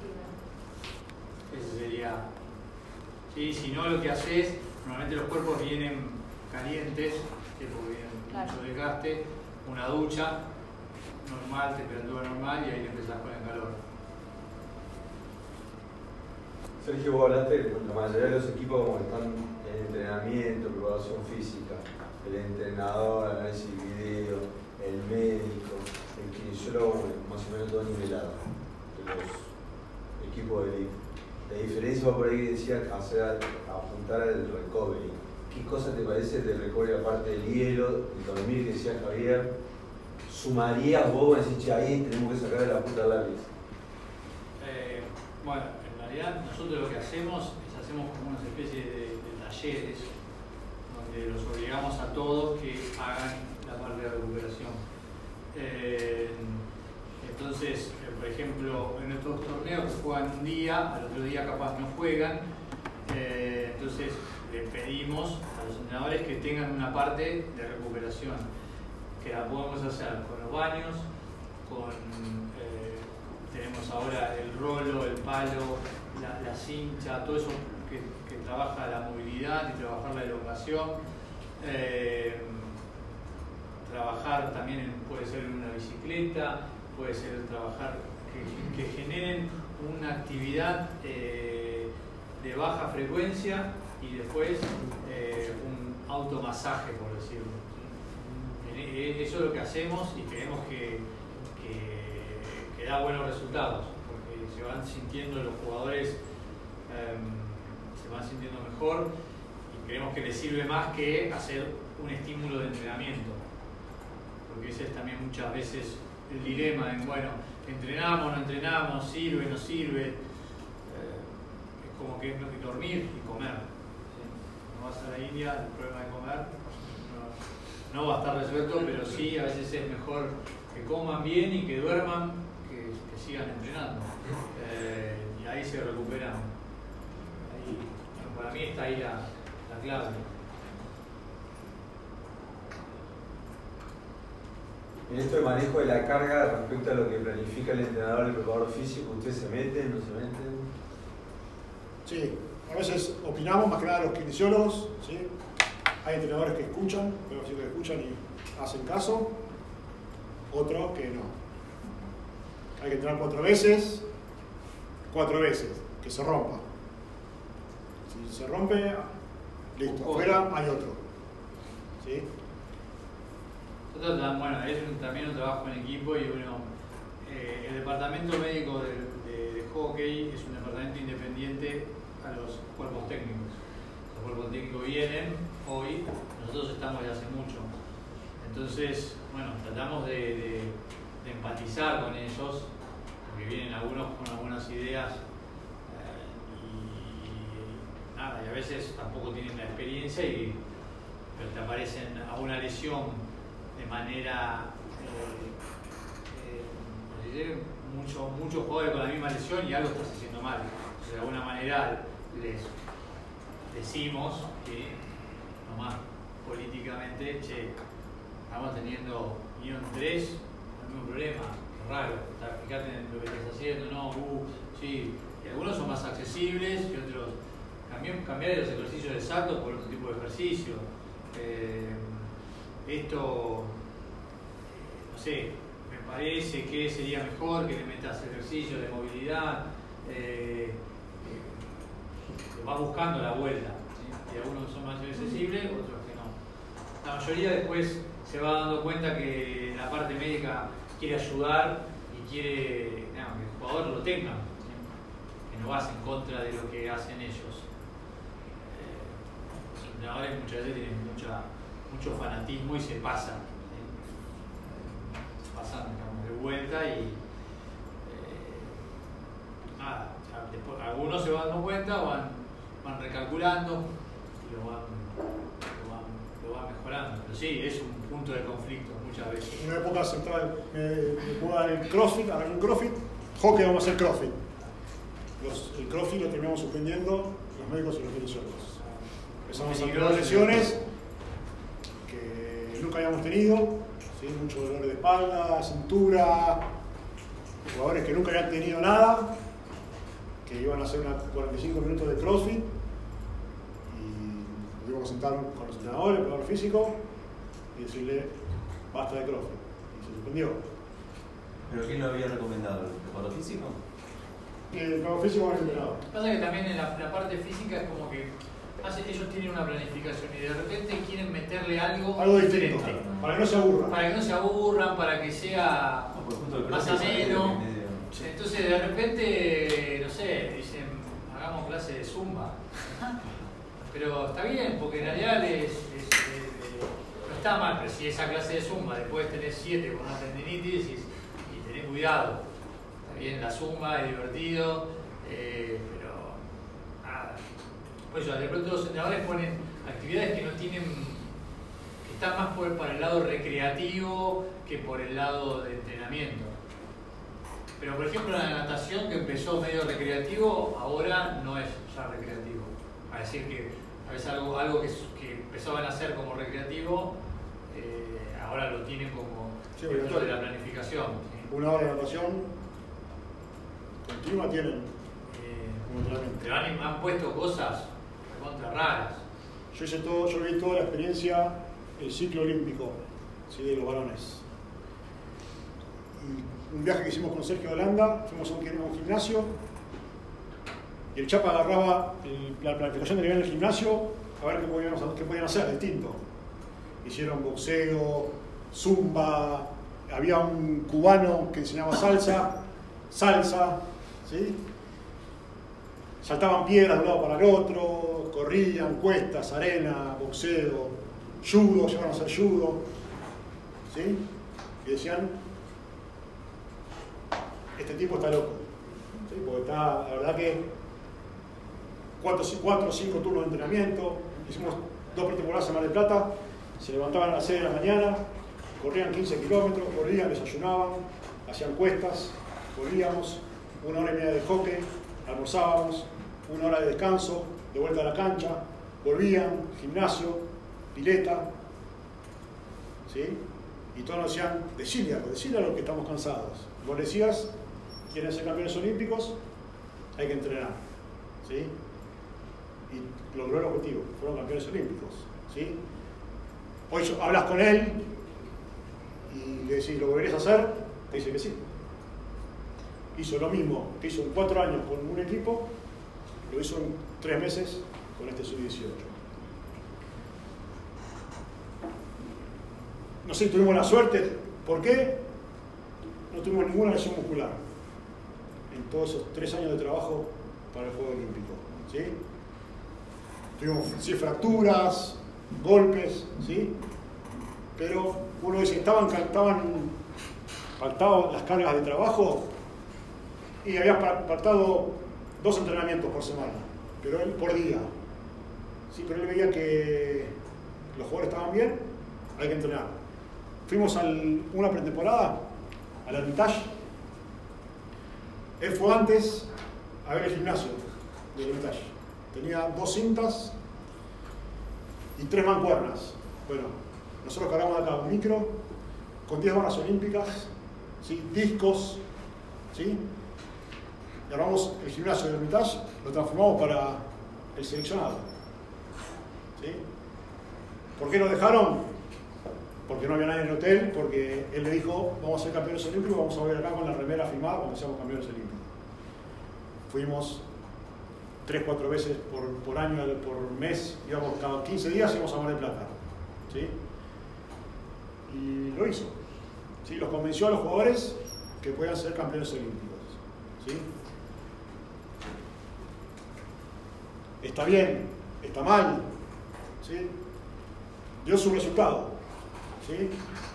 Ese sería. Sí, si no, lo que haces, normalmente los cuerpos vienen calientes, que porque vienen Claro. mucho desgaste, una ducha normal, temperatura normal, y ahí le empezás con el calor. Sergio, vos hablaste, la mayoría de los equipos como que están en entrenamiento, preparación física, el entrenador, análisis de video, el médico, el kinesiólogo, más o menos todo nivelado de los equipos de elite. La diferencia va por ahí que decía hacer, apuntar al recovery. ¿Qué cosa te parece del recovery aparte del hielo, del dormir que decía Javier? ¿Sumarías vos, decís, che, ahí tenemos que sacar de la puta lápiz? Eh, bueno, en realidad nosotros lo que hacemos es hacemos como una especie de, de talleres donde los obligamos a todos que hagan la parte de recuperación. Eh, entonces, eh, por ejemplo, en estos torneos que juegan un día, al otro día capaz no juegan, eh, entonces le pedimos a los entrenadores que tengan una parte de recuperación, que la podemos hacer con los baños, con eh, tenemos ahora el rolo, el palo, la, la cincha, todo eso que, que trabaja la movilidad y trabajar la elongación. Eh, trabajar también en, puede ser en una bicicleta, puede ser trabajar que, que generen una actividad eh, de baja frecuencia y después eh, un automasaje, por decirlo. Eso es lo que hacemos y creemos que, que, que da buenos resultados, porque se van sintiendo los jugadores, eh, se van sintiendo mejor y creemos que les sirve más que hacer un estímulo de entrenamiento, porque ese es también muchas veces el dilema en, bueno, entrenamos, no entrenamos, sirve, no sirve. Eh, es como que es dormir y comer. ¿Sí? No vas a la India, el problema de comer no, no va a estar resuelto, pero sí a veces es mejor que coman bien y que duerman, que, que sigan entrenando. Eh, y ahí se recuperan. Ahí, bueno, para mí está ahí la, la clave. En esto de manejo de la carga respecto a lo que planifica el entrenador, el preparador físico, ¿ustedes se meten, no se meten? Sí, a veces opinamos más que nada los kinesiólogos, ¿sí? Hay entrenadores que escuchan, pero sí que escuchan y hacen caso, otros que no. Hay que entrenar cuatro veces, cuatro veces, que se rompa. Si se rompe, listo, afuera hay otro. ¿Sí? Nosotros, bueno, es un, también un trabajo en equipo y uno, eh, el departamento médico de, de, de hockey es un departamento independiente a los cuerpos técnicos. Los cuerpos técnicos vienen hoy, nosotros estamos ya hace mucho. Entonces, bueno, tratamos de, de, de empatizar con ellos, porque vienen algunos con algunas ideas eh, y nada, y a veces tampoco tienen la experiencia y pero te aparecen a una lesión de manera eh, eh, muchos mucho jugadores con la misma lesión y algo estás haciendo mal. Entonces, de alguna manera les decimos que nomás políticamente, che, estamos teniendo guión tres, el mismo problema, raro, fíjate en lo que estás haciendo, no, uh, sí, y algunos son más accesibles y otros cambiar, cambiar los ejercicios de salto por otro tipo de ejercicio. Eh, esto, no sé, me parece que sería mejor que le metas ejercicios de movilidad, eh, eh, vas buscando la vuelta, ¿sí? Y algunos son más accesibles, otros que no. La mayoría después se va dando cuenta que la parte médica quiere ayudar y quiere no, que el jugador lo tenga, ¿sí? Que no vas en contra de lo que hacen ellos. Eh, los entrenadores muchas veces tienen mucha mucho fanatismo y se pasan, ¿sí? Se pasan digamos, de vuelta y eh, nada, después, algunos se van dando cuenta, van, van recalculando y lo van, lo, van, lo van mejorando, pero sí, es un punto de conflicto muchas veces. En una época central me, me puedo dar el crossfit, agarré un crossfit, hockey vamos a hacer crossfit. Los, el crossfit lo terminamos suspendiendo los médicos y los kinesiólogos. Empezamos a tener lesiones que nunca habíamos tenido, ¿sí? Mucho dolor de espalda, cintura, jugadores que nunca habían tenido nada, que iban a hacer una cuarenta y cinco minutos de crossfit y nos íbamos a sentar con los entrenadores, el preparador físico y decirle basta de crossfit y se suspendió. ¿Pero quién lo había recomendado? ¿El preparador físico? El preparador físico con el entrenador. Lo que pasa es que también en la, la parte física es como que ellos tienen una planificación y de repente quieren meterle algo, algo distinto, para que no se aburran. Para que no se aburran, para que sea no, más ameno. Entonces de repente, no sé, dicen, hagamos clase de zumba. Pero está bien, porque en realidad es, es, es, no está mal, pero si esa clase de zumba después tenés siete con una tendinitis y, y tenés cuidado. Está bien, la zumba es divertido, eh, pero nada. Pues de pronto los entrenadores ponen actividades que no tienen, que están más por, para el lado recreativo que por el lado de entrenamiento. Pero por ejemplo la natación que empezó medio recreativo, ahora no es ya recreativo. A decir que a veces algo, algo que, que empezaban a hacer como recreativo, eh, ahora lo tienen como sí, dentro de la planificación. ¿Sí? Una hora de natación continua tienen. Eh, pero han, han puesto cosas contra raras. Yo hice todo, yo vi toda la experiencia, el ciclo olímpico, ¿sí? De los varones. Y un viaje que hicimos con Sergio Holanda, fuimos a un, a un gimnasio y el Chapa agarraba el, la planificación de nivel del gimnasio a ver qué podían, qué podían hacer distinto. Hicieron boxeo, zumba, había un cubano que enseñaba salsa, salsa, ¿sí? Saltaban piedras de un lado para el otro, corrían, cuestas, arena, boxeo, judo, llegaron a hacer judo, ¿sí? Y decían, este tipo está loco. ¿Sí? Porque está, la verdad que cuatro o cinco turnos de entrenamiento, hicimos dos pretemporadas en Mar del Plata, se levantaban a las seis de la mañana, corrían quince kilómetros, corrían, desayunaban, hacían cuestas, corríamos, una hora y media de hockey, almorzábamos, una hora de descanso, de vuelta a la cancha, volvían, gimnasio, pileta, ¿sí? Y todos nos decían, decile algo, decile algo que estamos cansados. Vos decías, quieren ser campeones olímpicos, hay que entrenar, ¿sí? Y logró el objetivo, fueron campeones olímpicos, ¿sí? Hoy hablas con él y le decís, ¿lo volverías a hacer? Te dice que sí. Hizo lo mismo que hizo en cuatro años con un equipo, lo hizo en tres meses con este sub dieciocho. No sé, tuvimos la suerte. ¿Por qué? No tuvimos ninguna lesión muscular en todos esos tres años de trabajo para el Juego Olímpico, ¿sí? Tuvimos sí, fracturas, golpes, ¿sí? Pero uno dice, estaban, estaban faltaban las cargas de trabajo y había faltado dos entrenamientos por semana, pero él por día. Sí, pero él veía que los jugadores estaban bien, hay que entrenar. Fuimos a una pretemporada, al Hermitage. Él fue antes a ver el gimnasio del Hermitage. Tenía dos cintas y tres mancuernas. Bueno, nosotros cargamos acá un micro con diez barras olímpicas, ¿sí? Discos, ¿sí? Y armamos el gimnasio del Hermitage, lo transformamos para el seleccionado, ¿sí? ¿Por qué lo dejaron? Porque no había nadie en el hotel, porque él le dijo, vamos a ser campeones olímpicos, vamos a volver acá con la remera firmada cuando seamos campeones olímpicos. Fuimos tres, cuatro veces por, por año, por mes, íbamos cada quince días íbamos a Mar del Plata, ¿sí? Y lo hizo, ¿sí? Los convenció a los jugadores que puedan ser campeones olímpicos, ¿sí? Está bien, está mal, ¿sí? Dio su resultado, ¿sí?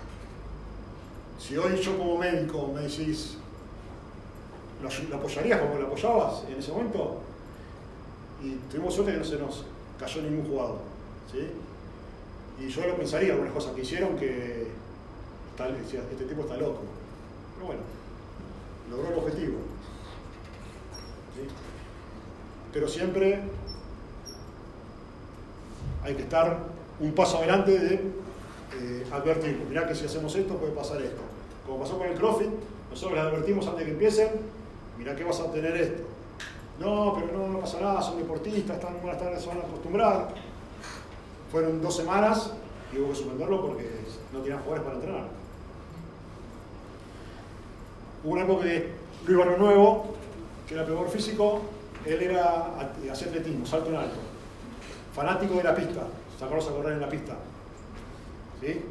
Si hoy yo como médico me decís, ¿lo, lo apoyarías como lo apoyabas en ese momento? Y tuvimos suerte que no se nos cayó ningún jugador, ¿sí? Y yo lo pensaría, algunas cosas que hicieron que está, este tipo está loco. Pero bueno, logró el objetivo, ¿sí? Pero siempre hay que estar un paso adelante de eh, advertir. Mirá que si hacemos esto puede pasar esto. Como pasó con el CrossFit, nosotros les advertimos antes de que empiecen, mirá que vas a obtener esto. No, pero no, no pasa nada, son deportistas, están, van a estar, se van a acostumbrar. Fueron dos semanas y hubo que suspenderlo porque no tenían jugadores para entrenar. Hubo una época que Luis Barrio Nuevo, que era peor físico, él era hacía atletismo, salto en alto. Fanático de la pista, sacarlos a correr en la pista. ¿Sí?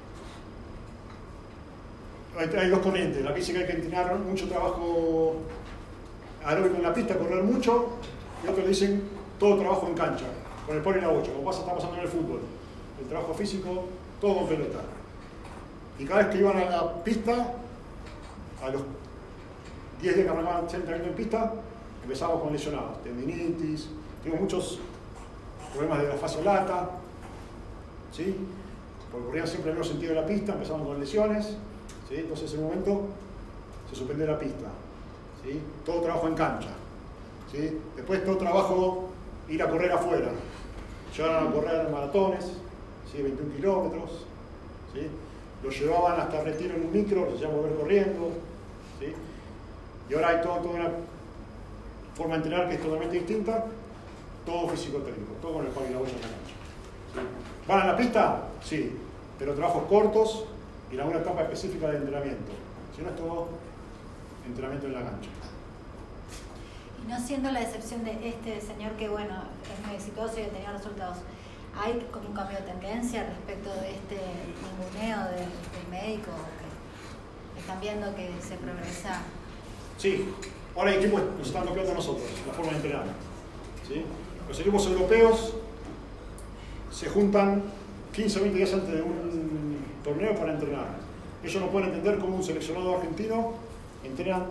Hay, hay dos corrientes. La que dice que hay que entrenar mucho trabajo aeróbico en la pista, correr mucho, y otros dicen todo trabajo en cancha, con el polo y la bocha, como pasa, está pasando en el fútbol. El trabajo físico, todo con pelota. Y cada vez que iban a la pista, a los diez días que arrancaban entrenamiento en pista, empezábamos con lesionados, tendinitis, tuvimos muchos problemas de la fascia lata, ¿sí? Porque corrían siempre en el mismo sentido de la pista, empezamos con lesiones, ¿sí? Entonces en ese momento se suspendió la pista, ¿sí? Todo trabajo en cancha, ¿sí? Después todo trabajo ir a correr afuera, llegaron a correr maratones, ¿sí? veintiún kilómetros, ¿sí? Los llevaban hasta Retiro en un micro, los hacían volver corriendo, ¿sí? Y ahora hay todo, toda una forma de entrenar que es totalmente distinta, todo físico-técnico, todo con el palo y la boya en la cancha, ¿sí? ¿Van a la pista? Sí, pero trabajos cortos y en alguna etapa específica de entrenamiento. Si no es todo entrenamiento en la cancha. Y no siendo la excepción de este señor que, bueno, es muy exitoso y ha tenido resultados, ¿hay como un cambio de tendencia respecto de este ninguneo del, del médico? Que están viendo que se progresa. Sí, ahora hay equipos que nos están copiando a nosotros, la forma de entrenar, ¿sí? Los equipos europeos se juntan quince o veinte días antes de un torneo para entrenar. Ellos no pueden entender cómo un seleccionado argentino entrena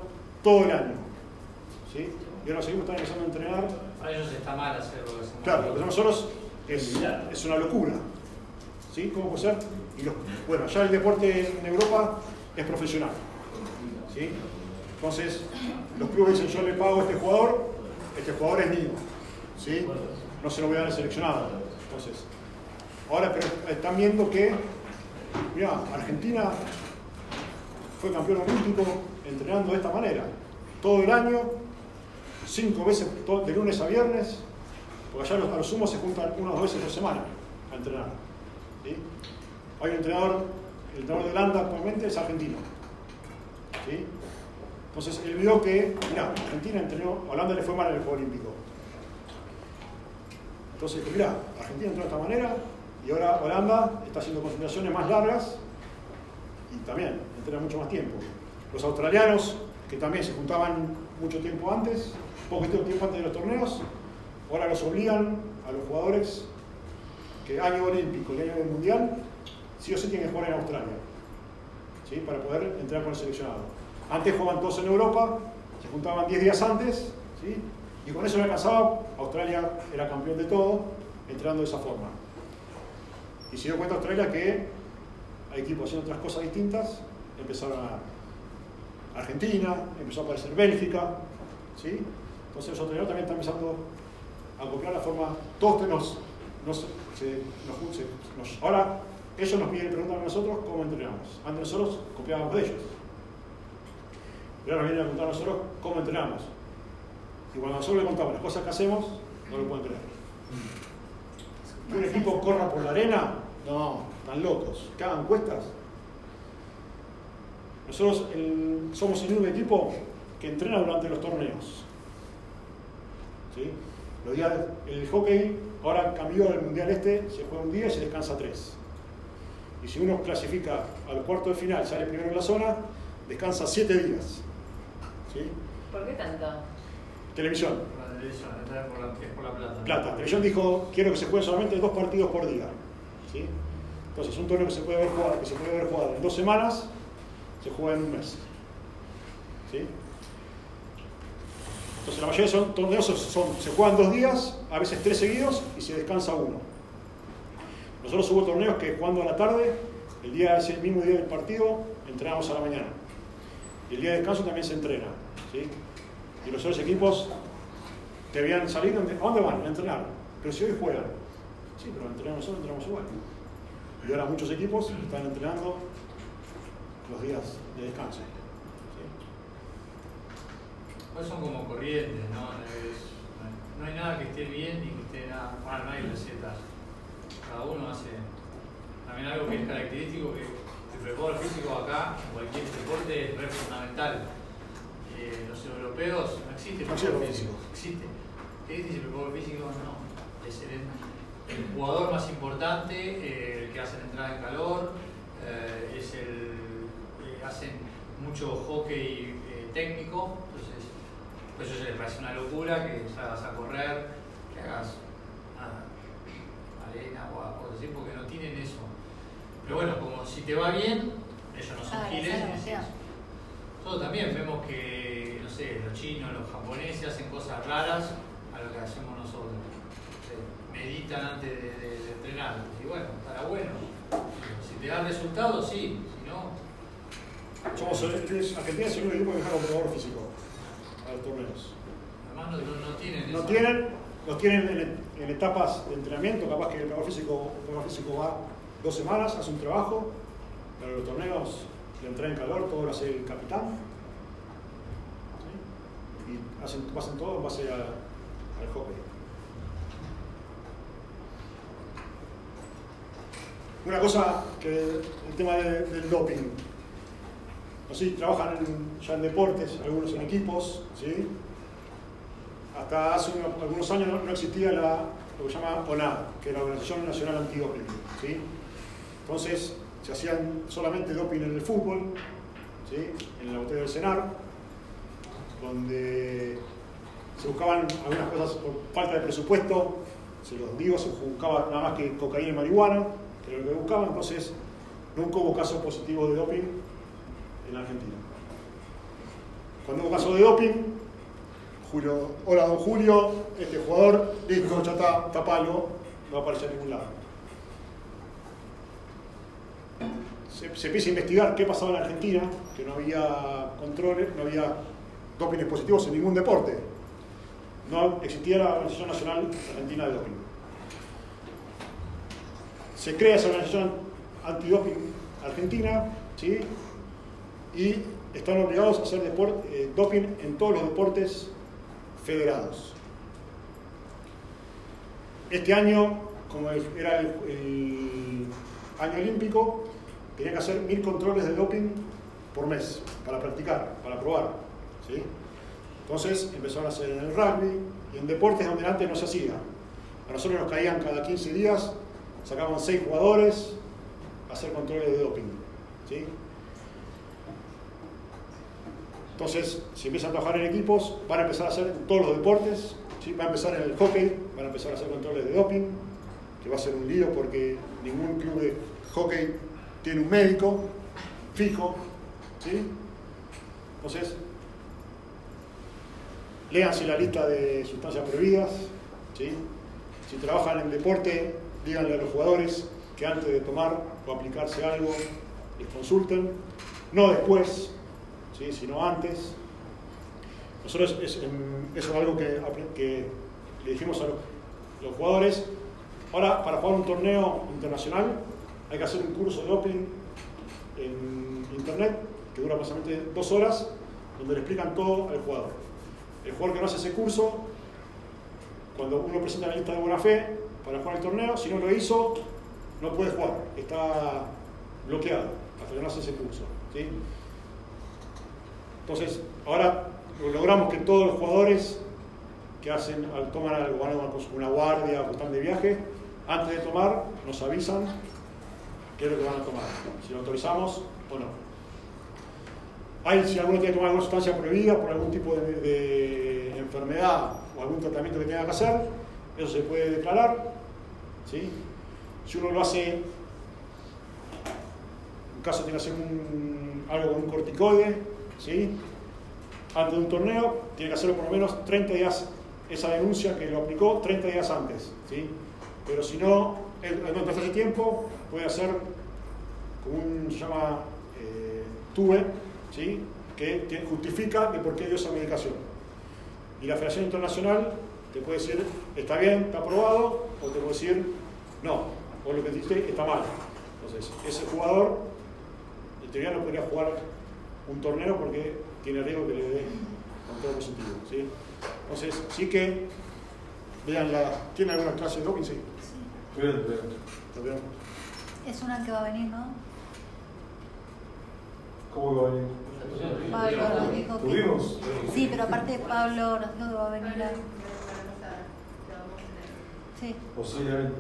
todo el año. ¿Sí? Y ahora seguimos están empezando a entrenar. A ellos está mal hacerlo. Claro, lo que hacemos nosotros es, es una locura. ¿Sí? ¿Cómo puede ser? Y los, bueno, ya el deporte en Europa es profesional. ¿Sí? Entonces, los clubes dicen, yo le pago a este jugador, este jugador es mío. ¿Sí? No se lo voy a dar al seleccionado. Entonces, ahora pero están viendo que, mira, Argentina fue campeón olímpico entrenando de esta manera. Todo el año, cinco veces, de lunes a viernes, porque allá a lo sumo se juntan una o dos veces por semana a entrenar. ¿Sí? Hay un entrenador, el entrenador de Holanda actualmente es argentino. ¿Sí? Entonces él vio que, mirá, Argentina entrenó, a Holanda le fue mal en el Juego Olímpico. Entonces, mirá, Argentina entrenó de esta manera y ahora Holanda está haciendo concentraciones más largas y también entrena mucho más tiempo. Los australianos, que también se juntaban mucho tiempo antes, poquito tiempo antes de los torneos, ahora los obligan a los jugadores que año olímpico y año mundial, sí o sí tienen que jugar en Australia, ¿sí? Para poder entrar con el seleccionado. Antes jugaban todos en Europa, se juntaban diez días antes, ¿sí? Y con eso no alcanzaba. Australia era campeón de todo, entrenando de esa forma. Y se dio cuenta Australia que hay equipos haciendo otras cosas distintas, empezaron a Argentina, empezó a aparecer Bélgica, ¿sí? Entonces los australianos también están empezando a copiar la forma, todos tenemos, nos, se, nos, se, nos, ahora ellos nos piden preguntar a nosotros cómo entrenamos. Antes nosotros copiábamos de ellos. Pero ahora nos vienen a preguntar a nosotros cómo entrenamos. Y cuando nosotros le contamos las cosas que hacemos, no lo pueden creer. ¿Que un equipo corra por la arena? No, están locos. ¿Que hagan cuestas? Nosotros el, somos el único equipo que entrena durante los torneos. ¿Sí? Los días, el hockey ahora cambió el mundial este, se juega un día y se descansa tres. Y si uno clasifica al cuarto de final, sale primero en la zona, descansa siete días. ¿Sí? ¿Por qué tanto? Televisión. La televisión, es por la, es por la plata. Plata. Televisión dijo, quiero que se juegue solamente dos partidos por día. ¿Sí? Entonces, un torneo que se puede haber jugado, que se puede haber jugado en dos semanas, se juega en un mes. ¿Sí? Entonces, la mayoría de torneos son, son, se juegan dos días, a veces tres seguidos, y se descansa uno. Nosotros hubo torneos que jugando a la tarde, el día es el mismo día del partido, entrenamos a la mañana. Y el día de descanso también se entrena. ¿Sí? Y los otros equipos te veían salir, ¿a dónde van? A entrenar. Pero si hoy juegan. Sí, pero entrenamos nosotros, entrenamos igual. Y ahora muchos equipos están entrenando los días de descanso. ¿Sí? Pues son como corrientes, ¿no? Es, no hay nada que esté bien ni que esté nada mal, no hay recetas. Cada uno hace también algo que es característico, que el preparador físico acá, en cualquier deporte, es re fundamental. Eh, los europeos no existe preparador físico. Existe. ¿Qué dice el preparador físico? No. Es el, el jugador más importante, eh, el que hace la entrada en calor, eh, es el, eh, hacen mucho hockey eh, técnico, entonces por eso se les parece una locura que salgas a correr, que hagas nada, arena o cosas así, porque no tienen eso. Pero bueno, como si te va bien, ellos no son giles. Nosotros también vemos que, no sé, los chinos, los japoneses hacen cosas raras a lo que hacemos nosotros. Meditan antes de, de, de entrenar. Y bueno, estará bueno. Si te da resultados, sí. Si no. Somos Argentina es el único equipo que deja con preparador físico a los torneos. Además, no, no, no tienen no eso. Tienen, los tienen en, en etapas de entrenamiento. Capaz que el preparador físico, el preparador físico va dos semanas, hace un trabajo. Pero los torneos, le entra en calor, todo lo hace el capitán. ¿Sí? Y hacen, hacen todo en base a, al hockey. Una cosa que el tema de, del doping. No sé, trabajan en, ya en deportes, algunos en equipos, ¿sí? Hasta hace unos, algunos años no, no existía la, lo que se llama O N A D, que es la Organización Nacional Antidoping, ¿sí? Entonces se hacían solamente doping en el fútbol, ¿sí? En la botella del Senar, donde se buscaban algunas cosas por falta de presupuesto, se los digo, se buscaba nada más que cocaína y marihuana, que era lo que buscaban, entonces nunca hubo casos positivos de doping en la Argentina. cuando hubo caso de doping, Julio, hola don Julio, este jugador, listo, ya está, tapalo, no va a aparecer en ningún lado. Se, se empieza a investigar qué pasaba en Argentina, que no había controles, no había doping positivos en ningún deporte. No existía la Organización Nacional Argentina de Doping. Se crea esa Organización Antidoping Argentina, ¿sí? Y están obligados a hacer deport, eh, doping en todos los deportes federados. Este año, como era el, el año olímpico, tenía que hacer mil controles de doping por mes para practicar, para probar, ¿sí? Entonces empezaron a hacer en el rugby y en deportes donde antes no se hacía. A nosotros nos caían cada quince días, sacaban seis jugadores a hacer controles de doping, ¿sí? Entonces, si empiezan a trabajar en equipos, van a empezar a hacer en todos los deportes, ¿sí? Va a empezar en el hockey, van a empezar a hacer controles de doping, que va a ser un lío porque ningún club de hockey tiene un médico fijo, ¿sí? Entonces, léanse la lista de sustancias prohibidas, ¿sí? Si trabajan en deporte, díganle a los jugadores que antes de tomar o aplicarse algo, les consulten, no después, ¿sí? Sino antes. Nosotros, es, eso es algo que, que le dijimos a los, los jugadores. Ahora, para jugar un torneo internacional, hay que hacer un curso de doping en internet, que dura aproximadamente dos horas, donde le explican todo al jugador. El jugador que no hace ese curso, cuando uno presenta la lista de buena fe para jugar el torneo, si no lo hizo, no puede jugar, está bloqueado hasta que no hace ese curso, ¿sí? Entonces, ahora logramos que todos los jugadores que hacen, toman algo, van a una guardia o están de viaje, antes de tomar nos avisan qué es lo que van a tomar, si lo autorizamos o no. Hay, si alguno tiene que tomar alguna sustancia prohibida por algún tipo de, de enfermedad o algún tratamiento que tenga que hacer, eso se puede declarar, ¿sí? Si uno lo hace, en caso tiene que hacer un, algo con un corticoide, ¿sí? Antes de un torneo, tiene que hacerlo por lo menos treinta días, esa denuncia que lo aplicó treinta días antes, ¿sí? Pero si no, no hace tiempo, puede hacer como un, se llama eh, TUBE, ¿sí? Que, que justifica de por qué dio esa medicación. Y la Federación Internacional te puede decir, está bien, está aprobado, o te puede decir, no, o lo que dijiste está mal. Entonces, ese jugador, en teoría no podría jugar un torneo porque tiene riesgo que le dé control positivo, ¿sí? Entonces, sí que vean la... ¿Tiene alguna clase de doping? Sí. Sí. Bien, bien. ¿Está bien? Es una que va a venir, ¿no? ¿Cómo que va a venir? Pablo nos dijo que... ¿Tuvimos? Sí, pero aparte Pablo nos dijo que va a venir a... Sí. Posiblemente.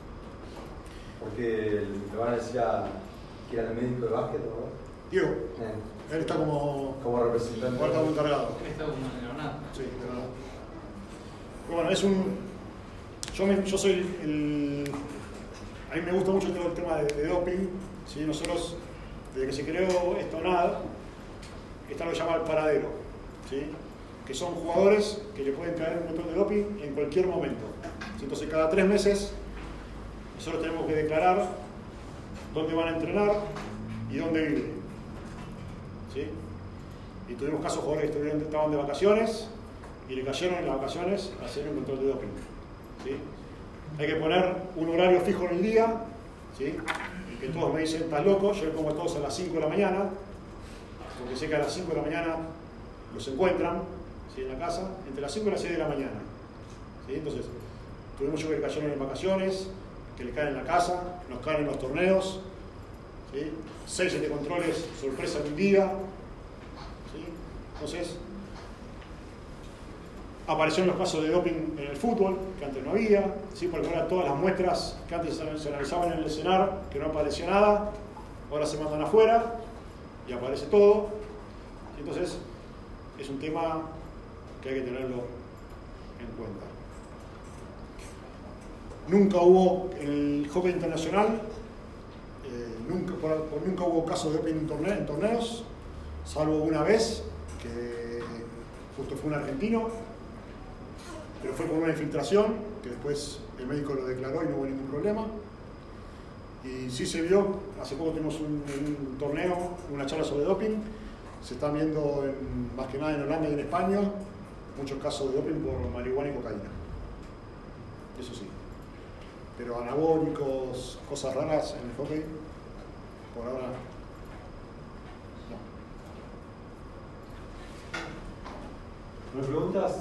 Porque le van a decir a que era el médico de básquet, ¿no? Diego. Eh. Él está como... Como representante. Como está encargado. Él está como Leonardo. Sí, pero no. Pero bueno, es un... Yo, me, yo soy el... A mí me gusta mucho todo el tema de, de doping, ¿sí? Nosotros, desde que se creó esto nada, está lo que se llama el paradero, ¿sí? Que son jugadores que le pueden caer un control de doping en cualquier momento. Entonces, cada tres meses, nosotros tenemos que declarar dónde van a entrenar y dónde viven, ¿sí? Y tuvimos casos de jugadores que estaban de vacaciones y le cayeron en las vacaciones a hacer un control de doping, ¿sí? Hay que poner un horario fijo en el día, ¿sí? Que todos me dicen, estás loco, yo le pongo a todos a las cinco de la mañana, porque sé que a las cinco de la mañana los encuentran, ¿sí? En la casa, entre las cinco y las seis de la mañana, ¿sí? Entonces, tuvimos yo que le cayeron en vacaciones, que le caen en la casa, nos caen en los torneos, ¿sí? seis, siete controles sorpresa en un día, ¿sí? Entonces, aparecieron los casos de doping en el fútbol, que antes no había, ¿sí? Porque ahora todas las muestras que antes se analizaban en el escenario, que no aparecía nada, ahora se mandan afuera y aparece todo. Entonces, es un tema que hay que tenerlo en cuenta. Nunca hubo, en el hockey internacional, eh, nunca, por, por, nunca hubo casos de doping en, torne, en torneos, salvo una vez que justo fue un argentino, pero fue con una infiltración, que después el médico lo declaró y no hubo ningún problema. Y sí se vio, hace poco tuvimos un, un torneo, una charla sobre doping, se están viendo en, más que nada en Holanda y en España, muchos casos de doping por marihuana y cocaína. Eso sí. Pero anabólicos, cosas raras en el hockey, por ahora no. ¿No hay preguntas?